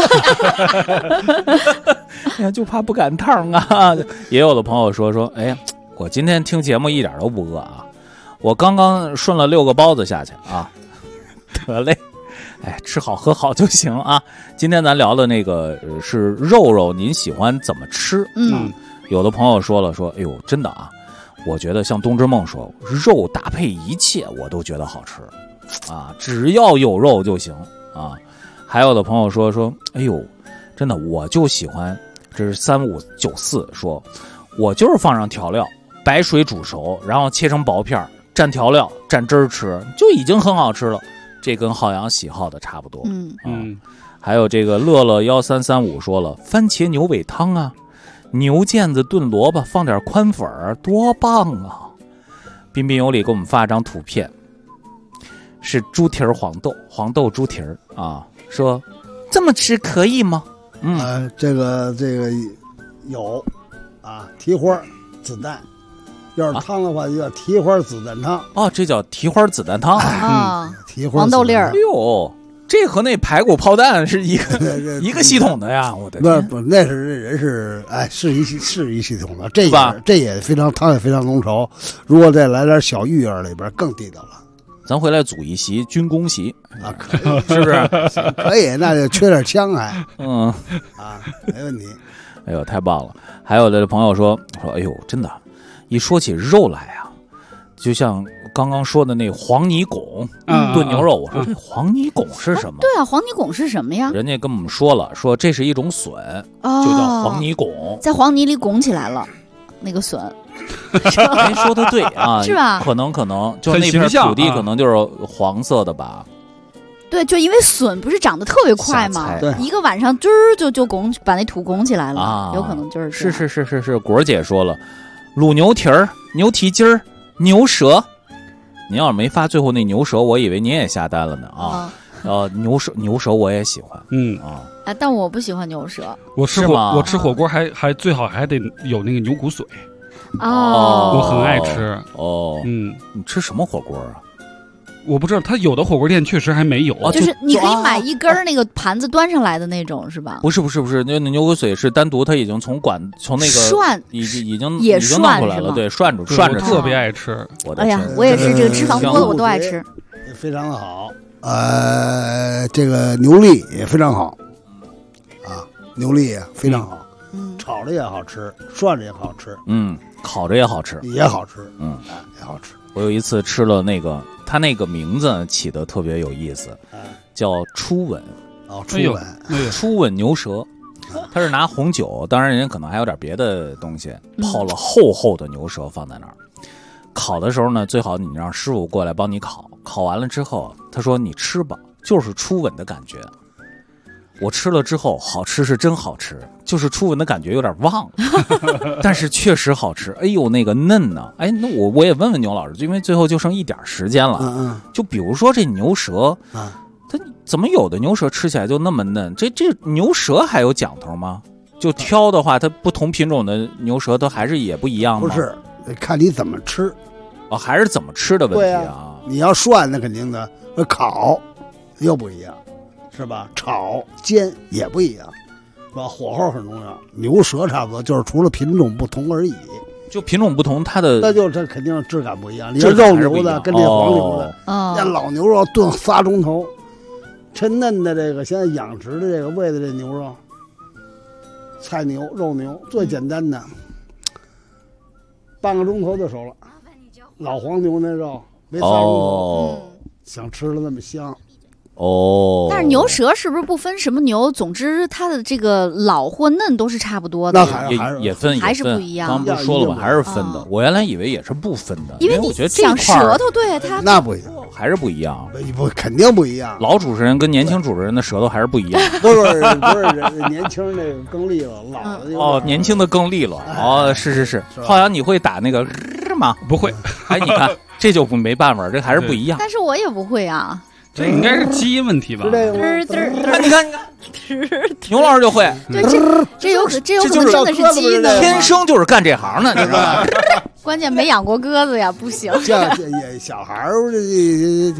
哎呀，就怕不赶趟啊！也有的朋友说，哎呀，我今天听节目一点都不饿啊，我刚刚顺了6个包子下去啊，得嘞。哎，吃好喝好就行啊。今天咱聊的那个是肉，您喜欢怎么吃？有的朋友说，哎呦，真的啊，我觉得像冬之梦说，肉搭配一切我都觉得好吃啊，只要有肉就行啊。还有的朋友说，哎呦，真的我就喜欢，这是3594说，我就是放上调料，白水煮熟，然后切成薄片，蘸调料蘸汁儿吃，就已经很好吃了。这跟浩洋喜好的差不多。还有这个乐乐1335说了，番茄牛尾汤啊，牛腱子炖萝卜放点宽粉儿，多棒啊！彬彬有礼给我们发张图片，是猪蹄儿黄豆猪蹄儿啊，说这么吃可以吗？ 这个有啊，蹄花子弹。要是汤的话，就叫蹄花子弹汤。 哦，这叫蹄花子弹汤啊， 蹄花黄豆粒儿。 哎呦，这和那排骨炮弹是一个系统的呀！我的天，不，那是人是是一系统的，这也非常汤也非常浓稠。如果再来点小芋儿里边，更地道了。 咱回来组一席军功席啊，可以， 是不是？ 可以，那就缺点枪还没问题。 哎呦，太棒了！还有的朋友说，哎呦，真的。一说起肉来啊，就像刚刚说的那黄泥拱炖牛肉，我说这黄泥拱是什么？ 对啊，黄泥拱是什么呀？ 人家跟我们说了，说这是一种笋，就叫黄泥拱， 在黄泥里拱起来了，那个笋。 没说的对啊， 是吧？ 可能就那片土地可能就是黄色的吧。 对，就因为笋不是长得特别快嘛，一个晚上就拱把那土拱起来了，啊、有可能就是这样。 是，果儿姐说了。卤牛蹄儿、牛蹄筋儿、牛舌，您要是没发最后那牛舌，我以为您也下单了呢啊！牛舌我也喜欢， 但我不喜欢牛舌。 我吃火锅还最好还得有那个牛骨髓哦， 我很爱吃哦。你吃什么火锅啊？ 我不知道，他有的火锅店确实还没有， 就是你可以买一根那个盘子端上来的那种，是吧？ 不是，那牛骨髓是单独，它已经从那个涮， 已经弄出来了，对，涮着特别爱吃。 哎呀，我也是，这个脂肪多的我都爱吃， 非常的好。这个牛粒也非常好啊，牛粒也非常好，炒着也好吃，涮着也好吃， 烤着也好吃， 也好吃，也好吃。 我有一次吃了那个，它那个名字起得特别有意思，叫初吻。初吻牛舌，它是拿红酒，当然人家可能还有点别的东西，泡了厚厚的牛舌放在那儿。烤的时候呢，最好你让师傅过来帮你烤。烤完了之后，他说你吃吧，就是初吻的感觉。我吃了之后，好吃是真好吃，就是初吻的感觉有点忘了，但是确实好吃。哎呦，那个嫩呢！哎，那我也问问牛老师，因为最后就剩一点时间了。就比如说这牛舌，它怎么有的牛舌吃起来就那么嫩？这牛舌还有讲头吗？就挑的话，它不同品种的牛舌它还是也不一样吗？ 不是，看你怎么吃。 还是怎么吃的问题啊？ 你要涮那肯定的，烤又不一样。是吧？炒、煎也不一样，是吧？火候很重要。牛舌差不多，就是除了品种不同而已。 就品种不同，它的那就这肯定质感不一样。你这肉牛的跟这黄牛的，那老牛肉炖3钟头，抻嫩的这个现在养殖的这个喂的这牛肉，菜牛、肉牛最简单的，半个钟头就熟了。老黄牛那肉没3钟头，想吃了那么香。 但是牛舌是不是不分什么牛？总之它的这个老或嫩都是差不多的， 也分， 还是不一样。 刚不是说了吗？还是分的。我原来以为也是不分的， 因为我觉得讲舌头，对它那不一样， 还是不一样。 不，肯定不一样。 老主持人跟年轻主持人的舌头还是不一样。 不是，年轻那个更利落，老的年轻的更利落。是。浩洋，你会打那个吗？ 不会。 哎，你看这就没办法，这还是不一样。 但是我也不会啊。 这应该是基因问题吧？ 你看，牛老师就会。 对，这有可能真的是基因的， 天生就是干这行的，你知道吧？ 关键没养过鸽子呀，不行。 这小孩儿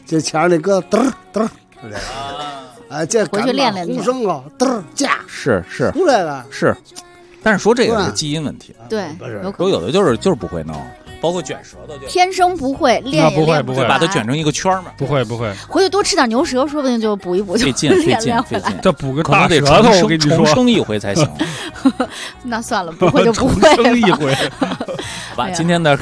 这前那个嘚儿嘚儿，哎，这回去练练去。 红绳啊，嘚儿架是出来了是，但是说这个是基因问题， 对， 有的就是不会弄。包括卷舌的， 天生不会练也练不会把它卷成一个圈嘛。 不会， 回去多吃点牛舌，说不定就补一补， 费劲。 这补个大舌头，我跟你说， 重生一回才行。 那算了，不会就不会。 重生一回。 好吧，今天的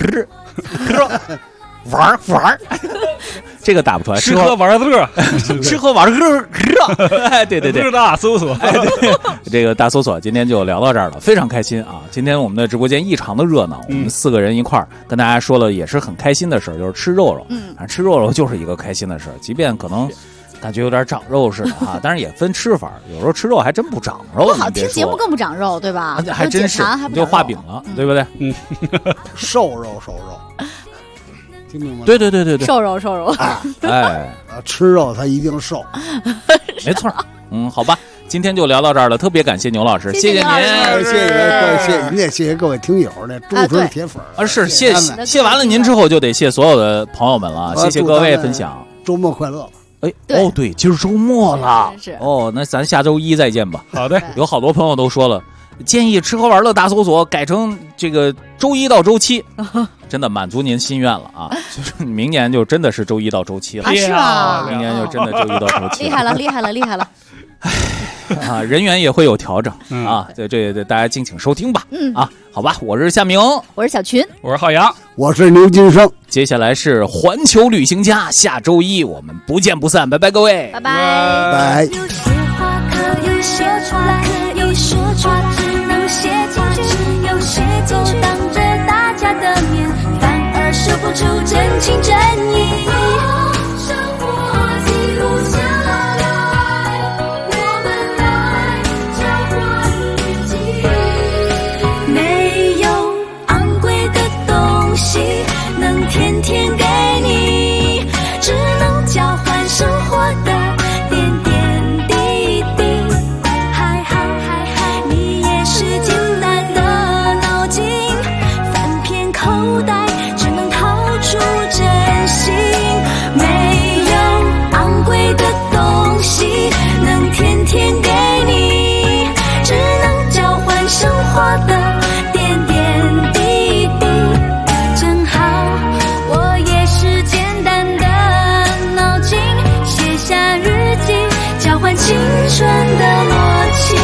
玩这个打不出来， 吃喝玩乐， 吃喝玩乐，对， 大搜索， 这个大搜索今天就聊到这儿了，非常开心啊！今天我们的直播间异常的热闹，我们4个人一块儿跟大家说了也是很开心的事儿，就是吃肉肉，吃肉肉就是一个开心的事儿，即便可能感觉有点长肉似的哈，但是也分吃法，有时候吃肉还真不长肉， 不好听节目更不长肉，对吧？ 还真是，就画饼了，对不对？ 瘦肉。听明白吗？ 对， 瘦肉， 哎， 吃肉它一定瘦， 没错。好吧，今天就聊到这儿了，特别感谢牛老师，谢谢您， 谢谢各位听友的忠实铁粉啊！是谢完了您之后，就得谢所有的朋友们了，谢谢各位分享， 周末快乐！ 哎，对，今儿周末了，那咱下周一再见吧。 好的， 有好多朋友都说了，建议吃喝玩乐大搜索改成这个周一到周七。真的满足您心愿了啊！就是明年就真的是周一到周七了， 是吗？ 明年就真的周一到周七， 厉害了！ 哎，人员也会有调整啊！这大家敬请收听吧。好吧，我是夏明， 我是小群， 我是浩洋， 我是牛金生。 接下来是环球旅行家，下周一我们不见不散，拜拜各位， 拜拜。 有些话可以说出来，可以说出来，只能写进去，有些就当着大家的面。说不出真情真意，生活记录下来，我们来交换日记。没有昂贵的东西能天天给你，只能交换生活的点点滴滴。还好你也是简单的脑筋，翻遍口袋出真心，没有昂贵的东西能天天给你，只能交换生活的点点滴滴。正好我也是简单的脑筋，写下日记，交换青春的默契。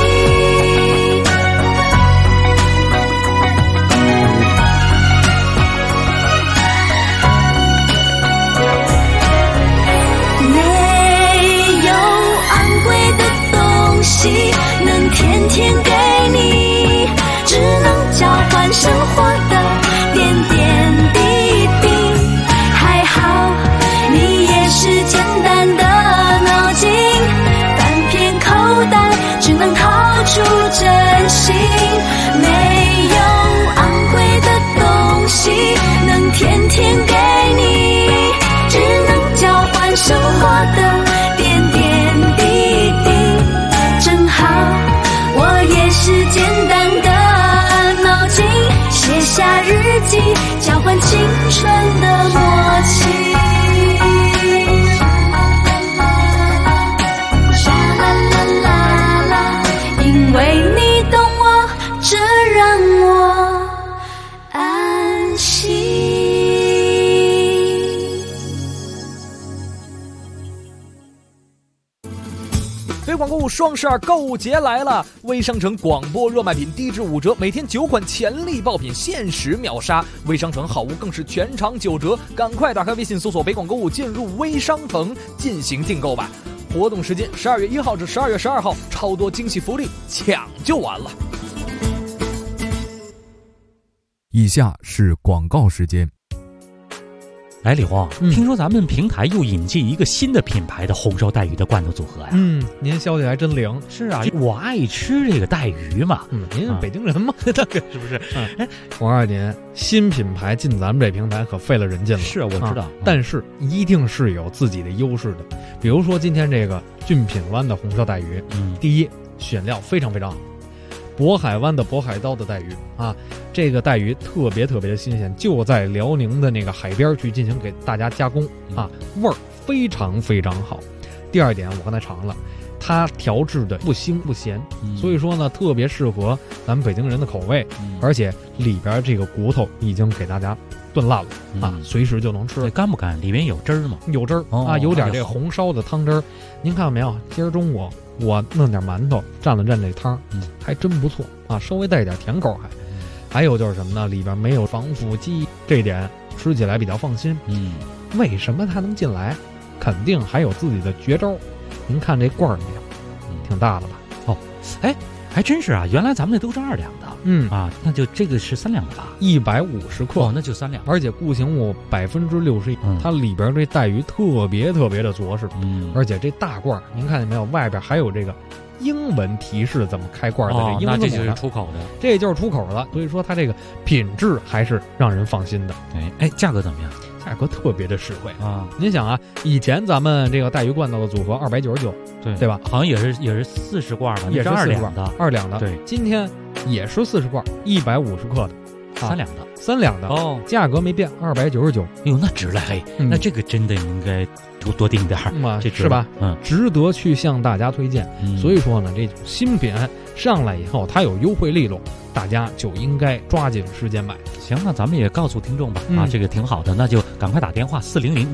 能天天给你，只能交换生活的点点滴滴。还好你也是简单的脑筋，翻遍口袋只能掏出真心。没有昂贵的东西能天天给你，只能交换生活的点点滴滴。正好我也是简单的脑筋，写下日记，交换青春的默契。啦啦啦啦，因为你懂我，这让我安心。 非广购物双12购物节来了！微商城广播热卖品低至5折，每天9款潜力爆品限时秒杀。微商城好物更是全场9折，赶快打开微信搜索北广购物，进入微商城进行订购吧。活动时间12月1号至12月12号，超多惊喜福利，抢就完了。 以下是广告时间。 来，李红，听说咱们平台又引进一个新的品牌的红烧带鱼的罐头组合呀？ 您消息还真灵。 是啊，我爱吃这个带鱼嘛。 您是北京人嘛，那个是不是？我告诉您，新品牌进咱们这平台可费了人劲了。 是啊，我知道， 但是一定是有自己的优势的。比如说今天这个俊品湾的红烧带鱼，第一，选料非常非常好。渤海湾的渤海刀的带鱼啊，这个带鱼特别特别的新鲜，就在辽宁的那个海边去进行给大家加工啊，味儿非常非常好。第二点，我刚才尝了，它调制的不腥不咸，所以说呢，特别适合咱们北京人的口味，而且里边这个骨头已经给大家炖烂了啊，随时就能吃。 干不干？里面有汁儿吗？ 有汁儿啊，有点这个红烧的汤汁儿。您看到没有？今儿中午我弄点馒头蘸了蘸这汤，还真不错啊，稍微带一点甜口还。还有就是什么呢？里边没有防腐剂，这一点吃起来比较放心。为什么它能进来？肯定还有自己的绝招。您看这罐儿没有？挺大的吧？ 哦，哎，还真是啊！原来咱们那都是2两的，那就这个是3两的吧 ？150克， 那就3两。 而且固形物61%，它里边这带鱼特别特别的着实，而且这大罐儿，您看见没有？外边还有这个英文提示怎么开罐的，这英文那这就是出口的， 这就是出口的，所以说它这个品质还是让人放心的。 哎，价格怎么样？ 价格特别的实惠啊！您想啊，以前咱们这个带鱼罐头的组合299，对吧？ 好像也是40罐吧， 也是 2两的 ，2两的。 对， 今天也是40罐，150克的 ，3两的 ，3两的哦， 价格没变，299。 哟，那值了嘿，那这个真的应该多订点儿，这是吧？值得去向大家推荐。所以说呢，这种新品上来以后，它有优惠力度，大家就应该抓紧时间买。 行，那咱们也告诉听众吧，这个挺好的，那就赶快打电话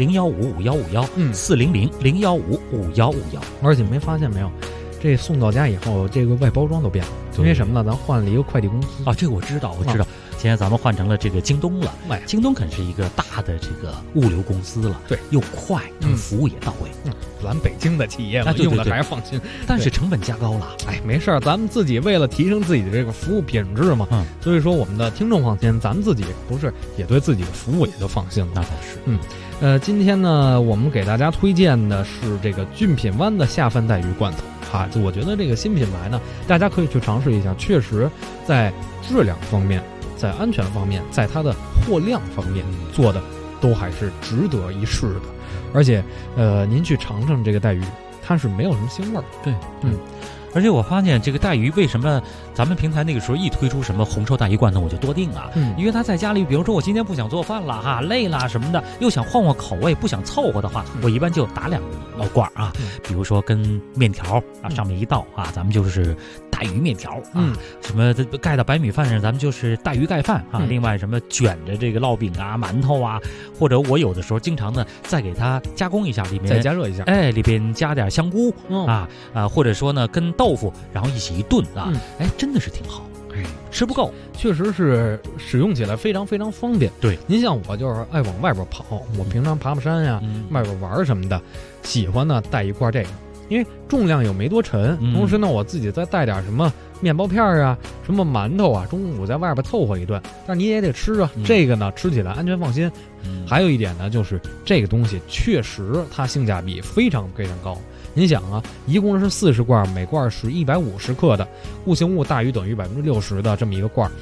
400-015-5151，400-015-5151。 而且没发现没有，这送到家以后，这个外包装都变了，因为什么呢？咱换了一个快递公司啊，这个我知道。现在咱们换成了这个京东了，京东可是一个大的这个物流公司了， 对， 又快，服务也到位。 咱北京的企业嘛，用的还放心， 但是成本加高了。 哎，没事儿，咱们自己为了提升自己的这个服务品质嘛，所以说我们的听众放心，咱们自己不是也对自己的服务也就放心了。 那倒是， 今天呢，我们给大家推荐的是这个骏品湾的下饭带鱼罐头。就我觉得这个新品牌呢，大家可以去尝试一下，确实在质量方面，在安全方面，在它的货量方面做的都还是值得一试的。而且您去尝尝这个带鱼，它是没有什么腥味儿。 对，而且我发现这个带鱼为什么咱们平台那个时候一推出什么红烧带鱼罐头我就多订啊，因为他在家里，比如说我今天不想做饭了累了什么的，又想换换口味，不想凑合的话，我一般就打2罐啊，比如说跟面条上面一道咱们就是带鱼面条什么盖到白米饭上咱们就是带鱼盖饭另外什么卷着这个烙饼馒头或者我有的时候经常呢再给它加工一下，里面再加热一下， 里边加点香菇或者说呢跟豆腐然后一起一炖真的是挺好，吃不够， 确实是使用起来非常非常方便。 对， 您像我就是爱往外边跑，我平常爬山呀，外边玩什么的，喜欢呢带一罐这个，因为重量又没多沉，同时呢我自己再带点什么面包片什么馒头中午在外边凑合一顿，但你也得吃这个呢吃起来安全放心。还有一点呢，就是这个东西确实它性价比非常非常高。您想一共是40罐，每罐是150克的，固形物大于等于60%的这么一个罐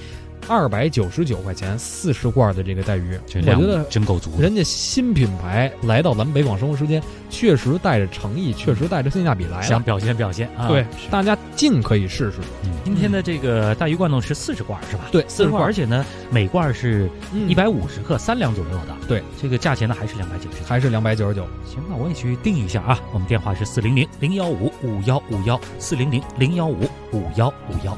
，299块钱40罐的这个带鱼，我觉得真够足。 人家新品牌来到咱们北广生活时间，确实带着诚意，确实带着性价比来了， 想表现对，大家尽可以试试。 今天的这个带鱼罐头是40罐是吧？ 对 ，40罐，而且呢每罐是150克，3两左右的。 对， 这个价钱呢还是299， 还是299。 行，那我也去定一下我们电话是400-015-5151，400-015-5151。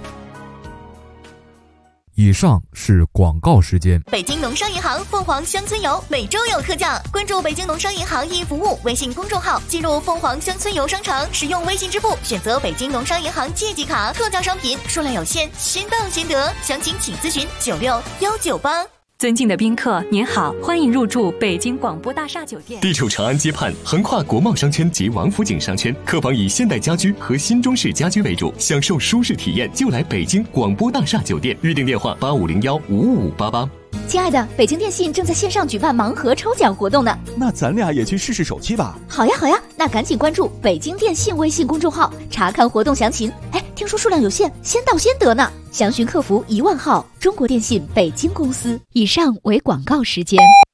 以上是广告时间。 北京农商银行凤凰乡村游每周有特价，关注北京农商银行一服务微信公众号，进入凤凰乡村游商城，使用微信支付选择北京农商银行借记卡，特价商品数量有限，先到先得，详情请咨询96198。 尊敬的宾客，您好，欢迎入住北京广播大厦酒店。 地处长安街畔，横跨国贸商圈及王府井商圈，客房以现代家居和新中式家居为主，享受舒适体验就来北京广播大厦酒店。预订电话8501-55588。 亲爱的，北京电信正在线上举办盲盒抽奖活动呢， 那咱俩也去试试手气吧。 好呀好呀，那赶紧关注北京电信微信公众号，查看活动详情。听说数量有限，先到先得呢，详询客服10000号，中国电信北京公司。以上为广告时间。